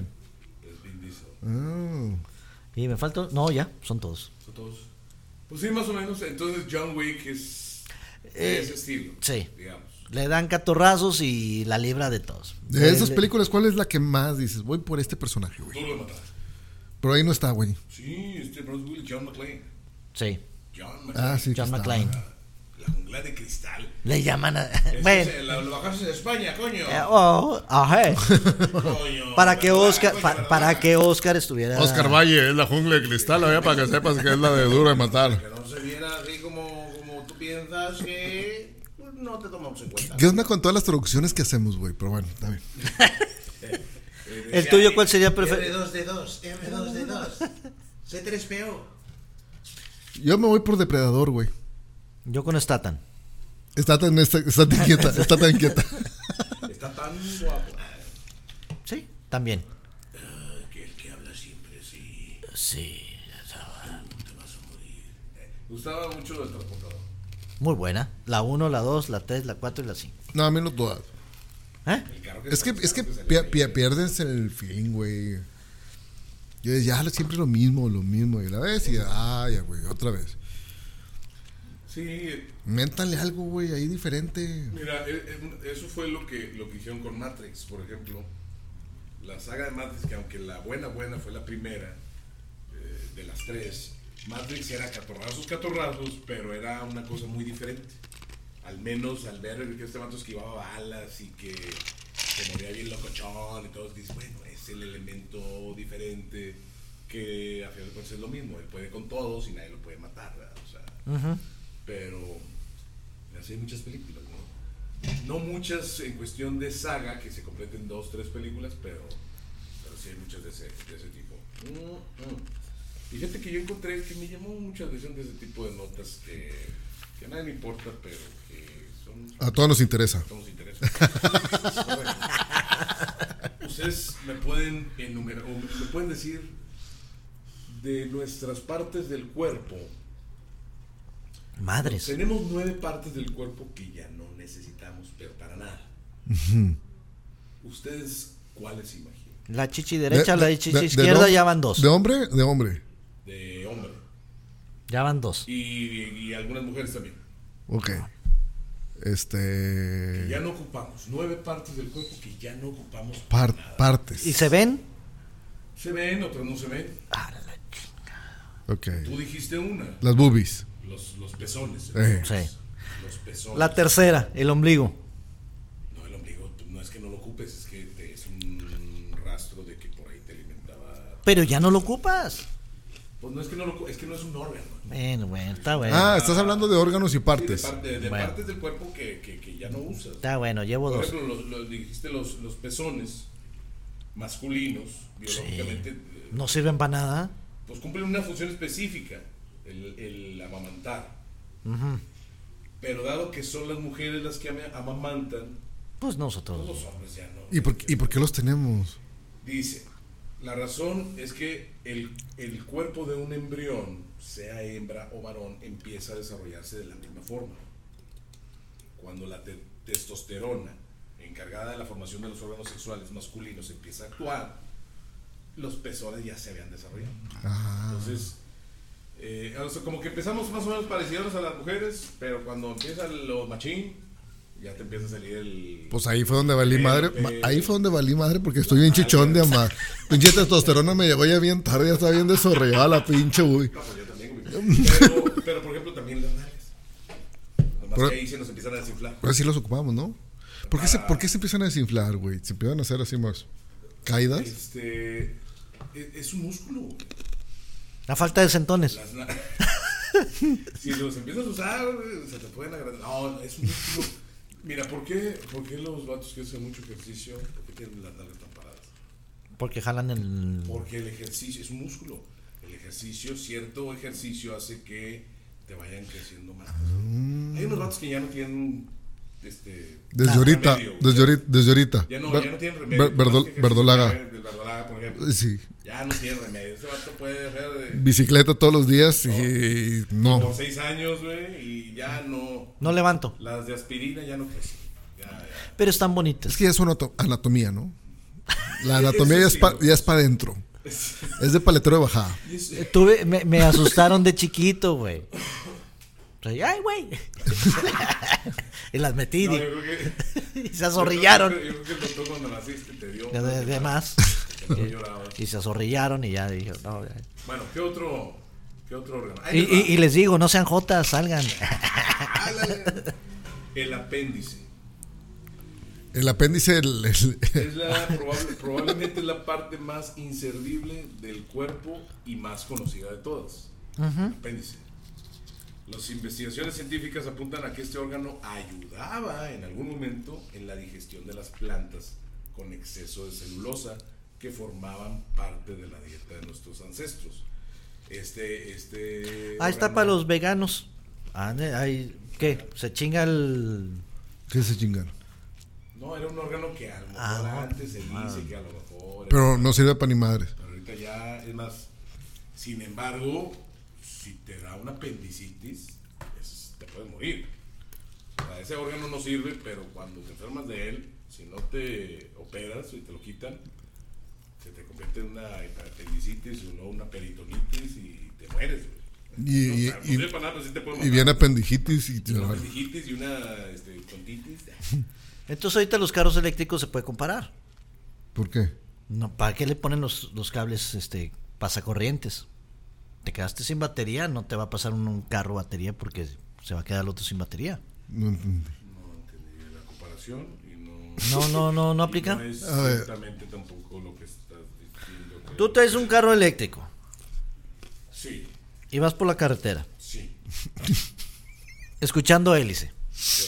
Y me falta. No, ya, son todos. Pues sí, más o menos. Entonces John Wick es ese estilo. Sí. Digamos. Le dan catorrazos y la libra de todos. De esas películas, ¿cuál es la que más dices? Voy por este personaje, güey. Tú lo matas. Pero ahí no está, güey. Sí, Bruce Willis, John McClane. Sí. John McClane. La jungla de cristal. Le llaman a... Bueno. Lo bajaste de España, coño. Coño. Para que Oscar estuviera... Oscar Valle es la jungla de cristal, para que sepas que es la de duro de matar. Que no se viera así como tú piensas que no te tomamos en cuenta. ¿Qué onda con todas las traducciones que hacemos, güey? Pero bueno, está bien. ¿El tuyo cuál sería preferido? R2D2. C3PO. Yo me voy por Depredador, güey. Yo con Statham. Está tan inquieta. Está tan guapo. Sí, también. Que habla siempre, sí. Sí. Te vas a morir. Me gustaba mucho el transportador. Muy buena. La 1, la 2, la 3, la 4 y la 5. No, a mí no todas. Es que pierdes el feeling, güey. Yo decía, siempre lo mismo. Y la vez, y ya, güey, otra vez. Sí. Méntale algo, güey, ahí diferente. Mira, eso fue lo que hicieron con Matrix, por ejemplo. La saga de Matrix, que aunque la buena fue la primera de las tres, Matrix era catorrazos, pero era una cosa muy diferente. Al menos al ver que este vato esquivaba balas y que se moría bien locochón y todo, dices, bueno, es el elemento diferente que a final de cuentas es lo mismo. Él puede con todos y nadie lo puede matar, ¿verdad? O sea, pero así hay muchas películas, ¿no? No muchas en cuestión de saga, que se completen 2, 3 películas, pero sí hay muchas de ese tipo. Y fíjate que yo encontré que me llamó mucha atención de ese tipo de notas que a nadie le importa, pero que son... A todos nos interesa. Ustedes me pueden enumerar, o me pueden decir de nuestras partes del cuerpo. Madres. Tenemos 9 partes del cuerpo que ya no necesitamos, pero para nada. ¿Ustedes cuáles imaginan? La chichi derecha, la chichi izquierda, ya van 2. ¿De hombre? De hombre. De hombre. Ya van 2. Y algunas mujeres también. Ok. Que ya no ocupamos. 9 partes del cuerpo que ya no ocupamos. Partes. ¿Y se ven? Se ven, otras no se ven. La chingada. Ok. Tú dijiste una. Las boobies. Los pezones. Sí. Los pezones. La tercera, el ombligo. No, el ombligo no es que no lo ocupes, es que es un rastro de que por ahí te alimentaba. Pero ya no lo ocupas. Pues no es que es que no es un órgano. Bueno, está bueno. Estás hablando de órganos y partes. Sí, de partes del cuerpo que ya no usas. Está bueno, llevo 2. Por ejemplo, dijiste los pezones masculinos, biológicamente. Sí. No sirven para nada. Pues cumplen una función específica, el amamantar. Pero dado que son las mujeres las que amamantan, pues nosotros. Los hombres ya no. ¿Y por qué los tenemos? Dice, la razón es que el cuerpo de un embrión, sea hembra o varón, empieza a desarrollarse de la misma forma. Cuando la testosterona, encargada de la formación de los órganos sexuales masculinos, empieza a actuar, los pezones ya se habían desarrollado. Entonces, o sea, como que empezamos más o menos parecidos a las mujeres, pero cuando empieza lo machín, ya te empieza a salir el... Pues ahí fue donde valí madre. Ahí fue donde valí madre porque estoy bien chichón de amar. Pinche testosterona me llegó ya bien tarde, ya estaba bien desarrollada la pinche uy. No, pues yo también, pero por ejemplo también las nalgas. Nomás que ahí se nos empiezan a desinflar. Pero sí los ocupamos, ¿no? ¿Por qué se empiezan a desinflar, güey? ¿Se empiezan a hacer así más caídas? Es un músculo, güey. La falta de centones. Si los empiezas a usar, se te pueden agrandar. No, es un músculo Mira, ¿por qué los vatos que hacen mucho ejercicio, por qué tienen las nalgas tan paradas? Porque jalan el... Porque el ejercicio es un músculo. El ejercicio, cierto ejercicio hace que te vayan creciendo más. Hay unos vatos que ya no tienen desde ahorita. Ya no tienen remedio. Verdolaga. Del verdolaga, por ejemplo. Sí. Ya no tiene remedio. Ese vato puede hacer bicicleta todos los días y no. Por 6 años, güey, y ya no. No levanto. Las de aspirina ya no crecen. Ya. Pero están bonitas. Es que ya es una anatomía, ¿no? La anatomía ya es para adentro. Es de paletero de bajada. Me asustaron de chiquito, güey. Ay, güey. Y las metí y se azorrillaron. Yo creo que el doctor cuando naciste te dio. De más. Y se azorrillaron y ya dije, no. Ya. Bueno, ¿qué otro órgano? Y les digo, no sean jotas, salgan. El apéndice. El apéndice Es probablemente es la parte más inservible del cuerpo y más conocida de todas. El apéndice. Las investigaciones científicas apuntan a que este órgano ayudaba en algún momento en la digestión de las plantas con exceso de celulosa que formaban parte de la dieta de nuestros ancestros. Ahí está para los veganos. ¿Qué? ¿Se chinga el...? ¿Qué se chingan? No, era un órgano que a lo mejor antes se dice que a lo mejor... Pero no sirve para ni madres. Pero ahorita ya es más... Sin embargo, si te da una apendicitis, te puedes morir. O sea, ese órgano no sirve, pero cuando te enfermas de él, si no te operas y te lo quitan, se te convierte en una apendicitis o no una peritonitis y te mueres, güey. Y viene apendicitis y una apendicitis y una tontitis. Entonces ahorita los carros eléctricos se puede comparar. ¿Por qué? No, ¿para qué le ponen los cables pasacorrientes? Te quedaste sin batería, no te va a pasar un carro batería porque se va a quedar el otro sin batería. No entendí. No entendí la comparación y no aplica. No es exactamente tampoco lo que estás diciendo. Tú traes un carro eléctrico. Sí. Y vas por la carretera. Sí. Escuchando hélice. Sí.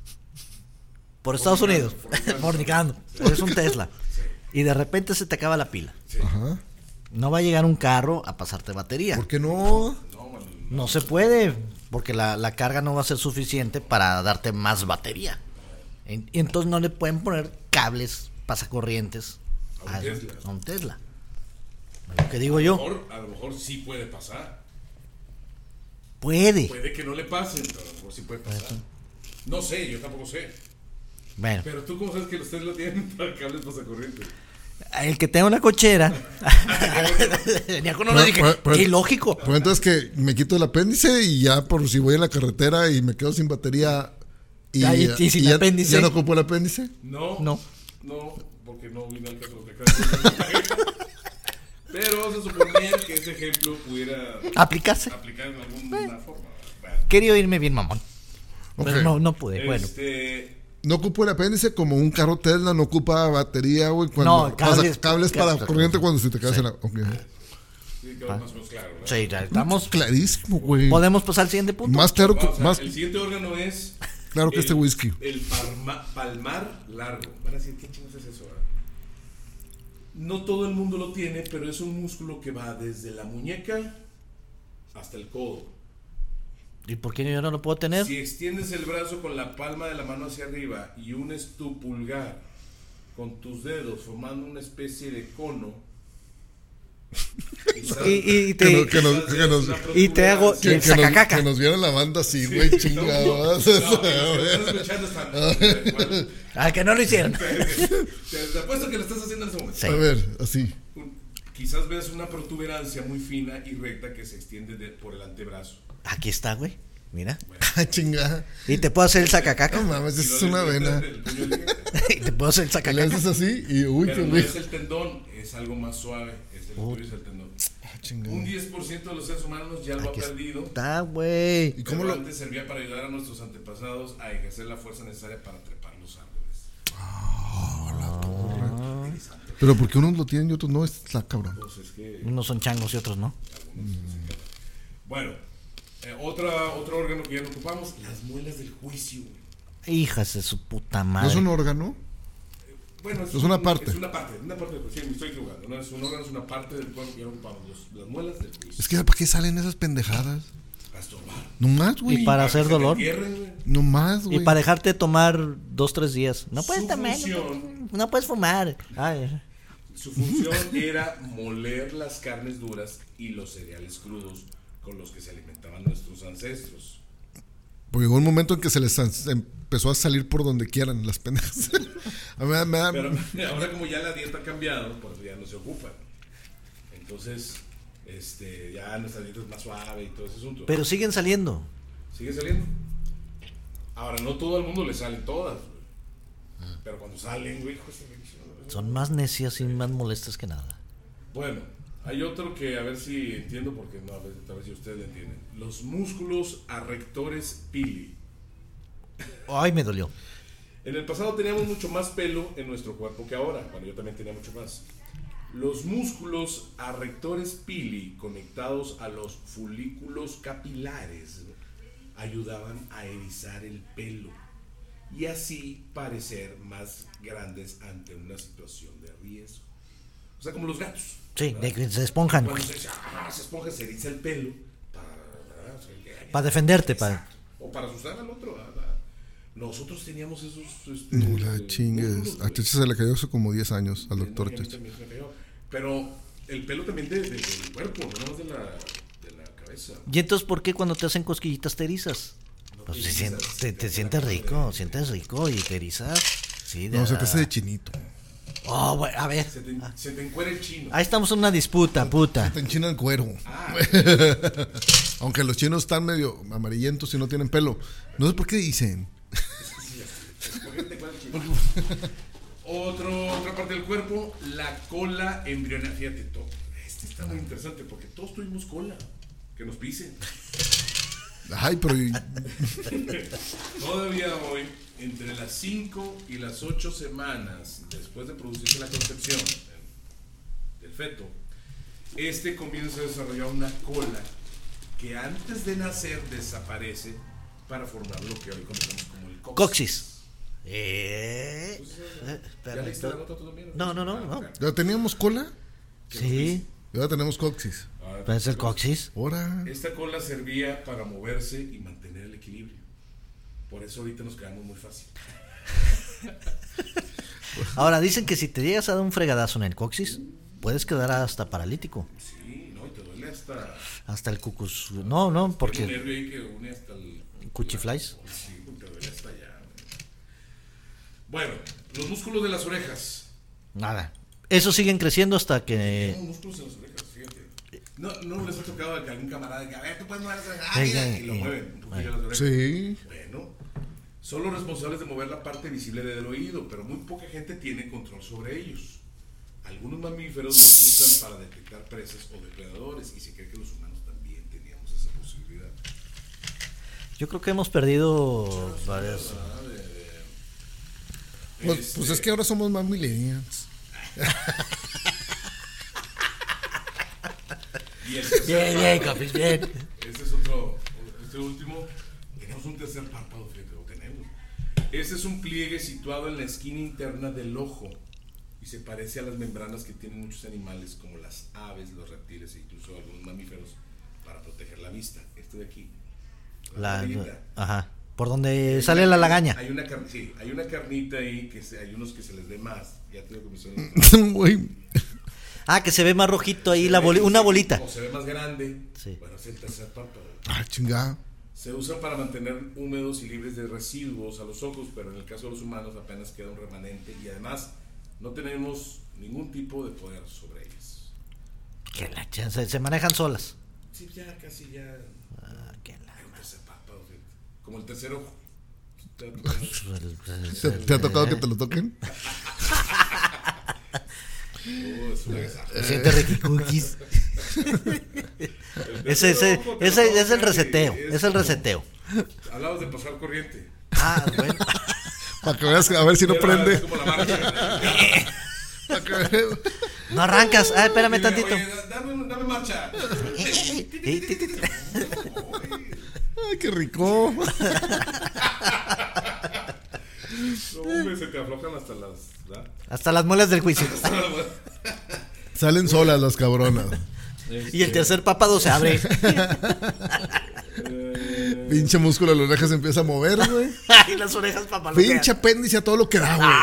Por Estados Unidos. Fornicando. Es un Tesla. Sí. Y de repente se te acaba la pila. Sí. Ajá. No va a llegar un carro a pasarte batería. ¿Por qué no? No se puede. Porque la carga no va a ser suficiente para darte más batería. Y entonces no le pueden poner cables pasacorrientes a un Tesla. Lo que digo yo. A lo mejor sí puede pasar. Puede que no le pasen, pero a lo mejor sí puede pasar. No sé, yo tampoco sé. Bueno. Pero tú cómo sabes que los Tesla tienen cables pasacorrientes. El que tenga una cochera venía con uno, dije, qué ilógico. Pues entonces que me quito el apéndice y ya por si voy en la carretera y me quedo sin batería y sin apéndice. ¿Ya no ocupo el apéndice? No, porque no vine al caso de pero se suponía que ese ejemplo pudiera aplicarse en alguna forma. Bueno. Quería irme bien mamón. Okay. Pero no pude. Bueno. No ocupo el apéndice como un carro Tesla, no ocupa batería, güey. No, cables para corriente cuando se te cae en la... Okay. Sí, quedó más o menos claro, ¿verdad? Sí, ya estamos clarísimo, güey. Podemos pasar al siguiente punto. Más claro que... El siguiente órgano es... Claro que este whisky. El palmar largo. Van a decir, ¿qué chingos es eso? No todo el mundo lo tiene, pero es un músculo que va desde la muñeca hasta el codo. ¿Y por qué yo no lo puedo tener? Si extiendes el brazo con la palma de la mano hacia arriba y unes tu pulgar con tus dedos formando una especie de cono y te hago el sacacaca. Que nos viera la banda así, güey, sí, chingados. Que no lo hicieron. Te apuesto que lo estás haciendo en ese momento. Sí. A ver, así. Quizás veas una protuberancia muy fina y recta que se extiende por el antebrazo. Aquí está, güey. Mira. Bueno. Chingada. Y te puedo hacer el sacacaca. No mames, eso es una vena. Y te puedo hacer el sacacaca. Le haces así y uy, pero no es el tendón, es algo más suave. El tuyo es el tendón. Un 10% de los seres humanos ya lo ha perdido. Está, güey. ¿Y cómo lo antes servía para ayudar a nuestros antepasados a ejercer la fuerza necesaria para trepar los árboles? La torre. Pero ¿por qué unos lo tienen y otros no? Está cabrón. Pues es que unos son changos y otros no. Bueno, otro órgano que ya no ocupamos, las muelas del juicio. Hijas de su puta ¿No madre. es un órgano? Bueno, Es una parte. Es una parte, sí, me estoy equivocando. No es un órgano, es una parte del cuerpo que ocupamos las muelas del juicio. Es que ¿para qué salen esas pendejadas? Para estorbar. No más, güey. Y para hacer que se dolor. entierren, güey. No más, Y güey. para dejarte tomar 2-3 días. No puedes Su tomar, función- no puedes fumar. Ay. Su función era moler las carnes duras y los cereales crudos con los que se alimentaban nuestros ancestros. Porque llegó un momento en que se les empezó a salir por donde quieran las pendejas. A mí me da- Pero ahora como ya la dieta ha cambiado, pues ya no se ocupan. Entonces, ya nuestra dieta es más suave y todo ese asunto. Pero siguen saliendo. Sigue saliendo. Ahora, no todo el mundo le salen todas, güey. Pero cuando salen, güey, Son más necias y más molestas que nada. Bueno, hay otro que a ver si entiendo, porque no, a ver si ustedes lo entienden. Los músculos arrectores pili. Ay, me dolió. En el pasado teníamos mucho más pelo en nuestro cuerpo que ahora. Bueno, yo también tenía mucho más. Los músculos arrectores pili conectados a los folículos capilares ayudaban a erizar el pelo y así parecer más grandes ante una situación de riesgo. O sea, como los gatos. Sí, ¿verdad? de que se esponjan. Cuando se esponja, se eriza el pelo Para defenderte, para. Exacto. O para asustar al otro. ¿verdad? Nosotros teníamos esos. No la chingues. músculos, A güey. Cheche se le cayó hace como 10 años al doctor Sí, a mí Cheche. también se me cayó. Pero el pelo también del cuerpo, no más de la cabeza. ¿Y entonces por qué cuando te hacen cosquillitas te erizas? Pues te sientes rico, y te erizas. Sí, No, se te hace de chinito. Oh, bueno, a ver. Se te encuera el chino. Ahí estamos en una disputa, puta. Te enchina el cuero. Ah, Aunque los chinos están medio amarillentos y no tienen pelo. No sé por qué dicen. ¿por qué te encuera el chino? Otra parte del cuerpo, la cola embrionaria. Fíjate, este está muy interesante porque todos tuvimos cola. Que nos pisen. Ay, pero Todavía hoy, entre las 5 y las 8 semanas después de producirse la concepción del feto, comienza a desarrollar una cola que antes de nacer desaparece para formar lo que hoy conocemos como el coxis. ¿Ya leíste la nota tú también? No. ¿ya teníamos cola? Sí, Ya tenemos coxis. pero es el coxis. Ahora. Esta cola servía para moverse y mantener el equilibrio. Por eso ahorita nos quedamos muy fácil. Ahora dicen que si te llegas a dar un fregadazo en el coxis, puedes quedar hasta paralítico. Sí, no, y te duele Hasta el cucus. No, Hay un porque nervio ahí que une hasta el cuchiflies. Sí, te duele hasta allá. Bueno, los músculos de las orejas. Nada. Esos siguen creciendo hasta que. Tenemos músculos en las orejas, fíjate. No les ha tocado a algún camarada que a ver, tú puedes mover las orejas. Y lo mueven un poquillo las orejas. Sí. Bueno, son los responsables de mover la parte visible del oído, pero muy poca gente tiene control sobre ellos. Algunos mamíferos los usan para detectar presas o depredadores y se cree que los humanos también teníamos esa posibilidad. Yo creo que hemos perdido varias. Pues es que ahora somos más millennials. Y el tercer Bien, párpado, capis, bien. Este es este último. Tenemos un tercer párpado, fíjate, lo tenemos. Este es un pliegue situado en la esquina interna del ojo y se parece a las membranas que tienen muchos animales como las aves, los reptiles e incluso algunos mamíferos para proteger la vista. Este de aquí. Ajá. Por donde sale la lagaña. Hay una carnita ahí que hay unos que se les ve más. Ya te digo que me suena. Güey. Ah, que se ve más rojito ahí una bolita. O se ve más grande. Sí. Bueno, es el tercer párpado. Ah, chingada. Se usa para mantener húmedos y libres de residuos a los ojos, pero en el caso de los humanos apenas queda un remanente y además no tenemos ningún tipo de poder sobre ellas. Que la chance, se manejan solas. Sí, ya casi ya. Que la- Hay un tercer párpado, fíjate. Como el tercer ojo. ¿Te ha tocado que te lo toquen? Es una agasajo. Se siente Ricky Cookies. Ese es el reseteo. Es el reseteo. Hablamos de pasar corriente. Ah, bueno. Para que veas, a ver si no prende. Es como la marcha. Para que veas. No arrancas. Ah, espérame tantito. Oye, dame marcha. Ay, qué rico. Se te aflojan hasta las... ¿verdad? Hasta las muelas del juicio. Salen solas las cabronas. Y el tercer párpado se abre. Pinche músculo de las orejas se empieza a mover, güey. Y las orejas papalotean. Pinche apéndice a todo lo que da, güey.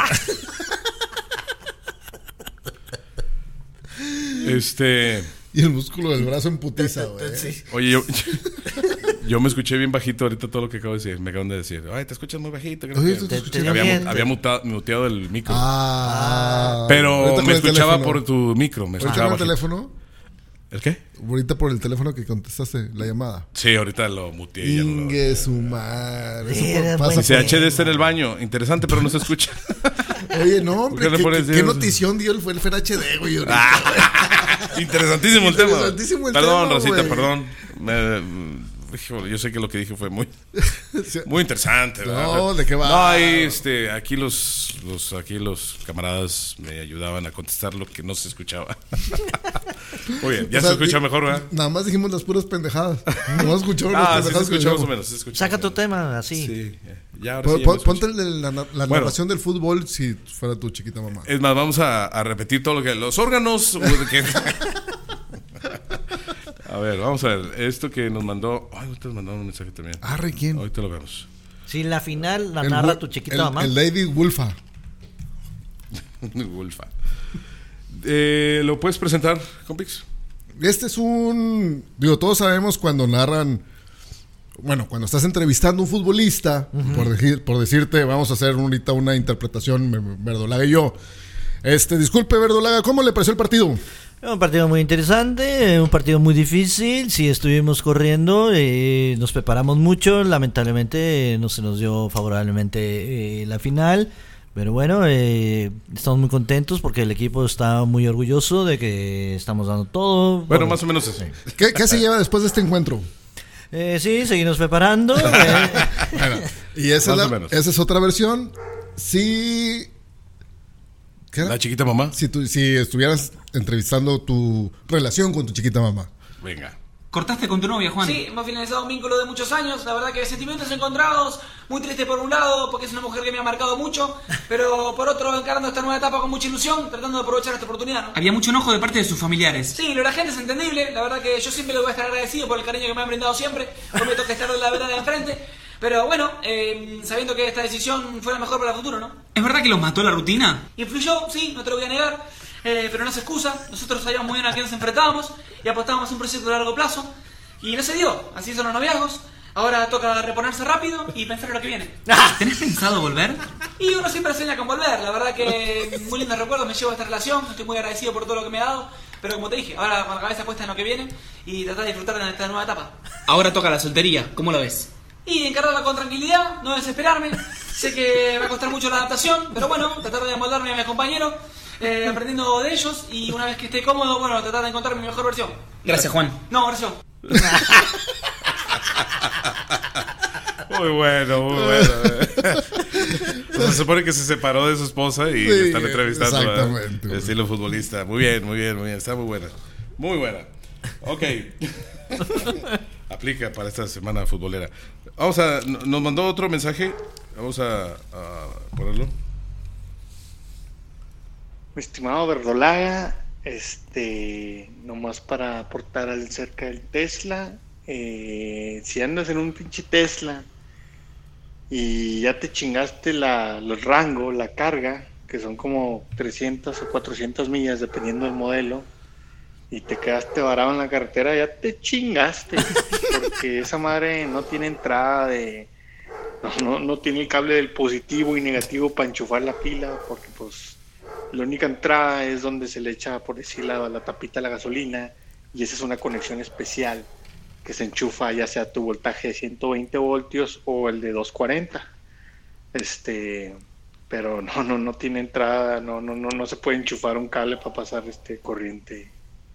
Y el músculo del brazo en putiza, güey. Sí. Oye, yo me escuché bien bajito ahorita todo lo que acabo de decir. Me acaban de decir, ay, te escuchas muy bajito. Oye, ¿tú te escuchas bien? Había muteado el micro. Ahorita Pero con me el escuchaba teléfono. por tu micro. Me ¿Ahorita escuchaba con el bajito. teléfono? ¿El qué? Ahorita por el teléfono que contestaste la llamada. Sí, ahorita lo muteé. y ya no lo- Ingue su madre. Sí, Eso era pasa bueno. Dice, por- HD está en el baño. Interesante, pero no se escucha. Oye, no, hombre, ¿Por qué le pones ¿qué eso? notición dio el Fer HD, güey? ahorita? Interesantísimo el tema. Interesantísimo el Perdón, tema, Rosita, güey. perdón. Híjole, yo sé que lo que dije fue muy interesante, ¿verdad? No, ¿de qué va? No, ahí, aquí los camaradas me ayudaban a contestar lo que no se escuchaba. Muy bien, ya O sea, se escucha mejor, ¿verdad? Nada más dijimos las puras pendejadas. No escuchamos las Ah, sí se pendejadas que escucha más o dijimos. menos. Se escucha Saca más o tu menos. tema, así. Sí, ya ahora sí ya me Ponte escucho. el de la Bueno. narración del fútbol si fuera tu chiquita mamá. Es más, vamos a repetir todo lo que... Los órganos... A ver, vamos a ver. Esto que nos mandó... Ay, ahorita nos mandaron un mensaje también. Arre, ¿quién? Ahorita lo vemos. Si la final la El narra Wol- tu chiquita mamá. El Lady Wolfa. Wolfa. ¿Lo puedes presentar, compix? Este es un... Digo, todos sabemos cuando narran... Bueno, cuando estás entrevistando a un futbolista, por decirte, vamos a hacer ahorita una interpretación, Verdolaga y yo. Disculpe, Verdolaga, ¿cómo le pareció el partido? Un partido muy interesante, un partido muy difícil. Sí, estuvimos corriendo, nos preparamos mucho. Lamentablemente no se nos dio favorablemente la final. Pero bueno, estamos muy contentos porque el equipo está muy orgulloso de que estamos dando todo. Bueno, más o menos eso. ¿Qué se lleva después de este encuentro? Sí, seguimos preparando. Bueno, y esa Más es, o menos. esa es otra versión. Si... ¿Qué era? La chiquita mamá. Si estuvieras entrevistando tu relación con tu chiquita mamá. Venga. ¿Cortaste con tu novia, Juan? Sí, hemos finalizado un vínculo de muchos años. La verdad que sentimientos encontrados. Muy triste por un lado, porque es una mujer que me ha marcado mucho. Pero por otro, encarando esta nueva etapa con mucha ilusión, tratando de aprovechar esta oportunidad, ¿no? Había mucho enojo de parte de sus familiares. Sí, lo de la gente es entendible. La verdad que yo siempre le voy a estar agradecido por el cariño que me han brindado siempre. Prometo que estar de la verdad de enfrente. Pero bueno, sabiendo que esta decisión fue la mejor para el futuro, ¿no? ¿Es verdad que los mató la rutina? Influyó, sí, no te lo voy a negar. Pero no se excusa. Nosotros sabíamos muy bien a quién nos enfrentábamos y apostábamos a un proyecto de largo plazo. Y no se dio. Así son los noviazgos. Ahora toca reponerse rápido y pensar en lo que viene. ¿Tenés pensado volver? Y uno siempre sueña con volver. La verdad que muy lindos recuerdos me llevo a esta relación. Estoy muy agradecido por todo lo que me ha dado. Pero como te dije, ahora con la cabeza puesta en lo que viene y tratar de disfrutar de esta nueva etapa. Ahora toca la soltería. ¿Cómo lo ves? Y encararla con tranquilidad, no desesperarme. Sé que va a costar mucho la adaptación, pero bueno, tratar de amoldarme a mis compañeros, aprendiendo de ellos y una vez que esté cómodo, bueno, tratar de encontrar mi mejor versión. Gracias, Juan. No, versión. Muy bueno, muy bueno. O sea, se supone que se separó de su esposa y Sí, le están entrevistando. exactamente, güey. Estilo futbolista. Muy bien, muy bien, muy bien. Está muy buena. Muy buena. Ok. Aplica para esta semana futbolera. Nos mandó otro mensaje. Vamos a ponerlo. Mi estimado Verdolaga, nomás para aportar acerca del Tesla, si andas en un pinche Tesla y ya te chingaste los rangos, la carga, que son como 300 o 400 millas dependiendo del modelo, y te quedaste varado en la carretera, ya te chingaste, porque esa madre no tiene entrada no tiene el cable del positivo y negativo para enchufar la pila, porque pues la única entrada es donde se le echa, por decir, la tapita a la gasolina, y esa es una conexión especial que se enchufa ya sea tu voltaje de 120 voltios o el de 240. Pero no tiene entrada, no se puede enchufar un cable para pasar corriente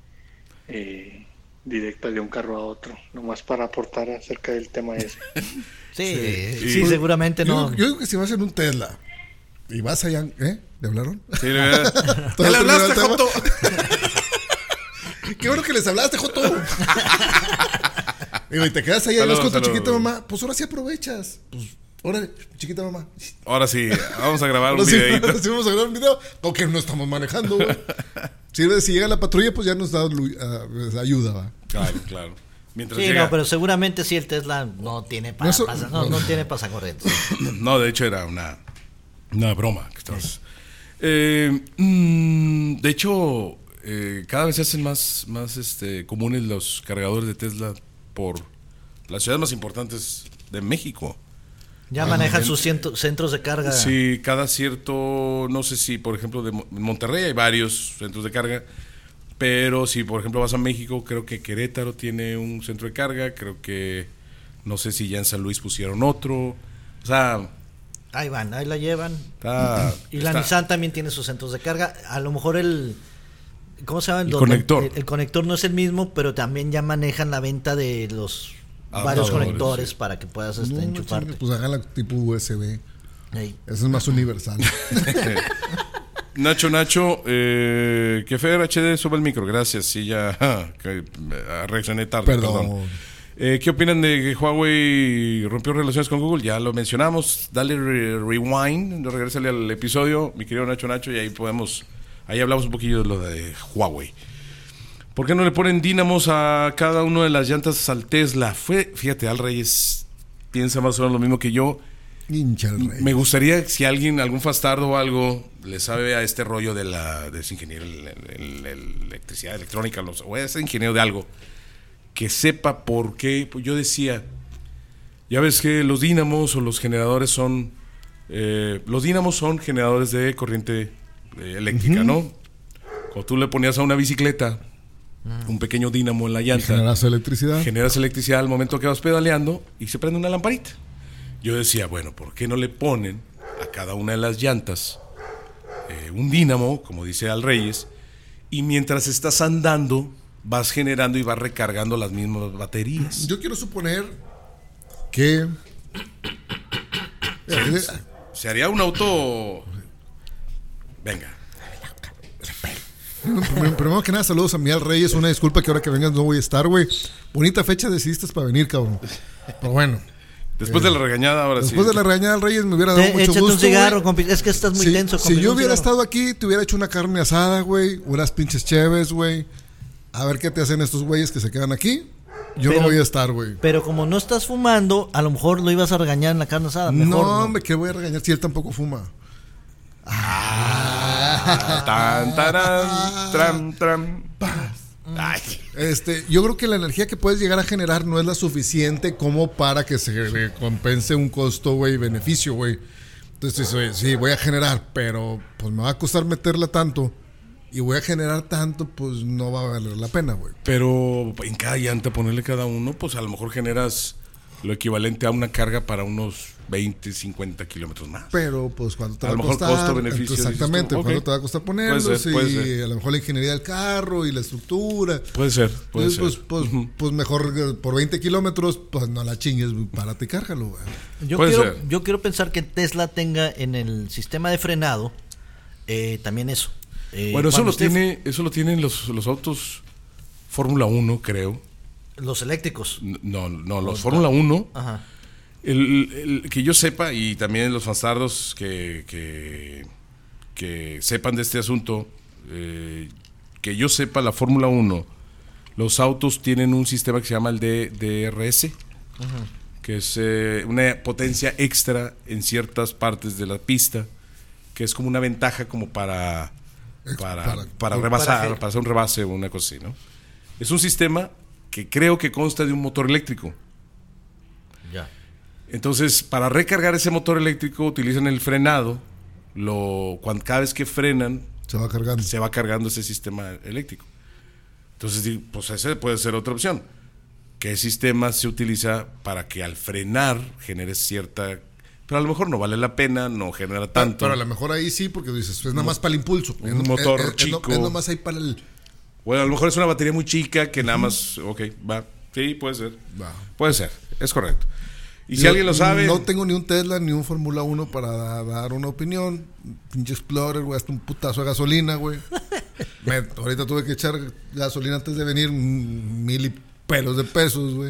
directa de un carro a otro, nomás para aportar acerca del tema ese. Sí, seguramente no. Yo digo que si vas en un Tesla y vas allá, ¿eh? ¿Le hablaron? Sí, ¿Ya le hablaste, Joto? Qué bueno que les hablaste, Joto. Digo, y te quedas ahí, hablas con tu chiquita mamá, pues ahora sí aprovechas. Pues Órale, chiquita mamá. Ahora sí, vamos a grabar un Ahora sí, videito. ahora sí vamos a grabar un video. Porque no estamos manejando, güey. Si llega la patrulla, pues ya nos da ayuda, va. Claro. Mientras Sí, llega... no, pero seguramente sí el Tesla no tiene no tiene pasacorrientes. No, de hecho era una broma. Que estamos... de hecho, cada vez se hacen más comunes los cargadores de Tesla por las ciudades más importantes de México. Ya manejan sus centros de carga. Sí, cada cierto, no sé si, por ejemplo, en Monterrey hay varios centros de carga, pero si, por ejemplo, vas a México, creo que Querétaro tiene un centro de carga, creo que, no sé si ya en San Luis pusieron otro, o sea... Ahí van, ahí la llevan. Y la está. Nissan también tiene sus centros de carga. A lo mejor ¿cómo se llama? El conector. El conector no es el mismo, pero también ya manejan la venta de los varios conectores para que puedas enchufarte. Pues háganla tipo USB. Eso es más universal. Nacho, que Fer HD sube el micro, gracias. Sí, ya reaccioné tarde. Perdón. ¿Qué opinan de que Huawei rompió relaciones con Google? Ya lo mencionamos. Dale rewind, regrésale al episodio, mi querido Nacho, y ahí hablamos un poquillo de lo de Huawei. ¿Por qué no le ponen dínamos a cada una de las llantas al Tesla? Fíjate, Al Reyes piensa más o menos lo mismo que yo. Me gustaría si algún fastardo o algo le sabe a este rollo de ese ingeniero de electricidad electrónica, o ese ingeniero de algo, que sepa por qué. Pues yo decía, ya ves que los dínamos o los generadores son generadores de corriente eléctrica, ¿no? Cuando tú le ponías a una bicicleta un pequeño dínamo en la llanta, generas electricidad al momento que vas pedaleando y se prende una lamparita. Yo decía, bueno, ¿por qué no le ponen a cada una de las llantas un dínamo, como dice Al Reyes, y mientras estás andando vas generando y vas recargando las mismas baterías? Yo quiero suponer que se haría un auto. Venga. Primero que nada, saludos a mi Al Reyes. Una disculpa que ahora que vengas no voy a estar, güey. Bonita fecha decidiste para venir, cabrón. Pero bueno. Después de la regañada, ahora Después de la regañada, Al Reyes me hubiera dado mucho gusto. Un cigarro, compi. Es que estás muy tenso, compi. Si yo hubiera estado aquí, te hubiera hecho una carne asada, güey. Unas pinches cheves, güey. A ver qué te hacen estos güeyes que se quedan aquí. Yo no voy a estar, güey. Pero como no estás fumando, a lo mejor lo ibas a regañar en la carne asada. Mejor no, hombre, que voy a regañar si él tampoco fuma. Yo creo que la energía que puedes llegar a generar no es la suficiente como para que se compense un costo, güey, beneficio, güey. Entonces, sí, voy a generar, pero pues me va a costar meterla tanto y voy a generar tanto, pues no va a valer la pena, güey. Pero en cada llanta ponerle cada uno, pues a lo mejor generas lo equivalente a una carga para unos 20, 50 kilómetros más. Pero pues cuando te va a costar, costo-beneficio. Exactamente, cuando te va a costar ponerlos, puede ser. A lo mejor la ingeniería del carro y la estructura. Puede ser. Pues mejor por 20 kilómetros, pues no la chingues, párate y cárgalo, güey. Yo quiero pensar que Tesla tenga en el sistema de frenado también eso. Bueno, eso lo tienen los autos Fórmula 1, creo. Los eléctricos. No, los Fórmula 1. Ajá. El que yo sepa, y también los bastardos que sepan de este asunto, que yo sepa, la Fórmula 1, los autos tienen un sistema que se llama el DRS, que es una potencia extra en ciertas partes de la pista, que es como una ventaja como para rebasar, para hacer un rebase o una cosa así, ¿no? Es un sistema que creo que consta de un motor eléctrico. Ya. Entonces, para recargar ese motor eléctrico utilizan el frenado. Cada vez que frenan, se va cargando ese sistema eléctrico. Entonces, pues esa puede ser otra opción. ¿Qué sistema se utiliza para que al frenar genere cierta... Pero a lo mejor no vale la pena, no genera tanto. Pero a lo mejor ahí sí, porque dices, es nada más para el impulso. Un motor chico. Es nada más ahí para el... Bueno, a lo mejor es una batería muy chica que nada más... Ok, va. Sí, puede ser. Va. Puede ser, es correcto. Y si alguien lo sabe... No tengo ni un Tesla ni un Fórmula 1 para dar una opinión. Pinche Explorer, güey, hasta un putazo de gasolina, güey. Ahorita tuve que echar gasolina antes de venir, 1,000 y pelos de pesos, güey.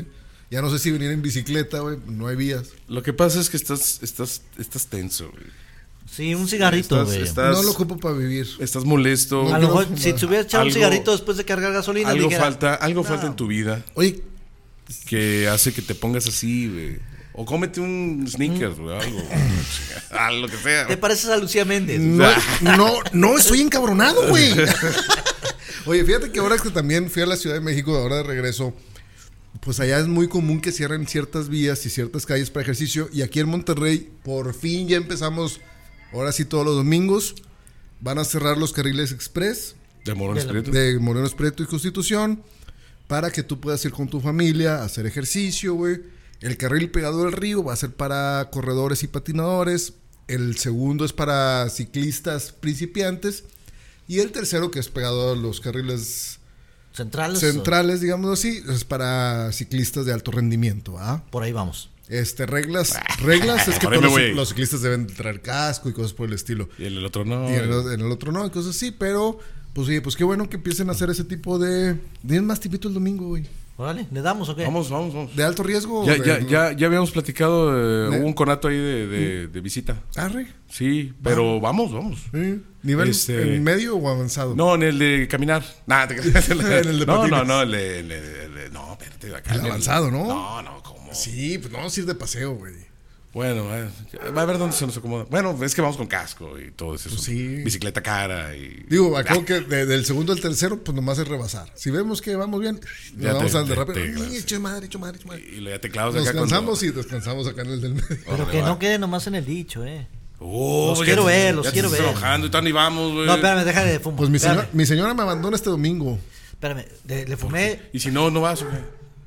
Ya no sé si venir en bicicleta, güey. No hay vías. Lo que pasa es que estás tenso, güey. Sí, un cigarrito, güey. No lo ocupo para vivir. Estás molesto. A lo mejor, si te hubieras echado un cigarrito después de cargar gasolina, algo falta en tu vida. Oye, que hace que te pongas así, güey. O cómete un Snickers, güey, algo. Lo que sea. ¿Te pareces a Lucía Méndez? No, estoy encabronado, güey. Oye, fíjate que ahora que también fui a la Ciudad de México, ahora de regreso, pues allá es muy común que cierren ciertas vías y ciertas calles para ejercicio. Y aquí en Monterrey, por fin ya empezamos, ahora sí todos los domingos, van a cerrar los carriles express de Moreno Esprieto y Constitución, para que tú puedas ir con tu familia a hacer ejercicio, güey. El carril pegado al río va a ser para corredores y patinadores. El segundo es para ciclistas principiantes. Y el tercero, que es pegado a los carriles centrales, digamos así, es para ciclistas de alto rendimiento. Por ahí vamos. Reglas es que todos los ciclistas deben traer casco y cosas por el estilo. Y en el otro no. Y en el otro no, y cosas así. Pero, pues oye, pues qué bueno que empiecen a hacer ese tipo de... Den más tipito el domingo, güey. Vale, ¿le damos o qué? Vamos. ¿De alto riesgo? Ya habíamos platicado, hubo un conato ahí de visita. ¿Arre? Sí, pero vamos. ¿Sí? ¿Nivel en medio o avanzado? No, en el de caminar. Nah, en el de patines. No, no, espérate, acá. El avanzado, ¿no? No, ¿cómo? Sí, pues no vamos a ir de paseo, güey. Bueno, va a ver dónde se nos acomoda. Bueno, es que vamos con casco y todo eso. Pues sí. Bicicleta cara y... Digo, creo que del segundo al tercero, pues nomás es rebasar. Si vemos que vamos bien, nos vamos al de rápido. Eche madre. Y ya te clavas nos acá. Descansamos y descansamos acá en el del medio. Pero que no quede nomás en el dicho, los quiero ver. Te estás enojando y tal, ni vamos, güey. No, espérame, déjame de fumar. Pues mi señora me abandona este domingo. Espérame, le fumé. Y si no vas, güey.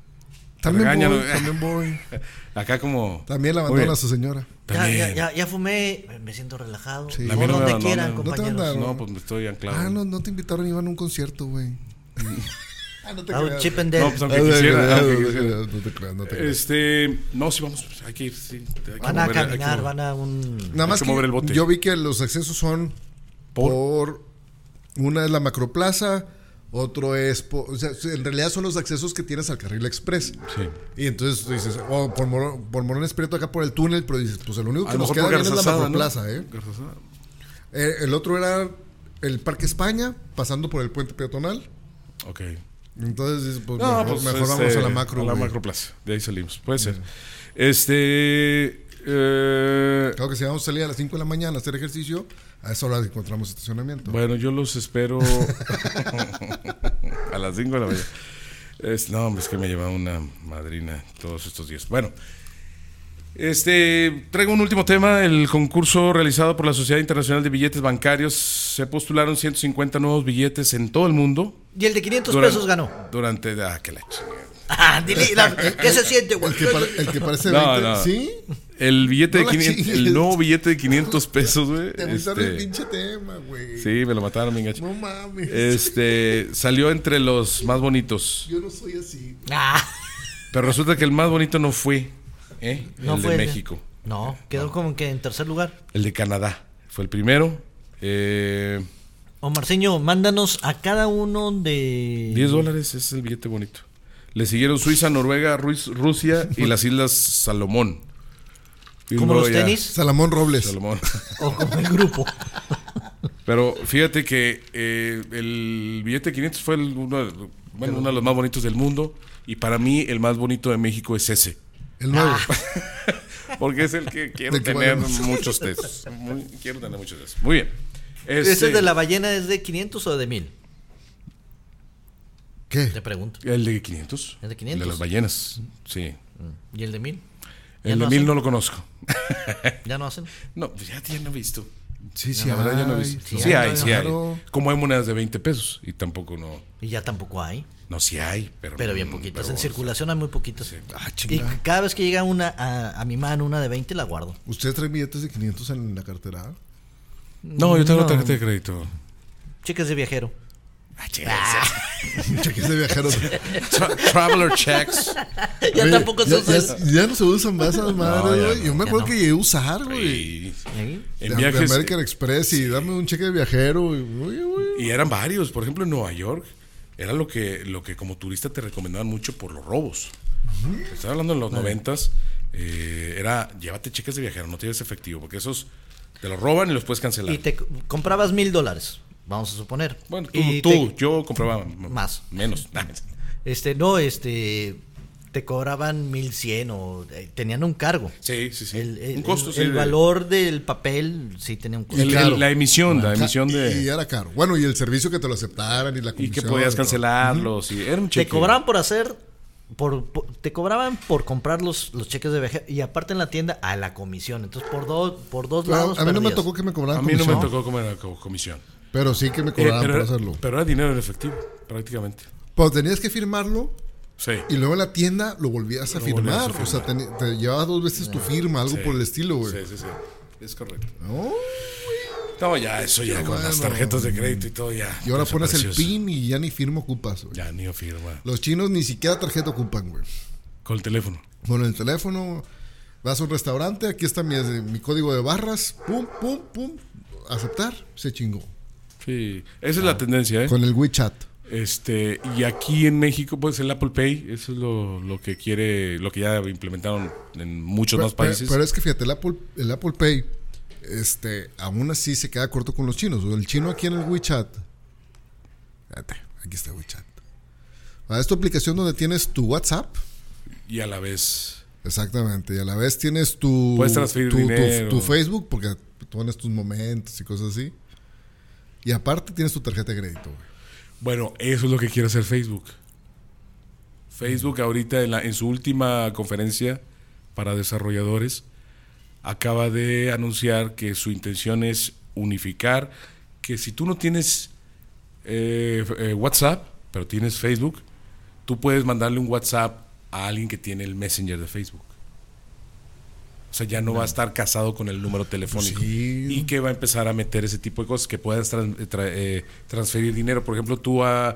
También voy. Acá como... También la abandona a su señora. Ya fumé, me siento relajado. Sí. Por donde quieran, compañeros. No, pues me estoy anclado. No te invitaron a ir a un concierto, güey. No te creas. Chip and Dale. No, pues aunque quisiera. No te creas. No, sí, vamos, hay que ir, sí. Van a caminar, van a un... Nada más que mover el bote. Yo vi que los accesos son por... Una es la Macroplaza, otro es... o sea, en realidad son los accesos que tienes al carril express. Sí. Y entonces dices, por Moreno Esprieto acá por el túnel, pero dices, pues el único que nos queda bien es la Macroplaza, ¿no? El otro era el Parque España, pasando por el puente peatonal. Ok. Entonces, pues, no, mejor vamos a la Macro. A la Macroplaza, de ahí salimos. Puede ser. Claro que si vamos a salir a las 5 de la mañana a hacer ejercicio, a esa hora encontramos estacionamiento. Bueno, yo los espero a las 5 de la mañana. No, hombre, es que me lleva una madrina todos estos días. Bueno, traigo un último tema. El concurso realizado por la Sociedad Internacional de Billetes Bancarios, se postularon 150 nuevos billetes en todo el mundo. Y el de 500 pesos ganó. Durante... que la chingada. ¿Qué se siente, güey? El que parece 20, no. ¿sí? El billete de 500, el nuevo billete de 500 pesos, güey. Te gustaron el pinche tema, güey. Sí, me lo mataron, mi gacho. No mames. Salió entre los más bonitos. Yo no soy así. Pero resulta que el más bonito no fue, No el fue de México. No, quedó como que en tercer lugar. El de Canadá fue el primero. Omarceño, mándanos a cada uno de... $10 es el billete bonito. Le siguieron Suiza, Noruega, Rusia y las Islas Salomón. ¿Como los tenis? Salomón Robles. Salomón. O como el grupo. Pero fíjate que el billete de 500 fue uno de los más bonitos del mundo. Y para mí el más bonito de México es ese. El nuevo. Porque es el que quiero tener muchos tesos. Quiero tener muchos tesos. Muy bien. ¿Ese de la ballena es de 500 o de 1000? ¿Qué? Te pregunto. El de 500. ¿El de 500? El de las ballenas, sí. ¿Y el de 1000? El de 1000 no lo conozco. ¿Ya no hacen? No, pues ya no he visto. Sí, la verdad ya no he visto. Sí hay. Como hay monedas de 20 pesos y tampoco no. Y ya tampoco hay. No, sí hay, pero bien poquitas. En circulación hay muy poquitas. Sí. Y cada vez que llega una a mi mano, una de 20, la guardo. ¿Ustedes traen billetes de 500 en la cartera? No, yo tengo tarjeta de crédito. Cheques de viajero. Cheques de viajero. Traveler checks. Ya tampoco se usan. Ya no se usan más esas madres, güey. Yo me acuerdo que llegué a usar, güey. En viajes. De American Express y dame un cheque de viajero. Y eran varios. Por ejemplo, en Nueva York era lo que como turista te recomendaban mucho por los robos. Estoy hablando en los 90s. Era, llévate cheques de viajero, no te lleves efectivo, porque esos te los roban y los puedes cancelar. Y te comprabas $1,000, vamos a suponer. Bueno, Y yo compraba más. Menos. Te cobraban 1,100 o tenían un cargo. Sí. Un costo, sí. El valor del papel sí tenía un costo. La emisión de... Y era caro. Bueno, y el servicio que te lo aceptaran y la comisión. Y que podías cancelarlos. Y era un cheque. Te cobraban te cobraban por comprar los cheques de viaje y aparte en la tienda a la comisión. Entonces por dos lados. A mí no me perdías. tocó que me cobraran A mí comisión. no me tocó comer comisión. Pero sí que me cobraban por hacerlo. Pero era dinero en efectivo, prácticamente. Pues tenías que firmarlo. Sí. Y luego en la tienda lo volvías a firmar. O sea, te llevaba 2 veces tu firma, algo por el estilo, güey. Sí. Es correcto. No, No, ya, eso ya, con las tarjetas de crédito y todo ya. y ahora eso pones precioso. el PIN y ya ni firma ocupas, güey. Ya ni firma. Los chinos ni siquiera tarjeta ocupan, güey. Con el teléfono. Bueno, el teléfono, vas a un restaurante, aquí está mi código de barras, pum, aceptar, se chingó. Sí, esa es la tendencia, ¿eh? Con el WeChat. Y aquí en México, pues el Apple Pay, eso es lo que ya implementaron en muchos más países. Pero es que fíjate, el Apple Pay, aún así se queda corto con los chinos. El chino aquí en el WeChat. Fíjate, aquí está WeChat. Es tu aplicación donde tienes tu WhatsApp. Y a la vez. Exactamente, y a la vez tienes tu. Puedes transferir dinero. Tu Facebook, porque pones tus momentos y cosas así. Y aparte tienes tu tarjeta de crédito, güey. Bueno, eso es lo que quiere hacer Facebook. Facebook ahorita en su última conferencia para desarrolladores acaba de anunciar que su intención es unificar, que si tú no tienes WhatsApp, pero tienes Facebook, tú puedes mandarle un WhatsApp a alguien que tiene el Messenger de Facebook. O sea, ya no va a estar casado con el número telefónico. Sí. Y que va a empezar a meter ese tipo de cosas, que puedas transferir dinero. Por ejemplo, tú a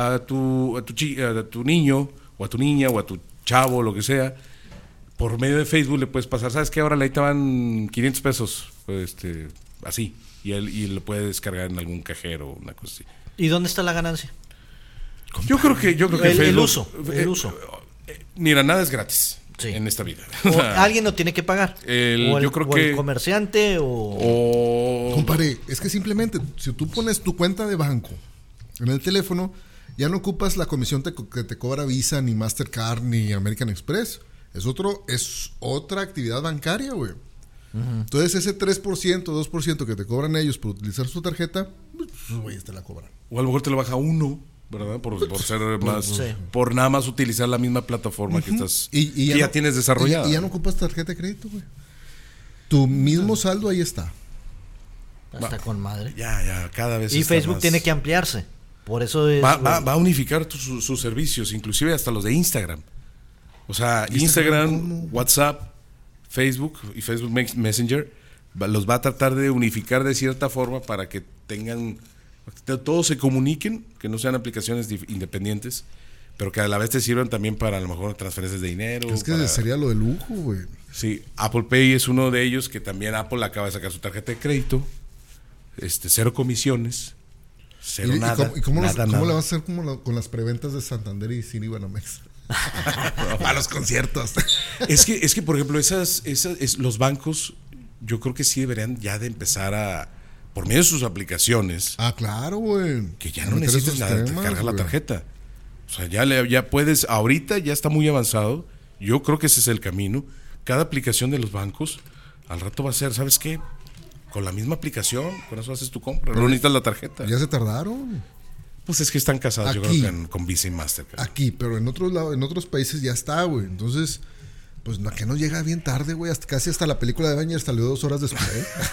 tu niño, o a tu niña, o a tu chavo, lo que sea, por medio de Facebook le puedes pasar, ¿sabes qué? Ahora le estaban 500 pesos, así. Y lo puede descargar en algún cajero, una cosa así. ¿Y dónde está la ganancia? Yo creo que el Facebook, uso. Mira, nada es gratis. Sí. En esta vida. O alguien lo tiene que pagar. Yo creo que el comerciante o... Compadre, es que simplemente, si tú pones tu cuenta de banco en el teléfono, ya no ocupas la comisión que te cobra Visa, ni Mastercard, ni American Express. Es otra actividad bancaria, güey. Uh-huh. Entonces, ese 3%, 2% que te cobran ellos por utilizar su tarjeta, pues, güeyes te la cobran. O a lo mejor te lo baja 1%. ¿Verdad? Por ser más, sí. Por nada más utilizar la misma plataforma que estás, y ya tienes desarrollada. Y ya no ocupas tarjeta de crédito, güey. Tu mismo saldo ahí está. Está con madre. Ya, cada vez. Y Facebook tiene que ampliarse. Por eso va a unificar sus servicios, inclusive hasta los de Instagram. O sea, Instagram, WhatsApp, Facebook y Facebook Messenger los va a tratar de unificar de cierta forma para que tengan, todos se comuniquen, que no sean aplicaciones independientes, pero que a la vez te sirvan también para a lo mejor transferencias de dinero. Es que sería lo de lujo, güey. Sí, Apple Pay es uno de ellos, que también Apple acaba de sacar su tarjeta de crédito, 0 comisiones, cero nada. ¿Cómo le vas a hacer con las preventas de Santander y Citibanamex? A los conciertos. Es que por ejemplo, los bancos, yo creo que sí deberían ya de empezar a, por medio de sus aplicaciones. Ah, claro, güey. Que ya no necesitas cargar la tarjeta. O sea, ya puedes, ahorita ya está muy avanzado. Yo creo que ese es el camino. Cada aplicación de los bancos, al rato va a ser, ¿sabes qué? Con la misma aplicación, con eso haces tu compra. No necesitas la tarjeta. Ya se tardaron. Pues es que están casados, aquí, yo creo que con Visa y Mastercard. Aquí, pero en otros países ya está, güey. Entonces, pues la que nos llega bien tarde, güey. Casi hasta la película de Avengers salió 2 horas después.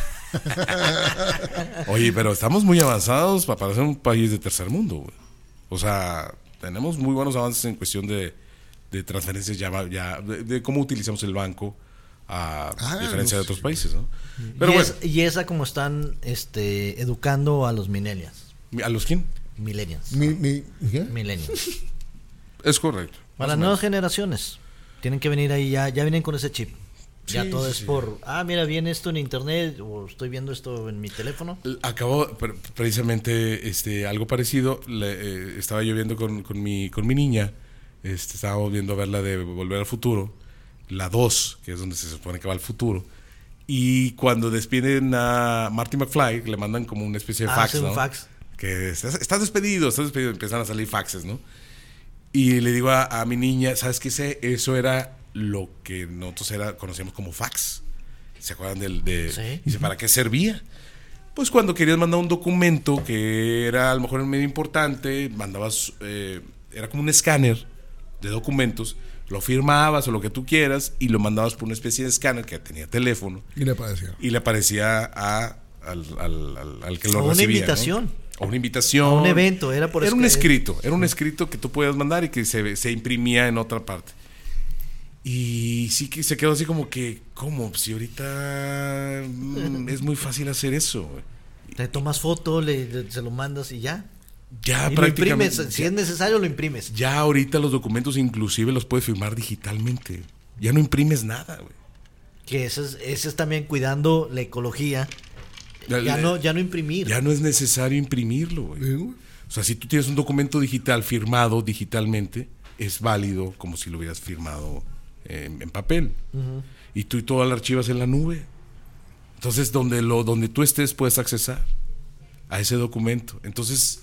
Oye, pero estamos muy avanzados para ser un país de tercer mundo, güey. O sea, tenemos muy buenos avances en cuestión de transferencias de cómo utilizamos el banco, a diferencia de otros países, ¿no? Pero y esa como están educando a los millennials. ¿A los quién? Millennials. ¿Qué? Millennials. Es correcto. Para las nuevas generaciones. Tienen que venir ahí, ya vienen con ese chip. Sí, ya todo es por, mira, viene esto en internet o estoy viendo esto en mi teléfono. Acabo precisamente algo parecido. Estaba yo viendo con mi niña Estábamos viendo a ver la de Volver al Futuro, la 2, que es donde se supone que va al futuro. Y cuando despiden a Marty McFly, le mandan como una especie de fax, sí, ¿no? un fax. Que estás despedido, empiezan a salir faxes, ¿no? Y le digo a mi niña, ¿sabes qué? Eso era lo que nosotros conocíamos como fax. ¿Se acuerdan Sí. Dice, ¿para qué servía? Pues cuando querías mandar un documento que era a lo mejor medio importante, mandabas, era como un escáner de documentos, lo firmabas o lo que tú quieras y lo mandabas por una especie de escáner que tenía teléfono. Y le aparecía. Y le aparecía al que lo recibía. Una invitación. ¿No? O una invitación. A un evento, era por un escrito que tú podías mandar y que se imprimía en otra parte. Y sí que se quedó así como que, ¿cómo? Si ahorita es muy fácil hacer eso. Te tomas foto, se lo mandas y ya. Ya y prácticamente. Lo imprimes, si es necesario lo imprimes. Ya ahorita los documentos inclusive los puedes firmar digitalmente. Ya no imprimes nada, güey. Que ese es también cuidando la ecología. Ya no imprimir. Ya no es necesario imprimirlo, güey. O sea, si tú tienes un documento digital firmado digitalmente, es válido como si lo hubieras firmado en papel. Uh-huh. Y tú y todo lo archivas en la nube. Entonces, donde tú estés puedes accesar a ese documento. Entonces,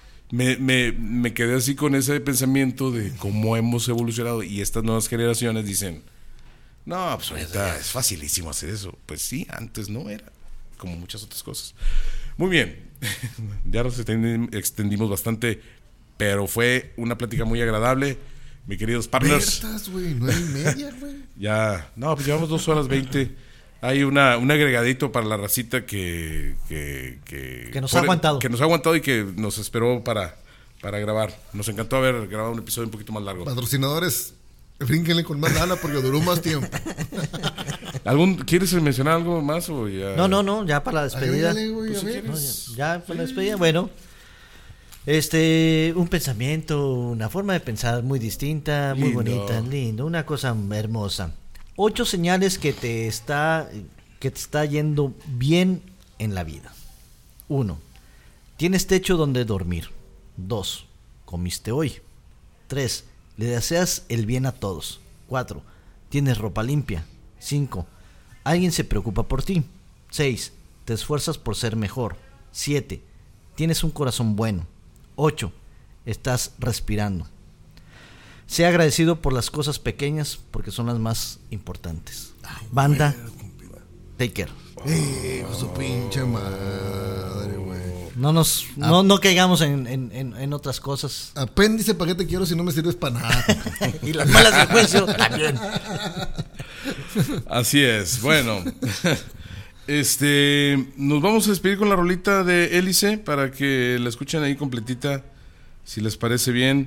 me quedé así con ese pensamiento de cómo hemos evolucionado. Y estas nuevas generaciones dicen, no, pues ahorita es facilísimo hacer eso. Pues sí, antes no era, como muchas otras cosas. Muy bien, ya nos extendimos bastante, pero fue una plática muy agradable. Mi queridos partners. Bertas, güey, 9:30, güey. Ya, no, pues llevamos 2 horas 20. Hay un agregadito para la racita que nos ha aguantado. Que nos ha aguantado y que nos esperó para grabar. Nos encantó haber grabado un episodio un poquito más largo. Patrocinadores, brínquenle con más lana porque duró más tiempo. ¿Quieres mencionar algo más o ya? No, ya para la despedida. Agrégale, güey, ya para la despedida, bueno. Un pensamiento, una forma de pensar muy distinta, muy bonita, lindo, una cosa hermosa. 8 señales que te está yendo bien en la vida. 1. Tienes techo donde dormir. 2. Comiste hoy. 3. Le deseas el bien a todos. 4. Tienes ropa limpia. 5. Alguien se preocupa por ti. 6. Te esfuerzas por ser mejor. 7. Tienes un corazón bueno. 8. Estás respirando. Sea agradecido por las cosas pequeñas porque son las más importantes. Banda, take care. Su pinche madre, güey. No caigamos en otras cosas. Apéndice, ¿para qué te quiero si no me sirves para nada? Y las malas de juicio también. Así es, bueno. Nos vamos a despedir con la rolita de Hélice para que la escuchen ahí completita, si les parece bien.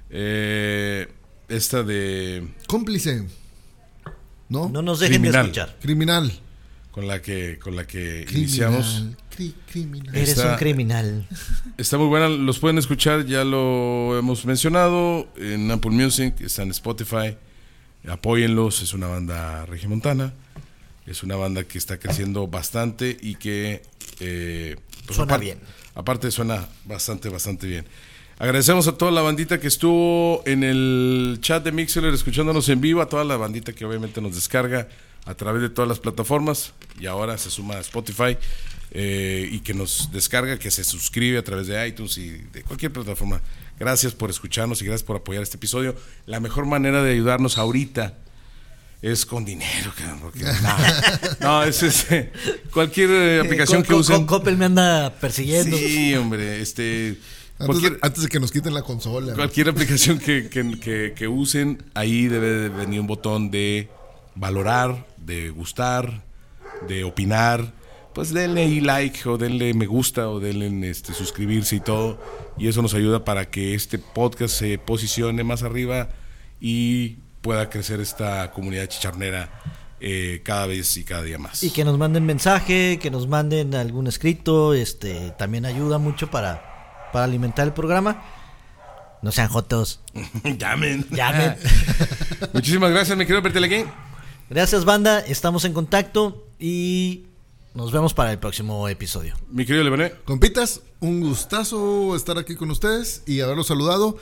Esta de Cómplice. No nos dejen de escuchar. Criminal. Con la que iniciamos. Criminal. Eres un criminal. Está muy buena, los pueden escuchar, ya lo hemos mencionado en Apple Music, está en Spotify. Apóyenlos, es una banda regiomontana. Es una banda que está creciendo bastante y que pues suena bien. Aparte suena bastante bien. Agradecemos a toda la bandita que estuvo en el chat de Mixler escuchándonos en vivo, a toda la bandita que obviamente nos descarga a través de todas las plataformas y ahora se suma a Spotify y que nos descarga, que se suscribe a través de iTunes y de cualquier plataforma. Gracias por escucharnos y gracias por apoyar este episodio. La mejor manera de ayudarnos ahorita es con dinero, porque es cualquier aplicación que usen. Coppel me anda persiguiendo. Sí, hombre, antes de que nos quiten la consola. Cualquier aplicación que usen, ahí debe de venir un botón de valorar, de gustar, de opinar. Pues denle ahí like o denle me gusta o denle suscribirse y todo. Y eso nos ayuda para que este podcast se posicione más arriba y pueda crecer esta comunidad chicharronera cada vez y cada día más. Y que nos manden mensaje, que nos manden algún escrito, también ayuda mucho para alimentar el programa. No sean jotos. Llamen. Muchísimas gracias, mi querido Bertelequín. Gracias, banda, estamos en contacto y nos vemos para el próximo episodio. Mi querido Levané. Compitas, un gustazo estar aquí con ustedes y haberlos saludado.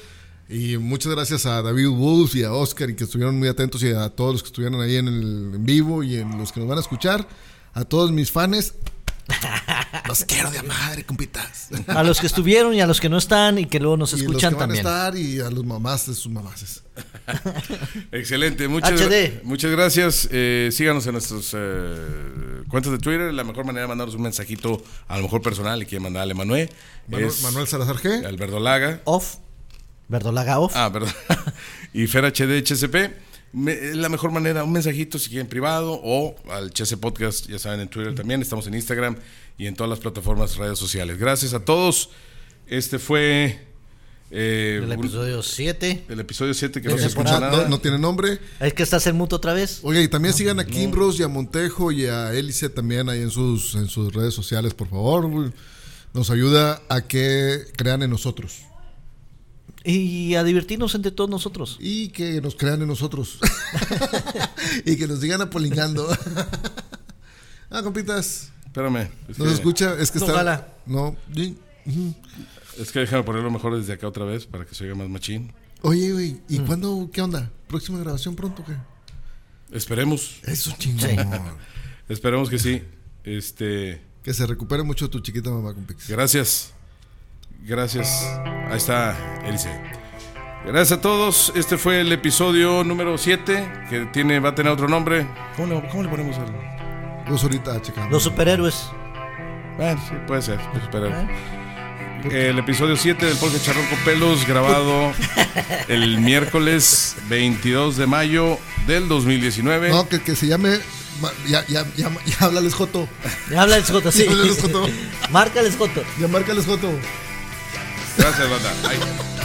Y muchas gracias a David Wolf y a Oscar, y que estuvieron muy atentos, y a todos los que estuvieron ahí en vivo y en los que nos van a escuchar. A todos mis fans, los quiero de madre, compitas. A los que estuvieron y a los que no están y que luego nos escuchan también. Van a estar, y a los mamás de sus mamases. Excelente, muchas gracias. Síganos en nuestras cuentas de Twitter. La mejor manera de mandarnos un mensajito, a lo mejor personal, y quiere mandarle a Manuel. Manuel Salazar G. El Verdolaga. Verdolaga off. Perdón. Y Fer HD HSP. La mejor manera, un mensajito si quieren privado, o al Chese Podcast, ya saben, en Twitter también. Estamos en Instagram y en todas las plataformas, redes sociales. Gracias a todos. Este fue el episodio 7. El episodio 7 que no se escucha nada. No tiene nombre. Es que estás en muto otra vez. Oye, y también sigan a Kimbros y a Montejo y a Hélice también ahí en sus redes sociales, por favor. Nos ayuda a que crean en nosotros. Y a divertirnos entre todos nosotros. Y que nos crean en nosotros. Y que nos sigan apolingando. Compitas. Espérame. ¿No se escucha? Es que no, está... Gala. No. Es que déjame ponerlo mejor desde acá otra vez para que se oiga más machín. Oye, güey, ¿y cuándo? ¿Qué onda? ¿Próxima grabación pronto o qué? Esperemos. Eso chingón. Sí. Esperemos que sí. Que se recupere mucho tu chiquita mamá, compix. Gracias. Ahí está, Elise. Gracias a todos. Este fue el episodio número 7, que va a tener otro nombre. ¿Cómo le ponemos al...? Vos ahorita checando. Los superhéroes. Bueno, sí, puede ser. Los superhéroes. El episodio 7 del podcast Charrón con Pelos, grabado el miércoles 22 de mayo del 2019. No, que se llame... Ya háblales, Joto. Ya háblales, Joto, sí. Háblales, Joto. Márcales, Joto. Ya márcales, Joto. Gracias, banda. Bye.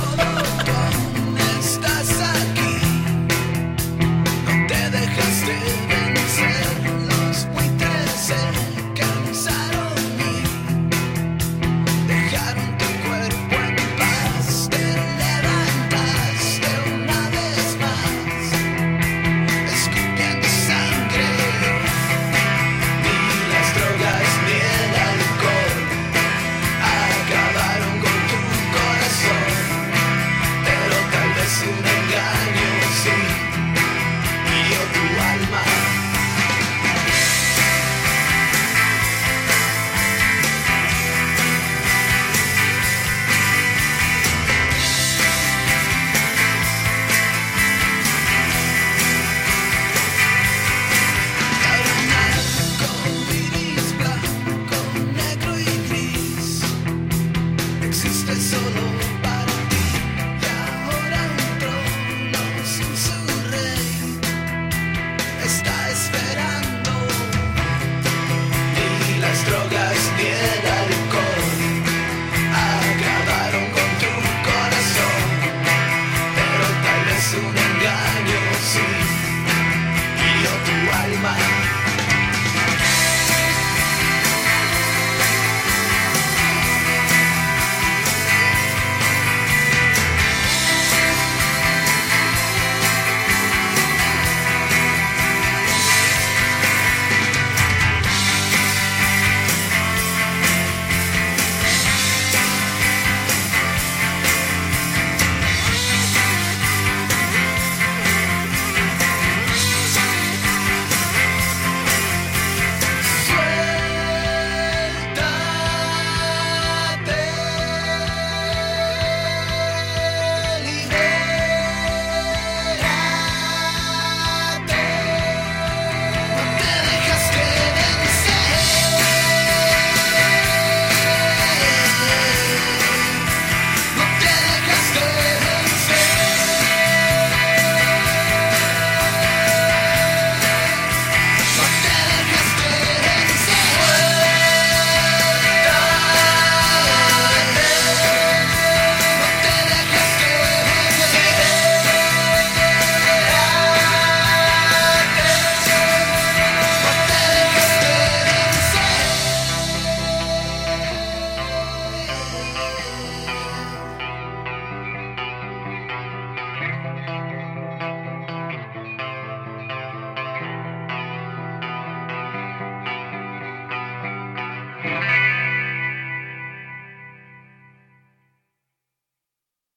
Estás aquí, no te dejaste vencer, los buitres se cansaron y dejaron tu cuerpo en paz, te levantaste una vez más, escupiendo sangre, ni las drogas ni el alcohol acabaron con tu corazón, pero tal vez un engaño sí guió tu alma. Con iris blanco, negro y gris, existe solo